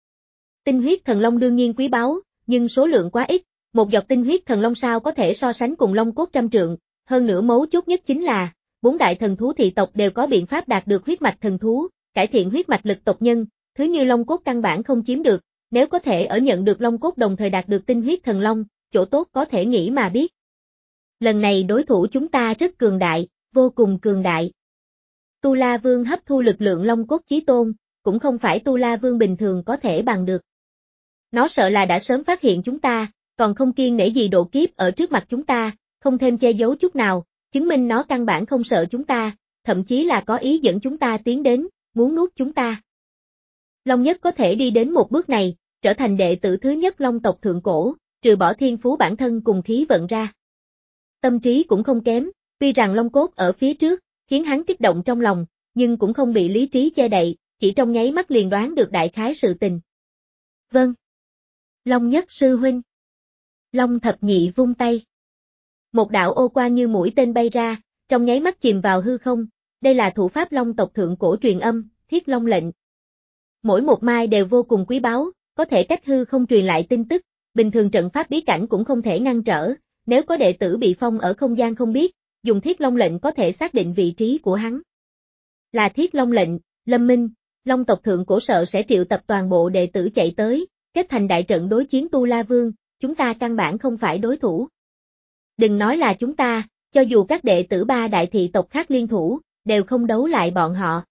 Tinh huyết thần long đương nhiên quý báu, nhưng số lượng quá ít, một giọt tinh huyết thần long sao có thể so sánh cùng long cốt trăm trượng, hơn nữa mấu chốt nhất chính là, bốn đại thần thú thị tộc đều có biện pháp đạt được huyết mạch thần thú, cải thiện huyết mạch lực tộc nhân, thứ như long cốt căn bản không chiếm được, nếu có thể ở nhận được long cốt đồng thời đạt được tinh huyết thần long, chỗ tốt có thể nghĩ mà biết. Lần này đối thủ chúng ta rất cường đại, vô cùng cường đại. Tu La Vương hấp thu lực lượng long cốt chí tôn, cũng không phải Tu La Vương bình thường có thể bằng được. Nó sợ là đã sớm phát hiện chúng ta, còn không kiêng nể gì độ kiếp ở trước mặt chúng ta, không thêm che giấu chút nào, chứng minh nó căn bản không sợ chúng ta, thậm chí là có ý dẫn chúng ta tiến đến, muốn nuốt chúng ta. Long Nhất có thể đi đến một bước này, trở thành đệ tử thứ nhất Long tộc thượng cổ, trừ bỏ thiên phú bản thân cùng khí vận ra. Tâm trí cũng không kém, tuy rằng Long cốt ở phía trước, khiến hắn kích động trong lòng, nhưng cũng không bị lý trí che đậy, chỉ trong nháy mắt liền đoán được đại khái sự tình. Vâng. Long Nhất sư huynh. Long thập nhị vung tay. Một đạo ô quang như mũi tên bay ra, trong nháy mắt chìm vào hư không, đây là thủ pháp Long tộc thượng cổ truyền âm, thiết long lệnh. Mỗi một mai đều vô cùng quý báu, có thể cách hư không truyền lại tin tức, bình thường trận pháp bí cảnh cũng không thể ngăn trở, nếu có đệ tử bị phong ở không gian không biết, dùng thiết long lệnh có thể xác định vị trí của hắn. Là thiết long lệnh, Lâm Minh, Long tộc thượng cổ sợ sẽ triệu tập toàn bộ đệ tử chạy tới, kết thành đại trận đối chiến Tu La Vương, chúng ta căn bản không phải đối thủ. Đừng nói là chúng ta, cho dù các đệ tử ba đại thị tộc khác liên thủ, đều không đấu lại bọn họ.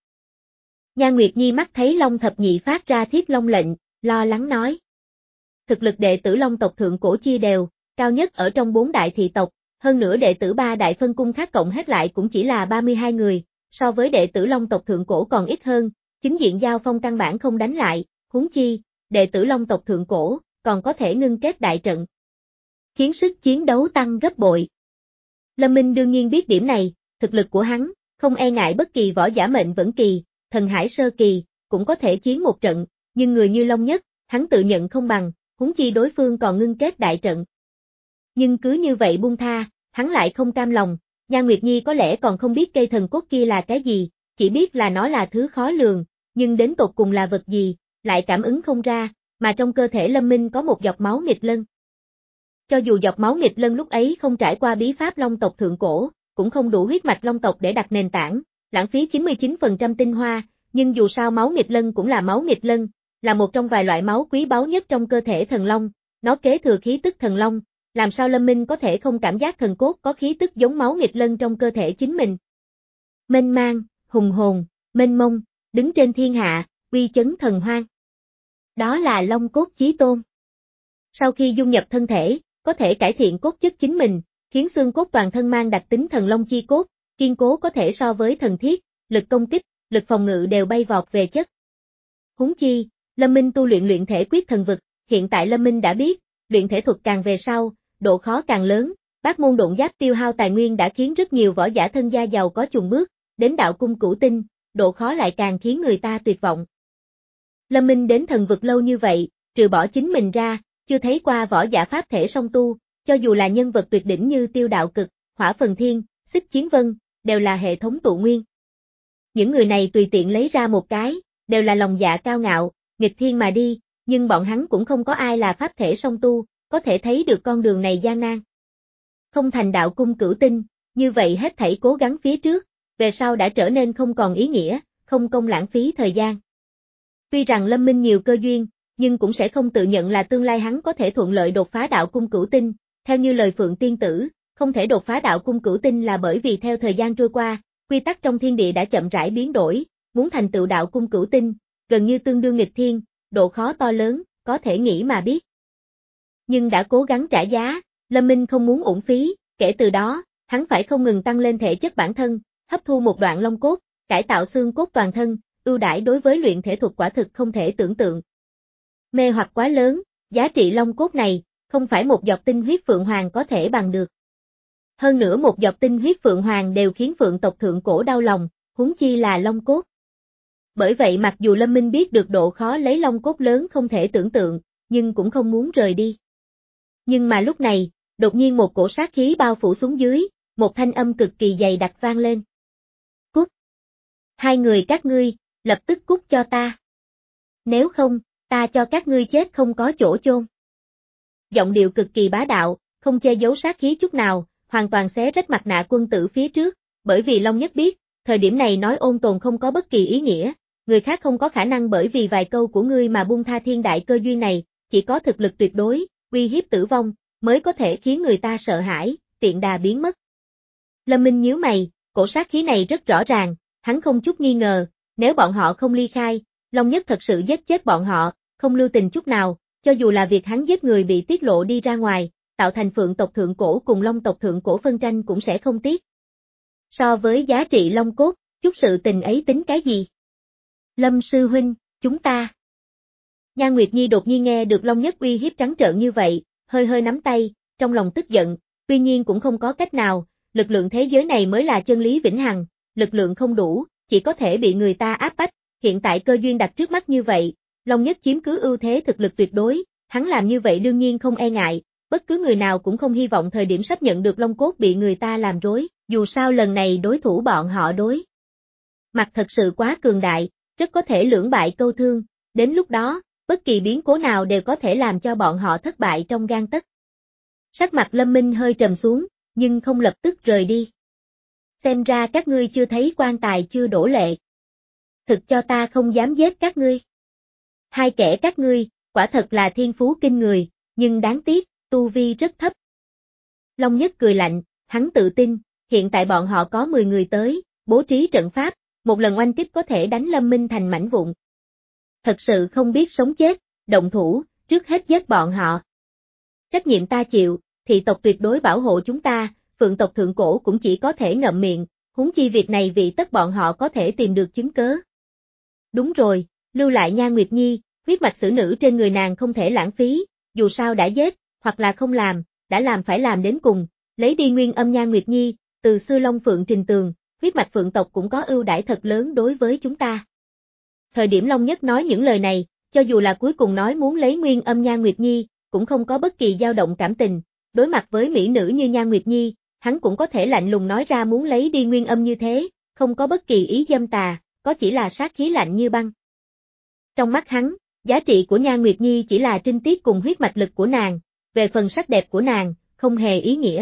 Nha Nguyệt Nhi mắt thấy Long thập nhị phát ra thiết long lệnh, lo lắng nói. Thực lực đệ tử Long tộc thượng cổ chia đều, cao nhất ở trong bốn đại thị tộc, hơn nữa đệ tử ba đại phân cung khác cộng hết lại cũng chỉ là ba mươi hai người, so với đệ tử Long tộc thượng cổ còn ít hơn, chính diện giao phong căn bản không đánh lại, huống chi, đệ tử Long tộc thượng cổ, còn có thể ngưng kết đại trận, khiến sức chiến đấu tăng gấp bội. Lâm Minh đương nhiên biết điểm này, thực lực của hắn, không e ngại bất kỳ võ giả mệnh vẫn kỳ, thần hải sơ kỳ, cũng có thể chiến một trận, nhưng người như Long Nhất, hắn tự nhận không bằng, huống chi đối phương còn ngưng kết đại trận. Nhưng cứ như vậy buông tha, hắn lại không cam lòng, Nha Nguyệt Nhi có lẽ còn không biết cây thần cốt kia là cái gì, chỉ biết là nó là thứ khó lường, nhưng đến tột cùng là vật gì, lại cảm ứng không ra, mà trong cơ thể Lâm Minh có một giọt máu nghịch lân. Cho dù giọt máu nghịch lân lúc ấy không trải qua bí pháp Long tộc thượng cổ, cũng không đủ huyết mạch Long tộc để đặt nền tảng, lãng phí chín mươi chín phần trăm tinh hoa, nhưng dù sao máu nghịch lân cũng là máu nghịch lân, là một trong vài loại máu quý báu nhất trong cơ thể thần Long, nó kế thừa khí tức thần Long, làm sao Lâm Minh có thể không cảm giác thần cốt có khí tức giống máu nghịch lân trong cơ thể chính mình. Mênh mang, hùng hồn, mênh mông, đứng trên thiên hạ, uy chấn thần hoang. Đó là long cốt chí tôn. Sau khi dung nhập thân thể, có thể cải thiện cốt chất chính mình, khiến xương cốt toàn thân mang đặc tính thần long chi cốt, kiên cố có thể so với thần thiết, lực công kích, lực phòng ngự đều bay vọt về chất. Huống chi, Lâm Minh tu luyện luyện thể quyết thần vực, hiện tại Lâm Minh đã biết, luyện thể thuật càng về sau, độ khó càng lớn, bát môn độn giáp tiêu hao tài nguyên đã khiến rất nhiều võ giả thân gia giàu có chùng bước, đến đạo cung cửu tinh, độ khó lại càng khiến người ta tuyệt vọng. Lâm Minh đến thần vực lâu như vậy, trừ bỏ chính mình ra, chưa thấy qua võ giả pháp thể song tu, cho dù là nhân vật tuyệt đỉnh như Tiêu Đạo Cực, Hỏa Phần Thiên, Xích Chiến Vân, đều là hệ thống tụ nguyên. Những người này tùy tiện lấy ra một cái, đều là lòng dạ cao ngạo, nghịch thiên mà đi, nhưng bọn hắn cũng không có ai là pháp thể song tu, có thể thấy được con đường này gian nan. Không thành đạo cung cửu tinh, như vậy hết thảy cố gắng phía trước, về sau đã trở nên không còn ý nghĩa, không công lãng phí thời gian. Tuy rằng Lâm Minh nhiều cơ duyên, nhưng cũng sẽ không tự nhận là tương lai hắn có thể thuận lợi đột phá đạo cung cửu tinh, theo như lời Phượng Tiên Tử, không thể đột phá đạo cung cửu tinh là bởi vì theo thời gian trôi qua, quy tắc trong thiên địa đã chậm rãi biến đổi, muốn thành tựu đạo cung cửu tinh, gần như tương đương nghịch thiên, độ khó to lớn, có thể nghĩ mà biết. Nhưng đã cố gắng trả giá, Lâm Minh không muốn uổng phí, kể từ đó, hắn phải không ngừng tăng lên thể chất bản thân, hấp thu một đoạn long cốt, cải tạo xương cốt toàn thân, ưu đãi đối với luyện thể thuật quả thực không thể tưởng tượng. Mê hoặc quá lớn, giá trị long cốt này, không phải một giọt tinh huyết Phượng Hoàng có thể bằng được. Hơn nữa một giọt tinh huyết Phượng Hoàng đều khiến Phượng tộc thượng cổ đau lòng, huống chi là long cốt. Bởi vậy mặc dù Lâm Minh biết được độ khó lấy long cốt lớn không thể tưởng tượng, nhưng cũng không muốn rời đi. Nhưng mà lúc này, đột nhiên một cổ sát khí bao phủ xuống dưới, một thanh âm cực kỳ dày đặc vang lên. Cút! Hai người các ngươi, lập tức cút cho ta. Nếu không, ta cho các ngươi chết không có chỗ chôn. Giọng điệu cực kỳ bá đạo, không che giấu sát khí chút nào, hoàn toàn xé rách mặt nạ quân tử phía trước, bởi vì Long Nhất biết, thời điểm này nói ôn tồn không có bất kỳ ý nghĩa, người khác không có khả năng bởi vì vài câu của ngươi mà buông tha thiên đại cơ duyên này, chỉ có thực lực tuyệt đối, uy hiếp tử vong, mới có thể khiến người ta sợ hãi, tiện đà biến mất. Lâm Minh nhíu mày, cổ sát khí này rất rõ ràng, hắn không chút nghi ngờ, nếu bọn họ không ly khai, Long Nhất thật sự giết chết bọn họ, không lưu tình chút nào, cho dù là việc hắn giết người bị tiết lộ đi ra ngoài, tạo thành Phượng tộc thượng cổ cùng Long tộc thượng cổ phân tranh cũng sẽ không tiếc. So với giá trị long cốt, chút sự tình ấy tính cái gì? Lâm sư huynh, chúng ta. Nhan Nguyệt Nhi đột nhiên nghe được Long Nhất uy hiếp trắng trợn như vậy, hơi hơi nắm tay, trong lòng tức giận, tuy nhiên cũng không có cách nào, lực lượng thế giới này mới là chân lý vĩnh hằng, lực lượng không đủ, chỉ có thể bị người ta áp bách, hiện tại cơ duyên đặt trước mắt như vậy, Long Nhất chiếm cứ ưu thế thực lực tuyệt đối, hắn làm như vậy đương nhiên không e ngại, bất cứ người nào cũng không hy vọng thời điểm sắp nhận được long cốt bị người ta làm rối, dù sao lần này đối thủ bọn họ đối mặt thật sự quá cường đại, rất có thể lưỡng bại câu thương, đến lúc đó, bất kỳ biến cố nào đều có thể làm cho bọn họ thất bại trong gang tấc. Sắc mặt Lâm Minh hơi trầm xuống, nhưng không lập tức rời đi. Xem ra các ngươi chưa thấy quan tài chưa đổ lệ. Thực cho ta không dám giết các ngươi. Hai kẻ các ngươi, quả thật là thiên phú kinh người, nhưng đáng tiếc, tu vi rất thấp. Long Nhất cười lạnh, hắn tự tin, hiện tại bọn họ có mười người tới, bố trí trận pháp, một lần oanh kích có thể đánh Lâm Minh thành mảnh vụn. Thật sự không biết sống chết, động thủ, trước hết giết bọn họ. Trách nhiệm ta chịu, thị tộc tuyệt đối bảo hộ chúng ta, Phượng tộc thượng cổ cũng chỉ có thể ngậm miệng, huống chi việc này vì tất bọn họ có thể tìm được chứng cớ. Đúng rồi, lưu lại Nhan Nguyệt Nhi, huyết mạch xử nữ trên người nàng không thể lãng phí, dù sao đã giết, hoặc là không làm, đã làm phải làm đến cùng, lấy đi nguyên âm Nhan Nguyệt Nhi, từ xưa Long Phượng trình tường, huyết mạch Phượng tộc cũng có ưu đãi thật lớn đối với chúng ta. Thời điểm Long Nhất nói những lời này, cho dù là cuối cùng nói muốn lấy nguyên âm Nhan Nguyệt Nhi, cũng không có bất kỳ dao động cảm tình, đối mặt với mỹ nữ như Nhan Nguyệt Nhi, hắn cũng có thể lạnh lùng nói ra muốn lấy đi nguyên âm như thế, không có bất kỳ ý dâm tà, có chỉ là sát khí lạnh như băng. Trong mắt hắn, giá trị của Nhan Nguyệt Nhi chỉ là trinh tiết cùng huyết mạch lực của nàng, về phần sắc đẹp của nàng, không hề ý nghĩa.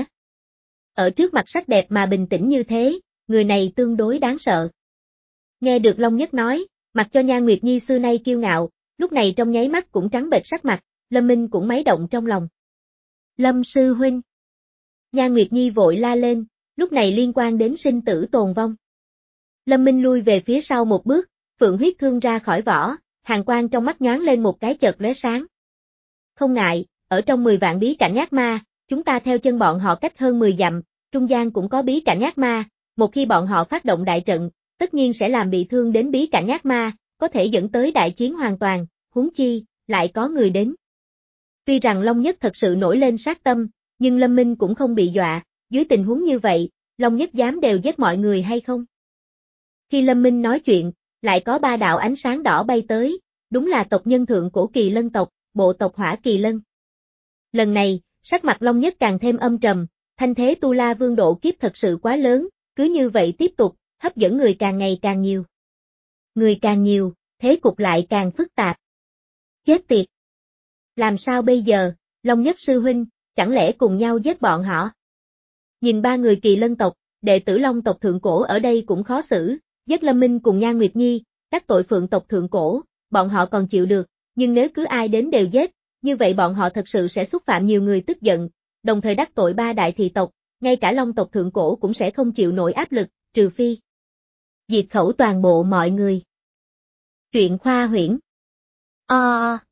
Ở trước mặt sắc đẹp mà bình tĩnh như thế, người này tương đối đáng sợ. Nghe được Long Nhất nói, mặc cho Nhan Nguyệt Nhi xưa nay kiêu ngạo, lúc này trong nháy mắt cũng trắng bệch sắc mặt, Lâm Minh cũng máy động trong lòng. Lâm sư huynh. Nhan Nguyệt Nhi vội la lên, lúc này liên quan đến sinh tử tồn vong. Lâm Minh lui về phía sau một bước, phượng huyết thương ra khỏi vỏ, hàn quang trong mắt nhoáng lên một cái chợt lóe sáng. Không ngại, ở trong mười vạn bí cảnh ác ma, chúng ta theo chân bọn họ cách hơn mười dặm, trung gian cũng có bí cảnh ác ma, một khi bọn họ phát động đại trận, tất nhiên sẽ làm bị thương đến bí cảnh ác ma, có thể dẫn tới đại chiến hoàn toàn, huống chi, lại có người đến. Tuy rằng Long Nhất thật sự nổi lên sát tâm, nhưng Lâm Minh cũng không bị dọa, dưới tình huống như vậy, Long Nhất dám đều giết mọi người hay không? Khi Lâm Minh nói chuyện, lại có ba đạo ánh sáng đỏ bay tới, đúng là tộc nhân thượng cổ kỳ lân tộc, bộ tộc Hỏa Kỳ Lân. Lần này, sắc mặt Long Nhất càng thêm âm trầm, thanh thế Tu La Vương độ kiếp thật sự quá lớn, cứ như vậy tiếp tục, hấp dẫn người càng ngày càng nhiều. Người càng nhiều, thế cục lại càng phức tạp. Chết tiệt! Làm sao bây giờ, Long Nhất sư huynh, chẳng lẽ cùng nhau giết bọn họ? Nhìn ba người kỳ lân tộc, đệ tử Long tộc thượng cổ ở đây cũng khó xử, giết Lâm Minh cùng Nhan Nguyệt Nhi, đắc tội phượng tộc thượng cổ, bọn họ còn chịu được, nhưng nếu cứ ai đến đều giết, như vậy bọn họ thật sự sẽ xúc phạm nhiều người tức giận, đồng thời đắc tội ba đại thị tộc, ngay cả Long tộc thượng cổ cũng sẽ không chịu nổi áp lực, trừ phi diệt khẩu toàn bộ mọi người. Truyện khoa huyễn. O